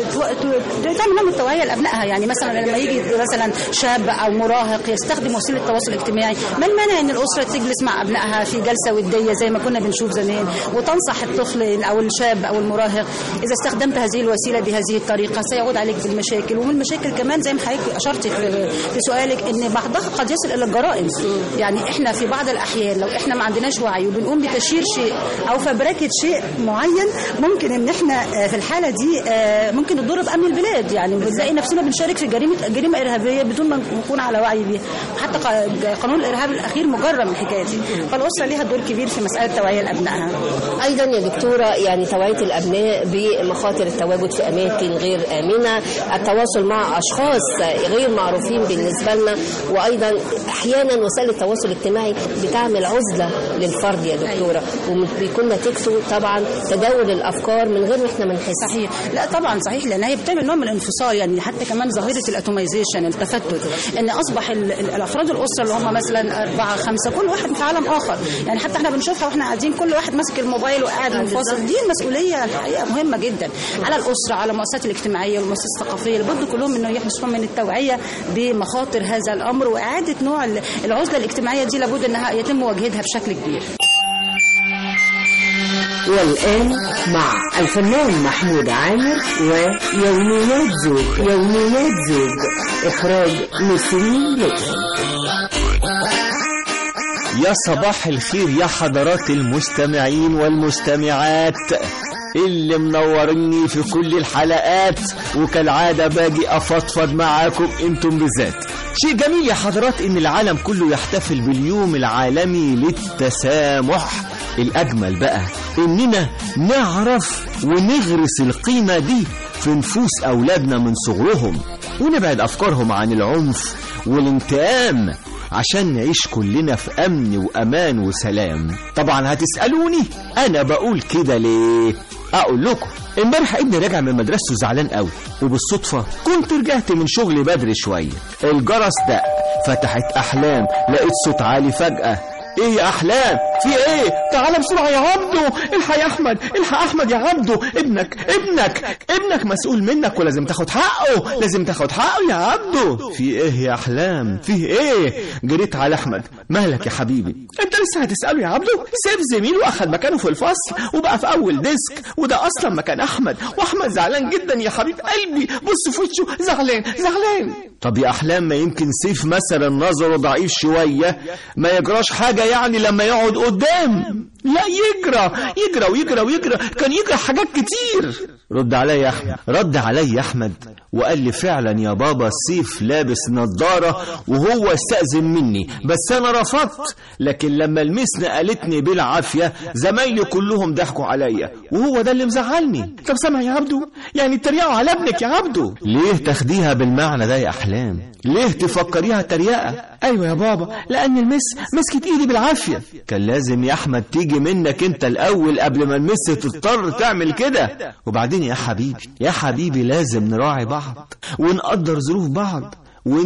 تعمل نوع من التوعيه لابنائها. يعني مثلا لما يجي مثلا شاب او مراهق يستخدم وسيله التواصل الاجتماعي، ما المانع ان الاسره تجلس مع ابنائها في جلسه وديه زي ما كنا بنشوف زمان، وتنصح الطفل او الشاب او المراهق اذا استخدمت هذه الوسيله بهذه الطريقه سيعود عليك بالمشاكل. ومن المشاكل كمان زي ما حضرتك اشرتي في سؤالك ان بعضها قد يصل الى الجرائم. يعني احنا في بعض الاحيان لو احنا ما عندناش وعي وبنقوم بتشهير شيء او فبركه شيء معين، ممكن ان احنا في الحاله دي ممكن نضر بامن البلاد. يعني بنلاقي نفسنا بنشارك في جريمه جريمه ارهابيه بدون ما نكون على وعي بيها. حتى قانون الارهاب الاخير مجرم الحكايه دي. فالاسره ليها دور كبير في مساله توعيه لابنائها. ايضا يا دكتوره يعني توعيه الابناء بمخاطر التواجد في اماكن غير امنه، التواصل مع اشخاص غير معروفين بالنسبه لنا، وايضا احيانا وسائل التواصل الاجتماعي بتعمل عزله للفرد يا دكتوره، وبيكون نتيجته طبعا تداول الافكار من غير ما احنا ما نحس. صحيح، لا طبعا صحيح، لان هي بتعمل نوع من الانفصال. يعني حتى كمان ظاهره الاتوميزيشن، التفتت، ان اصبح الافراد الاسره اللي هم مثلا اربعه خمسه كل واحد في عالم اخر. يعني حتى احنا بنشوفها واحنا قاعدين كل واحد ماسك الموبايل وقاعد منفصل. دي المسؤوليه الحقيقه مهمه جدا على الاسره، على المؤسسات الاجتماعيه والمؤسسات الثقافيه، لابد كلهم انه يحرصوا من التوعيه بمخاطر هذا الامر، واعاده نوع العزله الاجتماعيه دي لابد انها يتم مواجهتها بشكل كبير. والآن مع الفنان محمود عامر ويوميات زوج. يوميات زوج إخراج نسرين لطفي. يا صباح الخير يا حضرات المستمعين والمستمعات اللي منورني في كل الحلقات، وكالعادة باجي أفضفض معاكم انتم بالذات. شيء جميل يا حضرات ان العالم كله يحتفل باليوم العالمي للتسامح. الأجمل بقى اننا نعرف ونغرس القيمة دي في نفوس أولادنا من صغرهم، ونبعد أفكارهم عن العنف والانتقام عشان نعيش كلنا في أمن وأمان وسلام. طبعا هتسألوني أنا بقول كده ليه؟ أقول لكم امبارح ابني راجع من مدرسته زعلان قوي، وبالصدفة كنت رجعت من شغلي بدري شوية. الجرس دق، فتحت أحلام، لقيت صوت عالي فجأة. ايه يا احلام في ايه؟ تعال بسرعه يا عبدو، الحق يا احمد، الحق احمد يا عبدو، ابنك ابنك ابنك مسؤول منك ولازم تاخد حقه، لازم تاخد حقه يا عبدو. في ايه يا احلام في ايه؟ جريت على احمد. مالك يا حبيبي؟ انت لسه هتساله يا عبدو؟ سيف زميله اخد مكانه في الفصل وبقى في اول ديسك، وده اصلا مكان احمد، واحمد زعلان جدا يا حبيب قلبي، بص في وشه زعلان زعلان. طب يا احلام ما يمكن سيف مثلا نظره ضعيف شويه، ما يجراش حاجه يعني لما يقعد قدام؟ لا يجرى يجرى ويجرى ويجرى، كان يجرى حاجات كتير. رد عليا يا احمد. رد عليا احمد وقال لي فعلا يا بابا سيف لابس نظارة وهو استأذن مني، بس انا رفضت، لكن لما المسنا قالتني بالعافية زمايلي كلهم ضحكوا عليا، وهو ده اللي مزعلني. طب سامع يا عبدو، يعني تريقوا على ابنك يا عبدو؟ ليه تاخديها بالمعنى ده يا احلام؟ ليه تفكريها تريقة؟ ايوه يا بابا، لان المس مسكت ايدي بالعافية. كان لازم يا احمد تيجي منك انت الاول قبل ما المس تضطر تعمل كده. وبعدين يا حبيبي يا حبيبي لازم نراعي بعض ونقدر ظروف بعض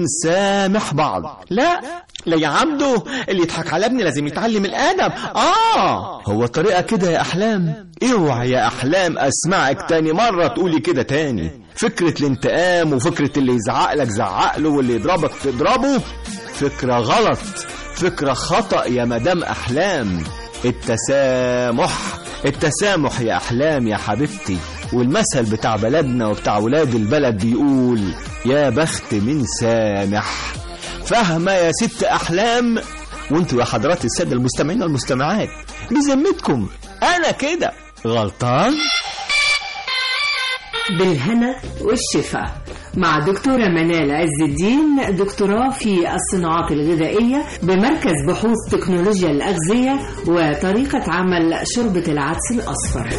ونسامح بعض. لا لا يا عبدو، اللي يضحك على ابني لازم يتعلم الادب. اه هو طريقة كده يا احلام؟ اوعى يا احلام اسمعك تاني مرة تقولي كده تاني. فكرة الانتقام وفكرة اللي يزعق لك زعق له واللي يضربك تضربه فكرة غلط، فكرة خطأ يا مدام أحلام. التسامح، التسامح يا أحلام يا حبيبتي. والمثل بتاع بلدنا وبتاع ولاد البلد بيقول يا بخت من سامح. فاهمة يا ست أحلام؟ وانتوا يا حضرات السادة المستمعين والمستمعات بذمتكم أنا كده غلطان؟ بالهنا والشفاء مع دكتورة منال عز الدين، دكتوراه في الصناعات الغذائية بمركز بحوث تكنولوجيا الأغذية وطريقة عمل شوربة العدس الأصفر.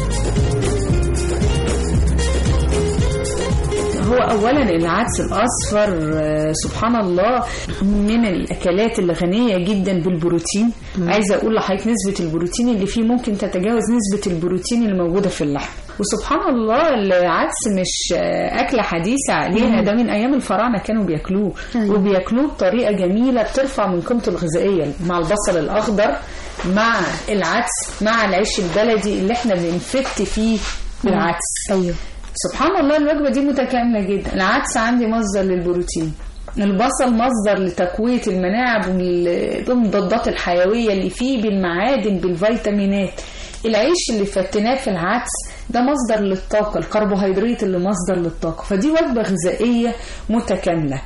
هو أولا العدس الأصفر سبحان الله من الأكلات اللي غنية جدا بالبروتين. م. عايزة أقول لحضرتك نسبة البروتين اللي فيه ممكن تتجاوز نسبة البروتين اللي موجودة في اللحم. وسبحان الله العدس مش أكلة حديثة علينا، ده من أيام الفراعنة كانوا بياكلوه. أيوة. وبياكلوه بطريقة جميلة بترفع من قيمته الغذائية مع البصل الأخضر مع العدس مع العيش البلدي اللي احنا بنفت فيه بالعدس. أيوه سبحان الله الوجبة دي متكاملة جدا. العدس عندي مصدر للبروتين، البصل مصدر لتقوية المناعة بالمضادات الحيوية اللي فيه بالمعادن بالفيتامينات، العيش اللي فتناه في العدس ده مصدر للطاقة، الكربوهيدرات اللي مصدر للطاقة، فدي وجبة غذائية متكاملة.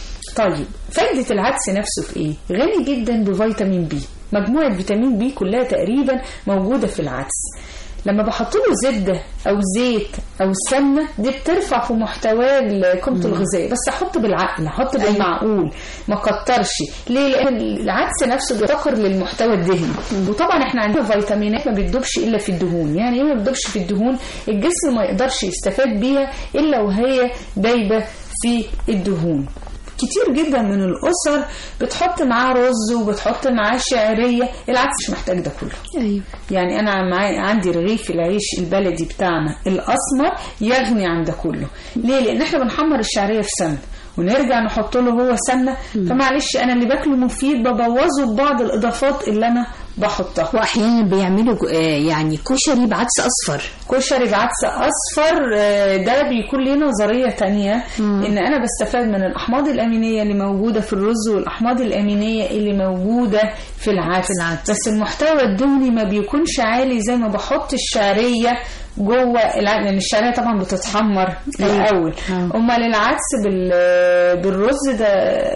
طيب فائدة العدس نفسه في ايه؟ غني جدا بفيتامين بي، مجموعة فيتامين بي كلها تقريبا موجودة في العدس. لما بحط له زبدة او زيت او سمنه دي بترفع في محتواه قيمته الغذائيه، بس احط بالعقل، احط بالمعقول، ما كترش. ليه؟ لان العدس نفسه بيفتقر للمحتوى الدهني، وطبعا احنا عندنا فيتامينات ما بتدوبش الا في الدهون. يعني ايه ما بتدوبش في الدهون؟ الجسم ما يقدرش يستفاد بيها الا وهي دايبه في الدهون. كتير جدا من الأسر بتحط معاه رز وبتحط معاه شعرية، العدس مش محتاج ده كله. أيوة. يعني أنا معايا عندي رغيف العيش البلدي بتاعنا الأسمر يغني عن ده كله. ليه؟ لأن احنا بنحمر الشعرية في سمنة ونرجع نحط له هو سمنة، فمعلش أنا اللي باكله مفيد ببوظه ببعض الإضافات اللي أنا بحطها. واحيانا بيعملوا يعني كشري بعدس اصفر. كشري بعدس اصفر ده بيكون ليه نظريه تانية، مم. ان انا بستفاد من الاحماض الامينيه اللي موجوده في الرز والاحماض الامينيه اللي موجوده في العدس، بس المحتوى الدهني ما بيكونش عالي زي ما بحط الشعريه جوه العدس، لان الشعريه طبعا بتتحمر الاول. امال العدس بالرز ده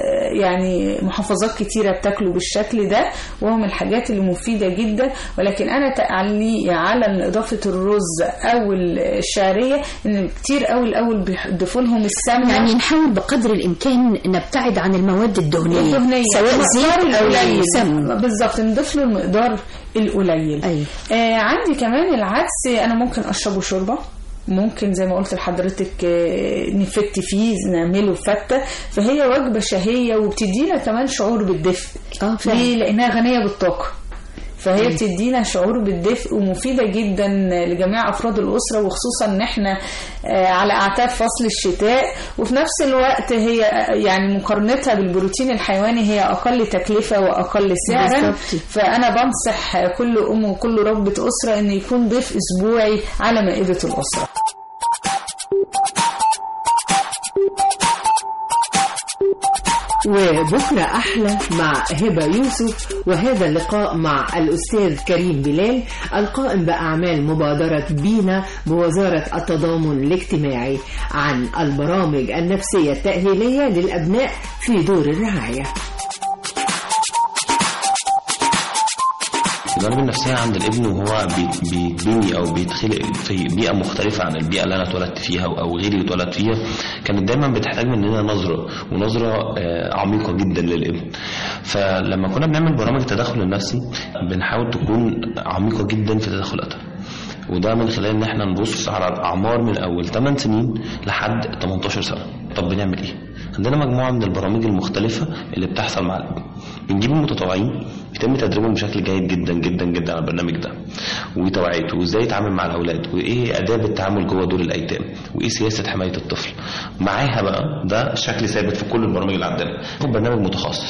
يعني محافظات كتيره بتاكله بالشكل ده، وهو من الحاجات اللي مفيده جدا. ولكن انا تعليقي على اضافه الرز او الشعريه ان كتير قوي الاول بيضيفوا لهم السمنه. يعني نحاول بقدر الامكان نبتعد عن المواد الدهنيه, الدهنية. سواء زيت او سمنه. بالظبط نضيف له المقدار القليل. أيوة. آه عندي كمان العدس انا ممكن اشربه شوربه، ممكن زي ما قلت لحضرتك نفت فيه نعمله فتة، فهي وجبة شهية وبتدينا كمان شعور بالدفء. اه ليه؟ لأنها غنية بالطاقة، فهي بتدينا شعور بالدفء ومفيدة جدا لجميع أفراد الأسرة، وخصوصا ان احنا على أعتاب فصل الشتاء، وفي نفس الوقت هي يعني مقارنتها بالبروتين الحيواني هي أقل تكلفة وأقل سعرا. فأنا بنصح كل أم وكل ربة أسرة ان يكون ضيف أسبوعي على مائدة الأسرة. وبكرة أحلى مع هبة يوسف، وهذا اللقاء مع الأستاذ كريم بلال القائم بأعمال مبادرة بينا بوزارة التضامن الاجتماعي عن البرامج النفسية التأهيلية للأبناء في دور الرعاية. الجوانب النفسية عند الابن وهو بيتبني أو بيتخلق في بيئة مختلفة عن البيئة اللي أنا اتولدت فيها أو غيري اتولد فيها، كانت دايما بتحتاج مننا نظرة ونظرة عميقة جدا للابن. فلما كنا بنعمل برامج التدخل النفسي بنحاول تكون عميقة جدا في تدخلاتها، وده من خلال ان احنا نبص على الاعمار من اول ثماني سنين لحد ثمانية عشر سنة. طب بنعمل ايه؟ عندنا مجموعة من البرامج المختلفة اللي بتحصل مع الابن. بنجيب المتطوعين يتم تدريبهم بشكل جيد جدا جدا جدا على البرنامج ده، وتوعيته وازاي يتعامل مع الاولاد، وايه اداب التعامل جوه دور الايتام، وايه سياسه حمايه الطفل. معاها بقى ده شكل ثابت في كل البرامج اللي عندنا. هو برنامج متخصص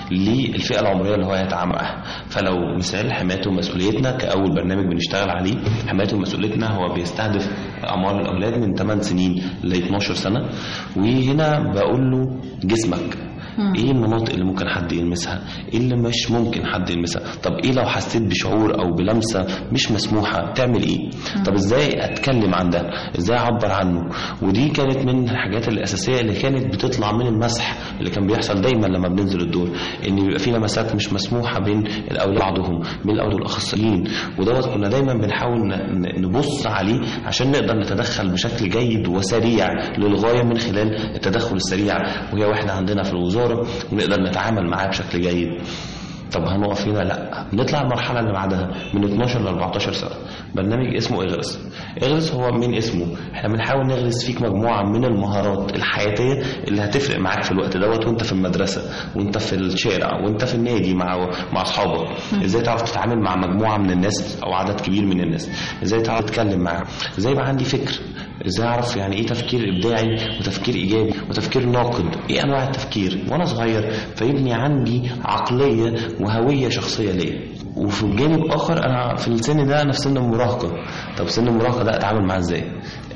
للفئه العمريه اللي هو هيتعامل معاها. فلو مثال حمايته ومسؤوليتنا كاول برنامج بنشتغل عليه، حمايته ومسؤوليتنا هو بيستهدف اعمار الاولاد من ثمان سنين ل اتناشر سنه. وهنا بقول له جسمك ايه المناطق اللي ممكن حد يلمسها، ايه اللي مش ممكن حد يلمسها، طب ايه لو حسيت بشعور او بلمسه مش مسموحه تعمل ايه، طب ازاي اتكلم عن ده، ازاي اعبر عنه. ودي كانت من الحاجات الاساسيه اللي كانت بتطلع من المسح اللي كان بيحصل دايما لما بننزل الدور، ان بيبقى في لمسات مش مسموحه بين الاولاد بعضهم، بين الاولاد والاخصائيين. ودوت كنا دايما بنحاول نبص عليه عشان نقدر نتدخل بشكل جيد وسريع للغايه من خلال التدخل السريع، وهي واحده عندنا في الوزاره ونقدر نتعامل معاه بشكل جيد. طب هنقف هنا؟ لا، نطلع المرحله اللي بعدها من اتناشر ل اربعتاشر سنه، برنامج اسمه اغرس. اغرس هو من اسمه احنا بنحاول نغرس فيك مجموعه من المهارات الحياتيه اللي هتفرق معاك في الوقت دوت، وانت في المدرسه وانت في الشارع وانت في النادي مع مع اصحابك. ازاي تعرف تتعامل مع مجموعه من الناس او عدد كبير من الناس، ازاي تعرف تتكلم معاهم، ازاي يبقى عندي فكر، ازاي اعرف يعني ايه تفكير ابداعي وتفكير ايجابي وتفكير ناقد، ايه انواع التفكير وانا صغير، فيبني عندي عقليه وهويه شخصيه ليا. وفي الجانب اخر انا في السن ده انا في سن المراهقه. طب سن المراهقه ده اتعامل معاه ازاي؟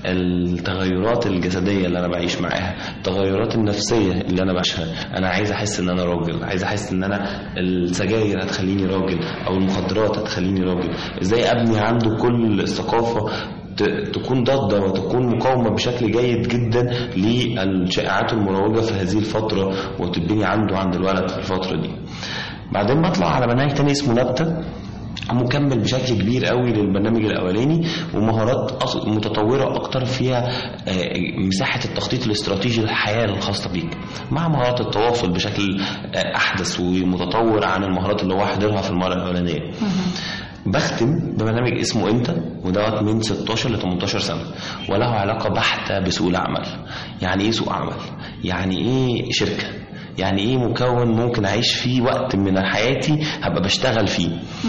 التغيرات الجسديه اللي انا بعيش معاها، التغيرات النفسيه اللي انا بعيشها. انا عايز احس ان انا راجل، عايز احس ان انا السجاير هتخليني راجل او المخدرات هتخليني راجل. ازاي ابني عنده كل الثقافه تكون ضادة وتكون مقاومة بشكل جيد جدا للشائعات المروجة في هذه الفترة وتبني عنده عند الولد في الفترة دي. بعدين بطلع على برنامج تاني اسمه نبتة، مكمل بشكل كبير قوي للبرنامج الاولاني، ومهارات متطوره اكتر فيها مساحه التخطيط الاستراتيجي للحياه الخاصه بيك، مع مهارات التواصل بشكل احدث ومتطور عن المهارات اللي هو حضرها في المره الاولانيه. بختم ببرنامج اسمه انت، ودوت من ستاشر ل تمنتاشر سنه، وله علاقه بحته بسوق العمل. يعني ايه سوق عمل؟ يعني ايه شركه؟ يعني ايه مكون ممكن اعيش فيه وقت من حياتي هبقى بشتغل فيه.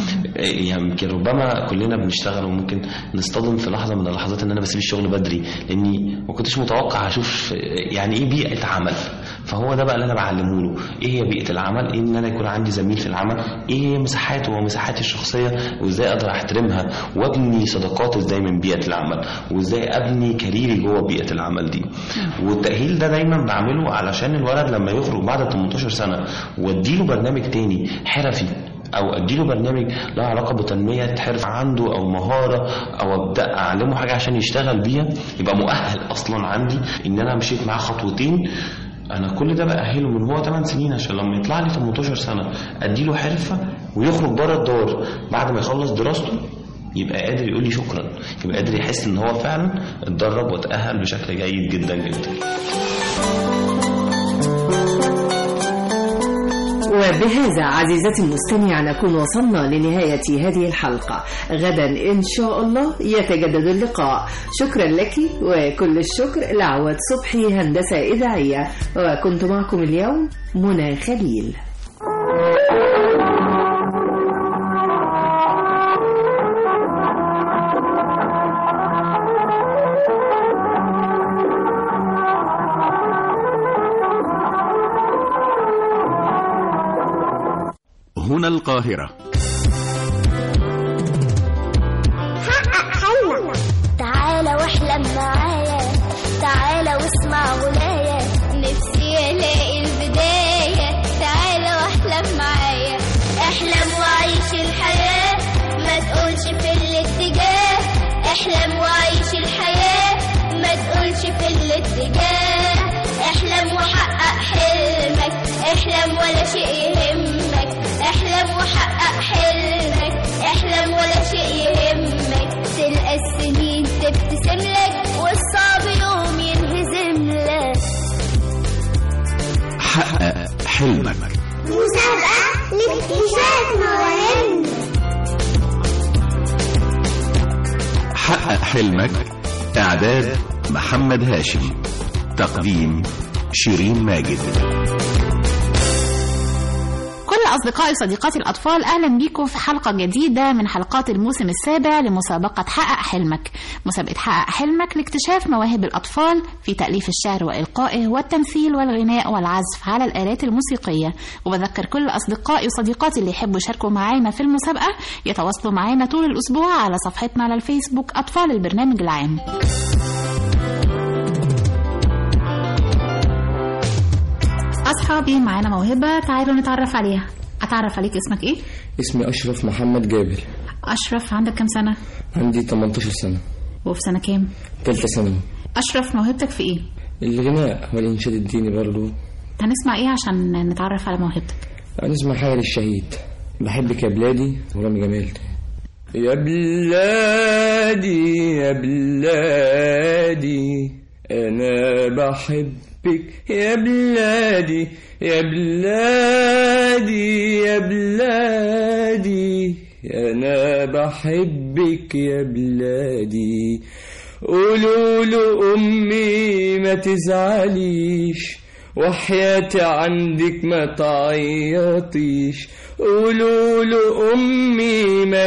يمكن يعني ربما كلنا بنشتغل وممكن نصطدم في لحظه من اللحظات ان انا بسيب الشغل بدري لاني ما كنتش متوقع اشوف يعني ايه بيئه عمل. فهو ده بقى اللي انا بعلمه له، ايه هي بيئه العمل، ايه ان انا يكون عندي زميل في العمل، ايه هي مساحاته ومساحاتي الشخصيه وازاي اقدر احترمها وابني صداقات ازاي من بيئه العمل، وازاي ابني كاريري جوه بيئه العمل دي. والتاهيل ده دايما بعمله علشان الولد لما يخرج بعد تمنتاشر سنه واديله برنامج تاني حرفي او اديله برنامج له علاقه بتنميه حرف عنده او مهاره او ابدا اعلمه حاجه عشان يشتغل بيها، يبقى مؤهل اصلا عندي ان انا مشيت معاه خطوتين. انا كل ده باهله من هو ثمان سنين عشان لما يطلع لي تمنتاشر سنه اديله حرفه ويخرج بره الدار بعد ما يخلص دراسته يبقى قادر يقول لي شكرا، يبقى قادر يحس ان هو فعلا اتدرب وتاهل بشكل جيد جدا جدا. وبهذا عزيزتي المستمعة نكون وصلنا لنهاية هذه الحلقة. غدا إن شاء الله يتجدد اللقاء. شكرا لك وكل الشكر لعواد صبحي هندسة إذاعية، وكنت معكم اليوم منى خليل. هنا القاهرة. حقق حلمك، تعالى واحلم معايا، تعالى واسمع غنايا، نفسي الاقي البداية، تعالى واحلم معايا، احلم وعيش الحياة، ما تقولش في الاتجاه، احلم وعيش الحياة، ما تقولش في الاتجاه، احلم وحقق حلمك، احلم ولا شيء يهمك، احلم وحقق حلمك، احلم ولا شيء يهمك، تلقى السنين تبتسم لك والصعب يوم ينهزم لك. حقق حلمك، مسابقة لاكتشاف مواهب. حقق حلمك، إعداد محمد هاشم، تقديم شيرين ماجد. كل أصدقائي وصديقاتي الأطفال، أهلا بيكم في حلقة جديدة من حلقات الموسم السابع لمسابقة حقق حلمك. مسابقة حقق حلمك لاكتشاف مواهب الأطفال في تأليف الشعر وإلقائه والتمثيل والغناء والعزف على الآلات الموسيقية. وبذكر كل أصدقائي وصديقاتي اللي يحبوا يشاركوا معانا في المسابقة يتواصلوا معانا طول الأسبوع على صفحتنا على الفيسبوك أطفال البرنامج العام. أصحابي معانا موهبة، تعالوا نتعرف عليها. أتعرف عليك، اسمك إيه؟ اسمي أشرف محمد جابر. أشرف، عندك كم سنة؟ عندي تمنتاشر سنة. وفي سنة كام؟ تالتة ثانوي. أشرف، موهبتك في إيه؟ الغناء والإنشاد الديني برضو. هنسمع إيه عشان نتعرف على موهبتك؟ هنسمع حاجة للشهيد، بحبك يا بلادي ورامي جمال. يا بلادي يا بلادي أنا بحبك يا بلادي يا بلادي يا بلادي أنا بحبك يا بلادي. قولوا له أمي ما تزعليش وحياتي عندك ما تعيطيش. قولوا له أمي ما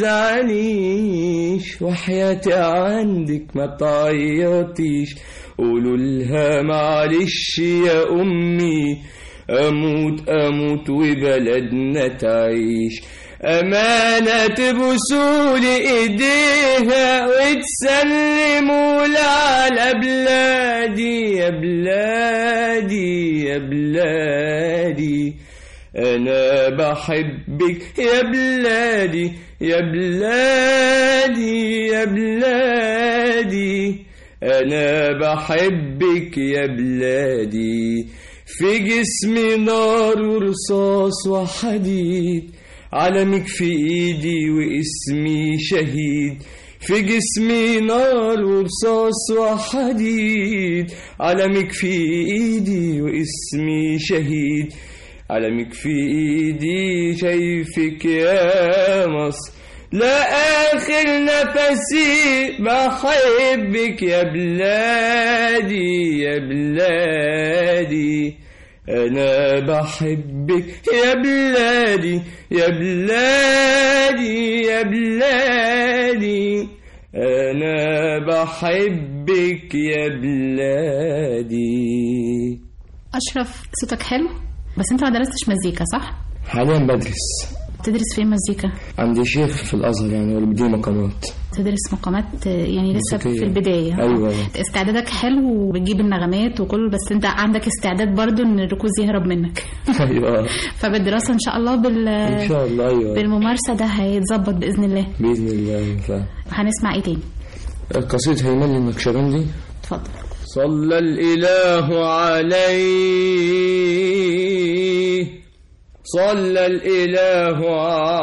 تزعليش وحياتي عندك ما تعيطيش. قولوا لها معلش يا أمي أموت أموت وبلدنا تعيش. أمانة تبوسولي إيديها وتسلموا لي على بلادي يا بلادي يا بلادي أنا بحبك يا بلادي يا بلادي يا بلادي أنا بحبك يا بلادي. في جسمي نار ورصاص وحديد علمك في ايدي واسمي شهيد. في جسمي نار ورصاص وحديد علمك في ايدي واسمي شهيد. علمك في ايدي شايفك يا مصر لا آخر نفسي بحبك يا بلادي يا بلادي أنا بحبك يا بلادي يا بلادي يا بلادي أنا بحبك يا بلادي. أشرف، صوتك حلو بس أنت ما درستش مزيكا صح؟ حاليا بدرس. تدرس فين مزيكا؟ عندي شيخ في الأزهر يعني واللي بيديني مقامات. تدرس مقامات يعني لسه في البداية. أيوة. استعدادك حلو وبتجيب النغمات وكله، بس انت عندك استعداد برضو ان الركوز يهرب منك. أيوة. فبالدراسة ان شاء الله بال إن شاء الله أيوة. بالممارسة ده هيتظبط بإذن الله. بإذن الله. فا. هنسمع ايه تاني؟ قصيدة هيمن النكشبندي. اتفضل. صلى الإله عليه صلى الإله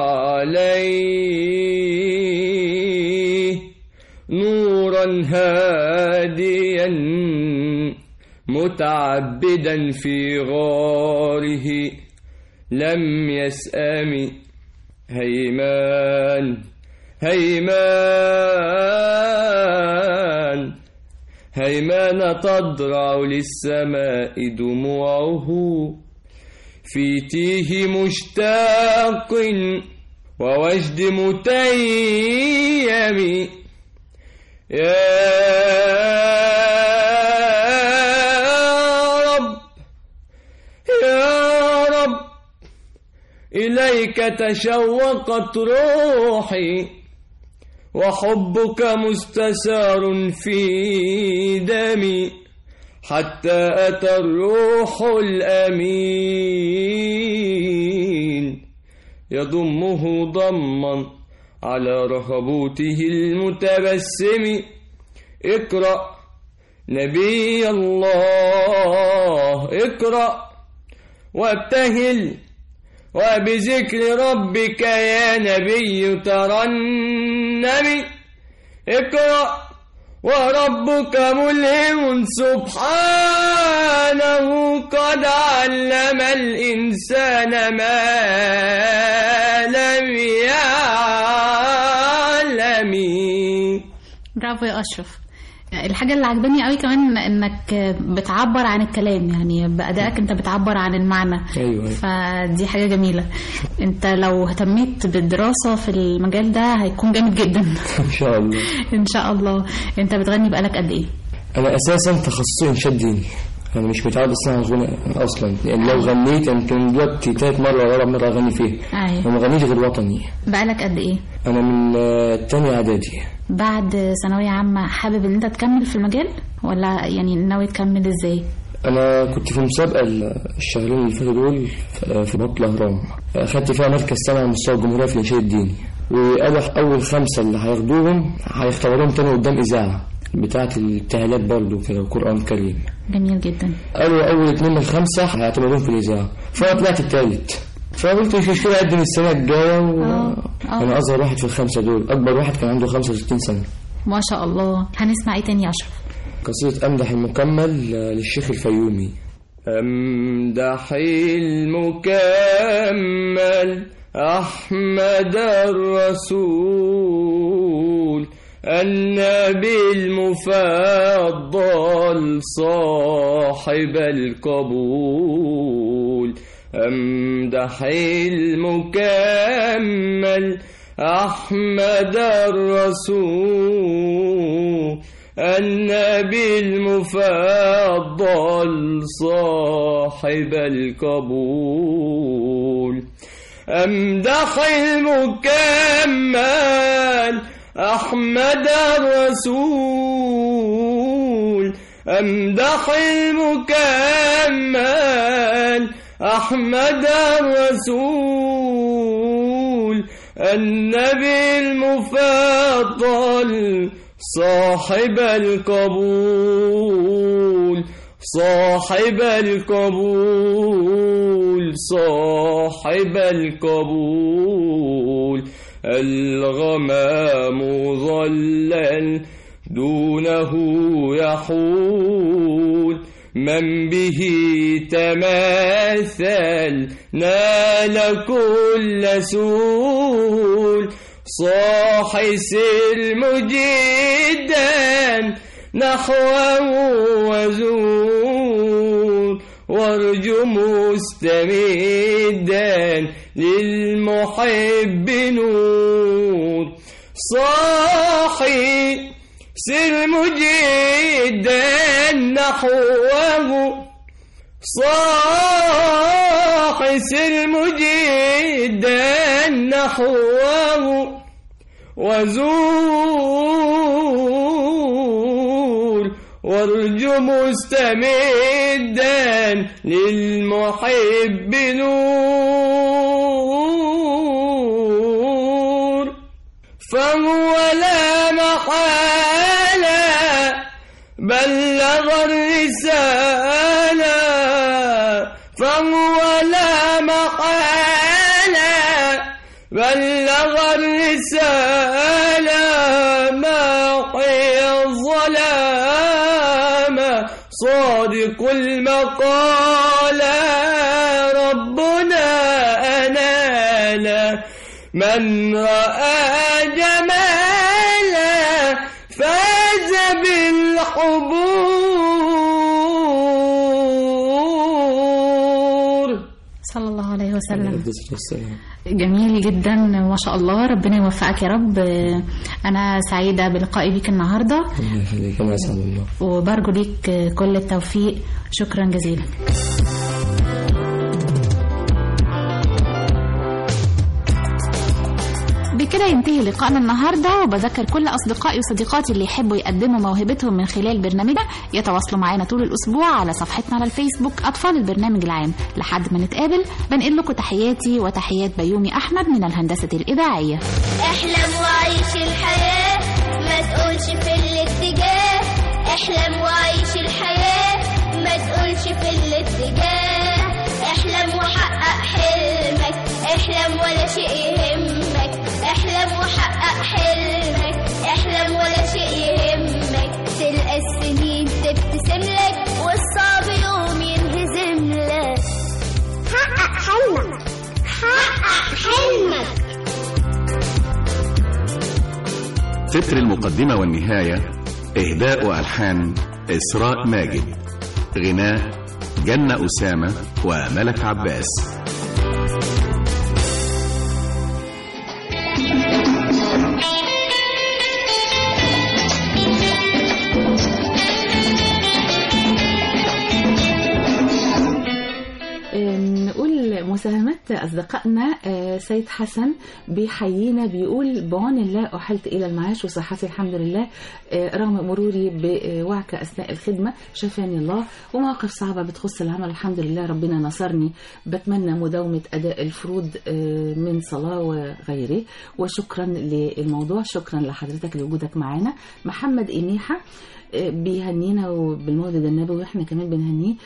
عليه نورا هاديا متعبدا في غاره لم يسأم هيمان هيمان هيمان تضرع للسماء دموعه في تيه مشتاق ووجد متيم. يا رب يا رب إليك تشوقت روحي وحبك مستسار في دمي حتى أتى الروح الأمين يضمه ضما على رهبوته المتبسم. اقرأ نبي الله اقرأ وابتهل وبذكر ربك يا نبي ترنم. اقرأ وربك ملهم سبحانه قد علم الإنسان ما لم يعلم. برافو يا أشرف. الحاجة اللي عجباني قوي كمان انك بتعبر عن الكلام، يعني بأدائك انت بتعبر عن المعنى. ايوه فدي حاجة جميلة. انت لو اهتميت بالدراسة في المجال ده هيكون جامد جدا. ان شاء الله. ان شاء الله. انت بتغني بقالك قد ايه؟ انا اساسا تخصصي انشاد ديني، انا مش متعود اصلا اغني اصلا، يعني لو غنيت يمكن دلوقتي تالت مره ولا رابع مره اغني فيها. ايوه. وما غنيش غير وطني. بقالك قد ايه؟ انا من الثانيه اعدادي. بعد ثانويه عامه حابب ان انت تكمل في المجال ولا يعني ناوي تكمل ازاي؟ انا كنت في مسابقه الشهرين اللي فاتوا دول في بطل اهرام، اخدت فيها مركز سنه على مستوى الجمهوريه في الانشاد الديني، واول اول خمسه اللي هياخدوهم هيختبروهم تاني قدام اذاعه بتاعه الابتهالات برضه كده وقرآن كريم. جميل جدا. قالوا اول اتنين من خمسه هيعتبروهم في الاذاعه، فانا طلعت الثالث، فقلت مش مشكله اقدم السنه الجايه و... انا اصغر واحد في الخمسه دول، اكبر واحد كان عنده خمسة وستين سنه. ما شاء الله. هنسمع ايه تاني يا اشرف؟ قصيده امدح المكمل للشيخ الفيومي. امدح المكمل احمد الرسول النبي المفضل صاحب القبول. امدح المكمل احمد الرسول النبي المفضل صاحب القبول. امدح المكمل احمد الرسول امدح المكمل احمد الرسول النبي المفضل صاحب القبول صاحب القبول صاحب القبول. الغمام ظلل دونه يحول من به تماثل نال كل سول. صاح سر مجدا نحوه وزول وارجو مستمدا للمحب نور. صاحي سر مجدا نحوه صاحي سر مجدا نحوه وزول وارجو مستمدا للمحب نور. فهو لا محالة بلغ الرسالة فهو لا محالة بلغ الرسالة ماحي الظلام صادق المقالة ربنا أنال من رأى جمالا فاز بالحبور. صلى الله عليه وسلم. جميل جدا ما شاء الله. ربنا يوفقك يا رب. أنا سعيدة بلقائي بك النهاردة. الله يخليك. أنا أسعد الله. وبرجو ليك كل التوفيق. شكرا جزيلا. بكده ينتهي لقائنا النهارده، وبذكر كل اصدقائي وصديقاتي اللي يحبوا يقدموا موهبتهم من خلال برنامجنا يتواصلوا معانا طول الاسبوع على صفحتنا على الفيسبوك اطفال البرنامج العام. لحد ما نتقابل بنقل لكم تحياتي وتحيات بيومي احمد من الهندسه الاذاعيه. احلم وعيش الحياه ما تقولش في الاتجاه احلم وعيش الحياه ما تقولش في الاتجاه احلم وحقق حلمك احلم ولا شيء يهمك احلم وحقق حلمك احلم ولا شيء يهمك تلقى السنين تبتسم لك والصعب يوم ينهزم لك. حقق حلمك حقق حلمك. تتر المقدمة والنهاية إهداء وألحان إسراء ماجد. غناء جنة أسامة وملك عباس. نقول مساهمات أصدقائنا. سيد حسن بيحيينا بيقول بعون الله أحلت إلى المعاش وصحتي الحمد لله رغم مروري بوعكة أثناء الخدمة شفاني الله ومواقف صعبة بتخص العمل الحمد لله ربنا نصرني. بتمنى مداومة أداء الفروض من صلاة وغيره وشكرا للموضوع. شكرا لحضرتك لوجودك معنا. محمد إميحة بيهنينا بالمولد النبوي واحنا كمان بنهنيه.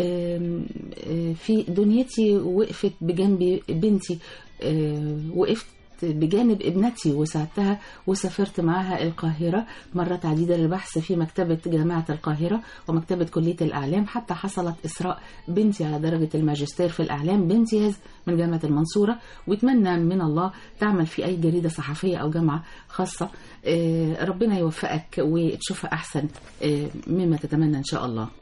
في دنيتي وقفت بجنبي بنتي وقفت بجانب ابنتي وساعدتها وسافرت معها القاهرة مرات عديدة للبحث في مكتبة جامعة القاهرة ومكتبة كلية الأعلام حتى حصلت إسراء بنتي على درجة الماجستير في الأعلام بامتياز من جامعة المنصورة واتمنى من الله تعمل في أي جريدة صحفية أو جامعة خاصة. ربنا يوفقك وتشوفها أحسن مما تتمنى إن شاء الله.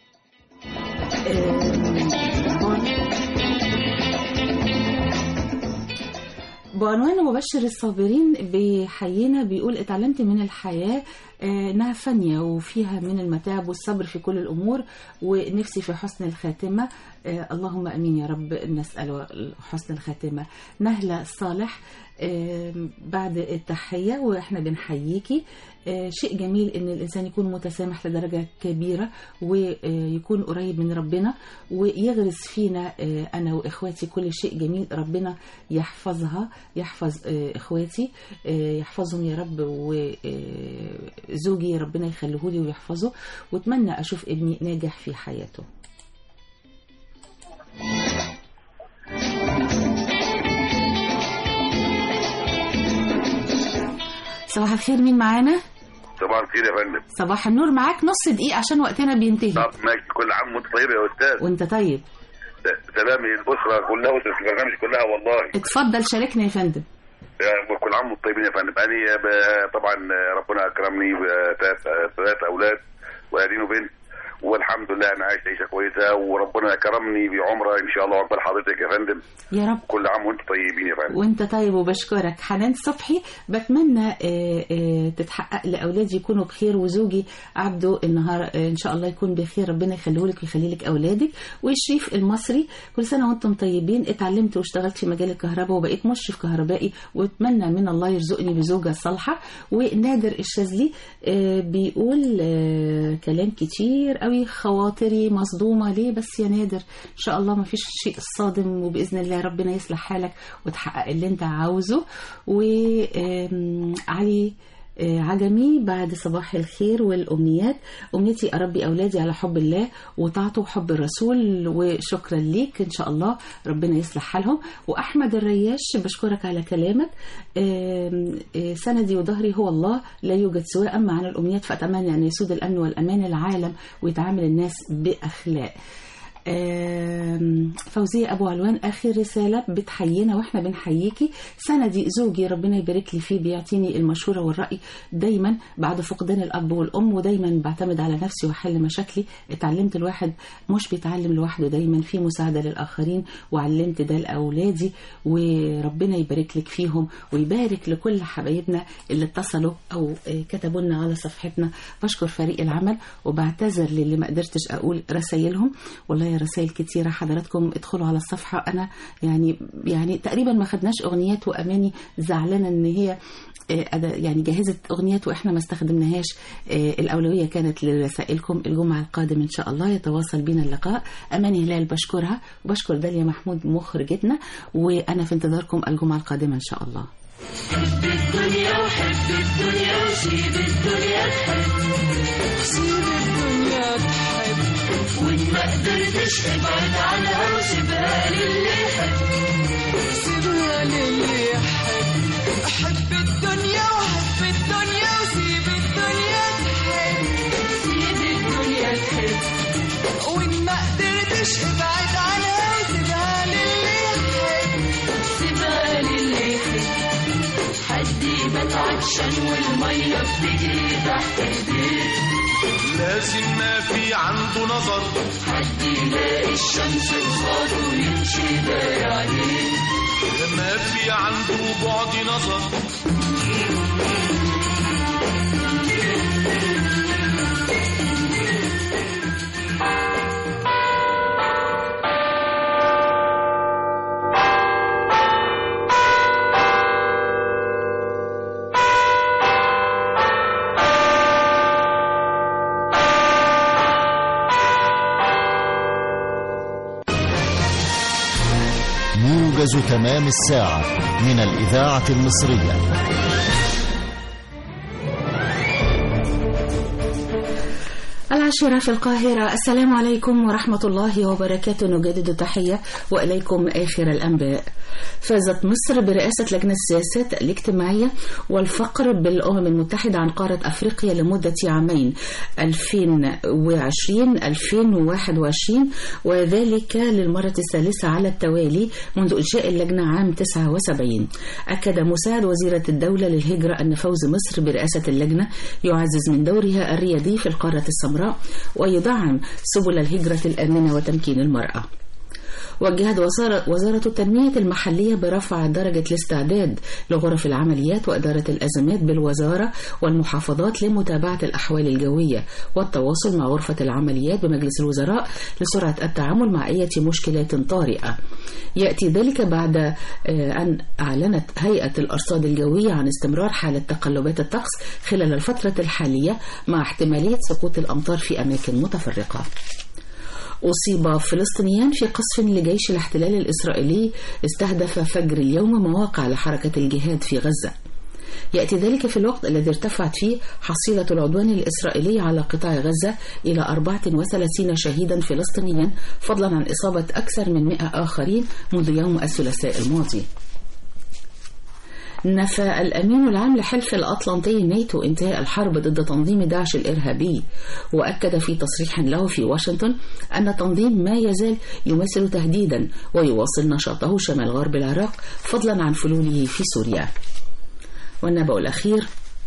بعنوان مبشر الصابرين بيحيينا بيقول اتعلمت من الحياة انها فانية وفيها من المتاعب والصبر في كل الامور ونفسي في حسن الخاتمة. اللهم امين يا رب نسأل حسن الخاتمة. نهلة صالح بعد التحية واحنا بنحييكي. شيء جميل ان الانسان يكون متسامح لدرجة كبيرة ويكون قريب من ربنا ويغرس فينا انا واخواتي كل شيء جميل. ربنا يحفظها يحفظ اخواتي يحفظهم يا رب وزوجي ربنا يخليه لي ويحفظه واتمنى اشوف ابني ناجح في حياته. صباح الخير مين معانا؟ صباح الخير يا فندم. صباح النور. معاك نص دقيقة عشان وقتنا بينتهي. طب ماشي. كل عام وانت طيب يا استاذ. وانت طيب. سلامي الأسرة كلها وأسرة البرنامج كلها والله. اتفضل شاركنا يا فندم. كل عام وانتم طيبين يا فندم. أنا طبعا ربنا أكرمني بثلاث أولاد وأدين وبنت والحمد لله انا عايش عيشه كويسه وربنا كرمني بعمره ان شاء الله عقبال حضرتك يا فندم. يا رب. كل عام وانت طيبين يا فندم. وانت طيب وبشكرك. حنان صبحي بتمنى تتحقق لاولادي يكونوا بخير وزوجي عبده النهار ان شاء الله يكون بخير ربنا يخليه لك ويخلي لك اولادك. وشريف المصري كل سنه وانتم طيبين. اتعلمت واشتغلت في مجال الكهرباء وبقيت مشرف كهربائي واتمنى من الله يرزقني بزوجه صالحه. ونادر الشاذلي بيقول كلام كتير قوي خواطري مصدومة ليه بس يا نادر إن شاء الله ما فيش شيء صادم وبإذن الله ربنا يصلح حالك وتحقق اللي انت عاوزه. وعلي عجمي بعد صباح الخير والأمنيات. أمنيتي أربي أولادي على حب الله وطاعته وحب الرسول وشكرا ليك إن شاء الله ربنا يصلح حالهم. وأحمد الرياش بشكرك على كلامك. سندي وظهري هو الله لا يوجد سواء. أما عن الأمنيات فأتمنى أن يسود الأمن والأمان العالم ويتعامل الناس بأخلاق. فوزية أبو علوان آخر رسالة بتحيينا وإحنا بنحييكي. سندي زوجي ربنا يبارك لي فيه بيعطيني المشورة والرأي دايما بعد فقدان الأب والأم ودايما بعتمد على نفسي وحل مشاكلي. اتعلمت الواحد مش بيتعلم لوحده دايما في مساعدة للآخرين وعلمت ده لأولادي وربنا يبارك لك فيهم ويبارك لكل حبايبنا اللي اتصلوا أو كتبوا لنا على صفحتنا. بشكر فريق العمل وبعتذر للي ما قدرتش أقول رسائلهم. والله رسائل كتيرة حضراتكم ادخلوا على الصفحة. أنا يعني يعني تقريبا ما خدناش أغنيات وأماني زعلانة إن هي يعني جهزت أغنيات وإحنا ما استخدمناهاش. الأولوية كانت لرسائلكم. الجمعة القادم إن شاء الله يتواصل بنا اللقاء. أماني هلال بشكرها وبشكر داليا محمود مخرجتنا وأنا في انتظاركم الجمعة القادمة إن شاء الله. حب الدنيا وحب الدنيا وسيب الدنيا تحب سيب الدنيا تحب وإن ما قدرتش ابعد عنها وسيبها للي يحب سيبها للي يحب. أحب الدنيا وحب الدنيا وسيب الدنيا تحب سيب الدنيا تحب وإن ما قدرتش ابعد عنها وسيبها للي يحب سيبها للي يحب. حد يبات عطشان والمية تيجي تحت ايديك. لازم ما في عنده نظر حد يلاقي الشمس قصاده ويمشي بايع عليه. ما في عنده بعد نظر موجز تمام الساعة من الإذاعة المصرية. العاشرة في القاهرة. السلام عليكم ورحمة الله وبركاته. نجدد التحية وإليكم آخر الأنباء. فازت مصر برئاسة لجنة السياسات الاجتماعية والفقر بالأمم المتحدة عن قارة أفريقيا لمدة عامين ألفين وعشرين ألفين وواحد وعشرين، وذلك للمرة الثالثة على التوالي منذ إنشاء اللجنة عام تسعة وسبعين. أكد مساعد وزيرة الدولة للهجرة أن فوز مصر برئاسة اللجنة يعزز من دورها الريادي في القارة السمراء ويدعم سبل الهجرة الآمنة وتمكين المرأة. وجهت وزارة التنمية المحلية برفع درجة الاستعداد لغرف العمليات وإدارة الأزمات بالوزارة والمحافظات لمتابعة الأحوال الجوية والتواصل مع غرفة العمليات بمجلس الوزراء لسرعة التعامل مع أي مشكلات طارئة. يأتي ذلك بعد أن أعلنت هيئة الأرصاد الجوية عن استمرار حالة تقلبات الطقس خلال الفترة الحالية مع احتمالية سقوط الأمطار في أماكن متفرقة. أصيب فلسطينيان في قصف لجيش الاحتلال الإسرائيلي استهدف فجر اليوم مواقع لحركة الجهاد في غزة. يأتي ذلك في الوقت الذي ارتفعت فيه حصيلة العدوان الإسرائيلي على قطاع غزة إلى أربعة وثلاثين شهيدا فلسطينيا، فضلا عن إصابة أكثر من مئة آخرين منذ يوم الثلاثاء الماضي. نفى الأمين العام لحلف الأطلنطي الناتو انتهاء الحرب ضد تنظيم داعش الإرهابي، وأكد في تصريح له في واشنطن أن تنظيم ما يزال يمثل تهديدا ويواصل نشاطه شمال غرب العراق فضلا عن فلوله في سوريا. والنبأ الأخير: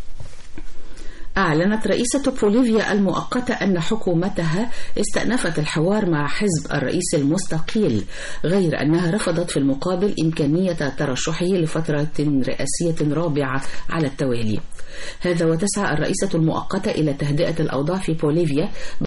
أعلنت رئيسة بوليفيا المؤقتة أن حكومتها استأنفت الحوار مع حزب الرئيس المستقيل، غير أنها رفضت في المقابل إمكانية ترشحه لفترة رئاسية رابعة على التوالي. هذا وتسعى الرئيسة المؤقتة إلى تهدئة الأوضاع في بوليفيا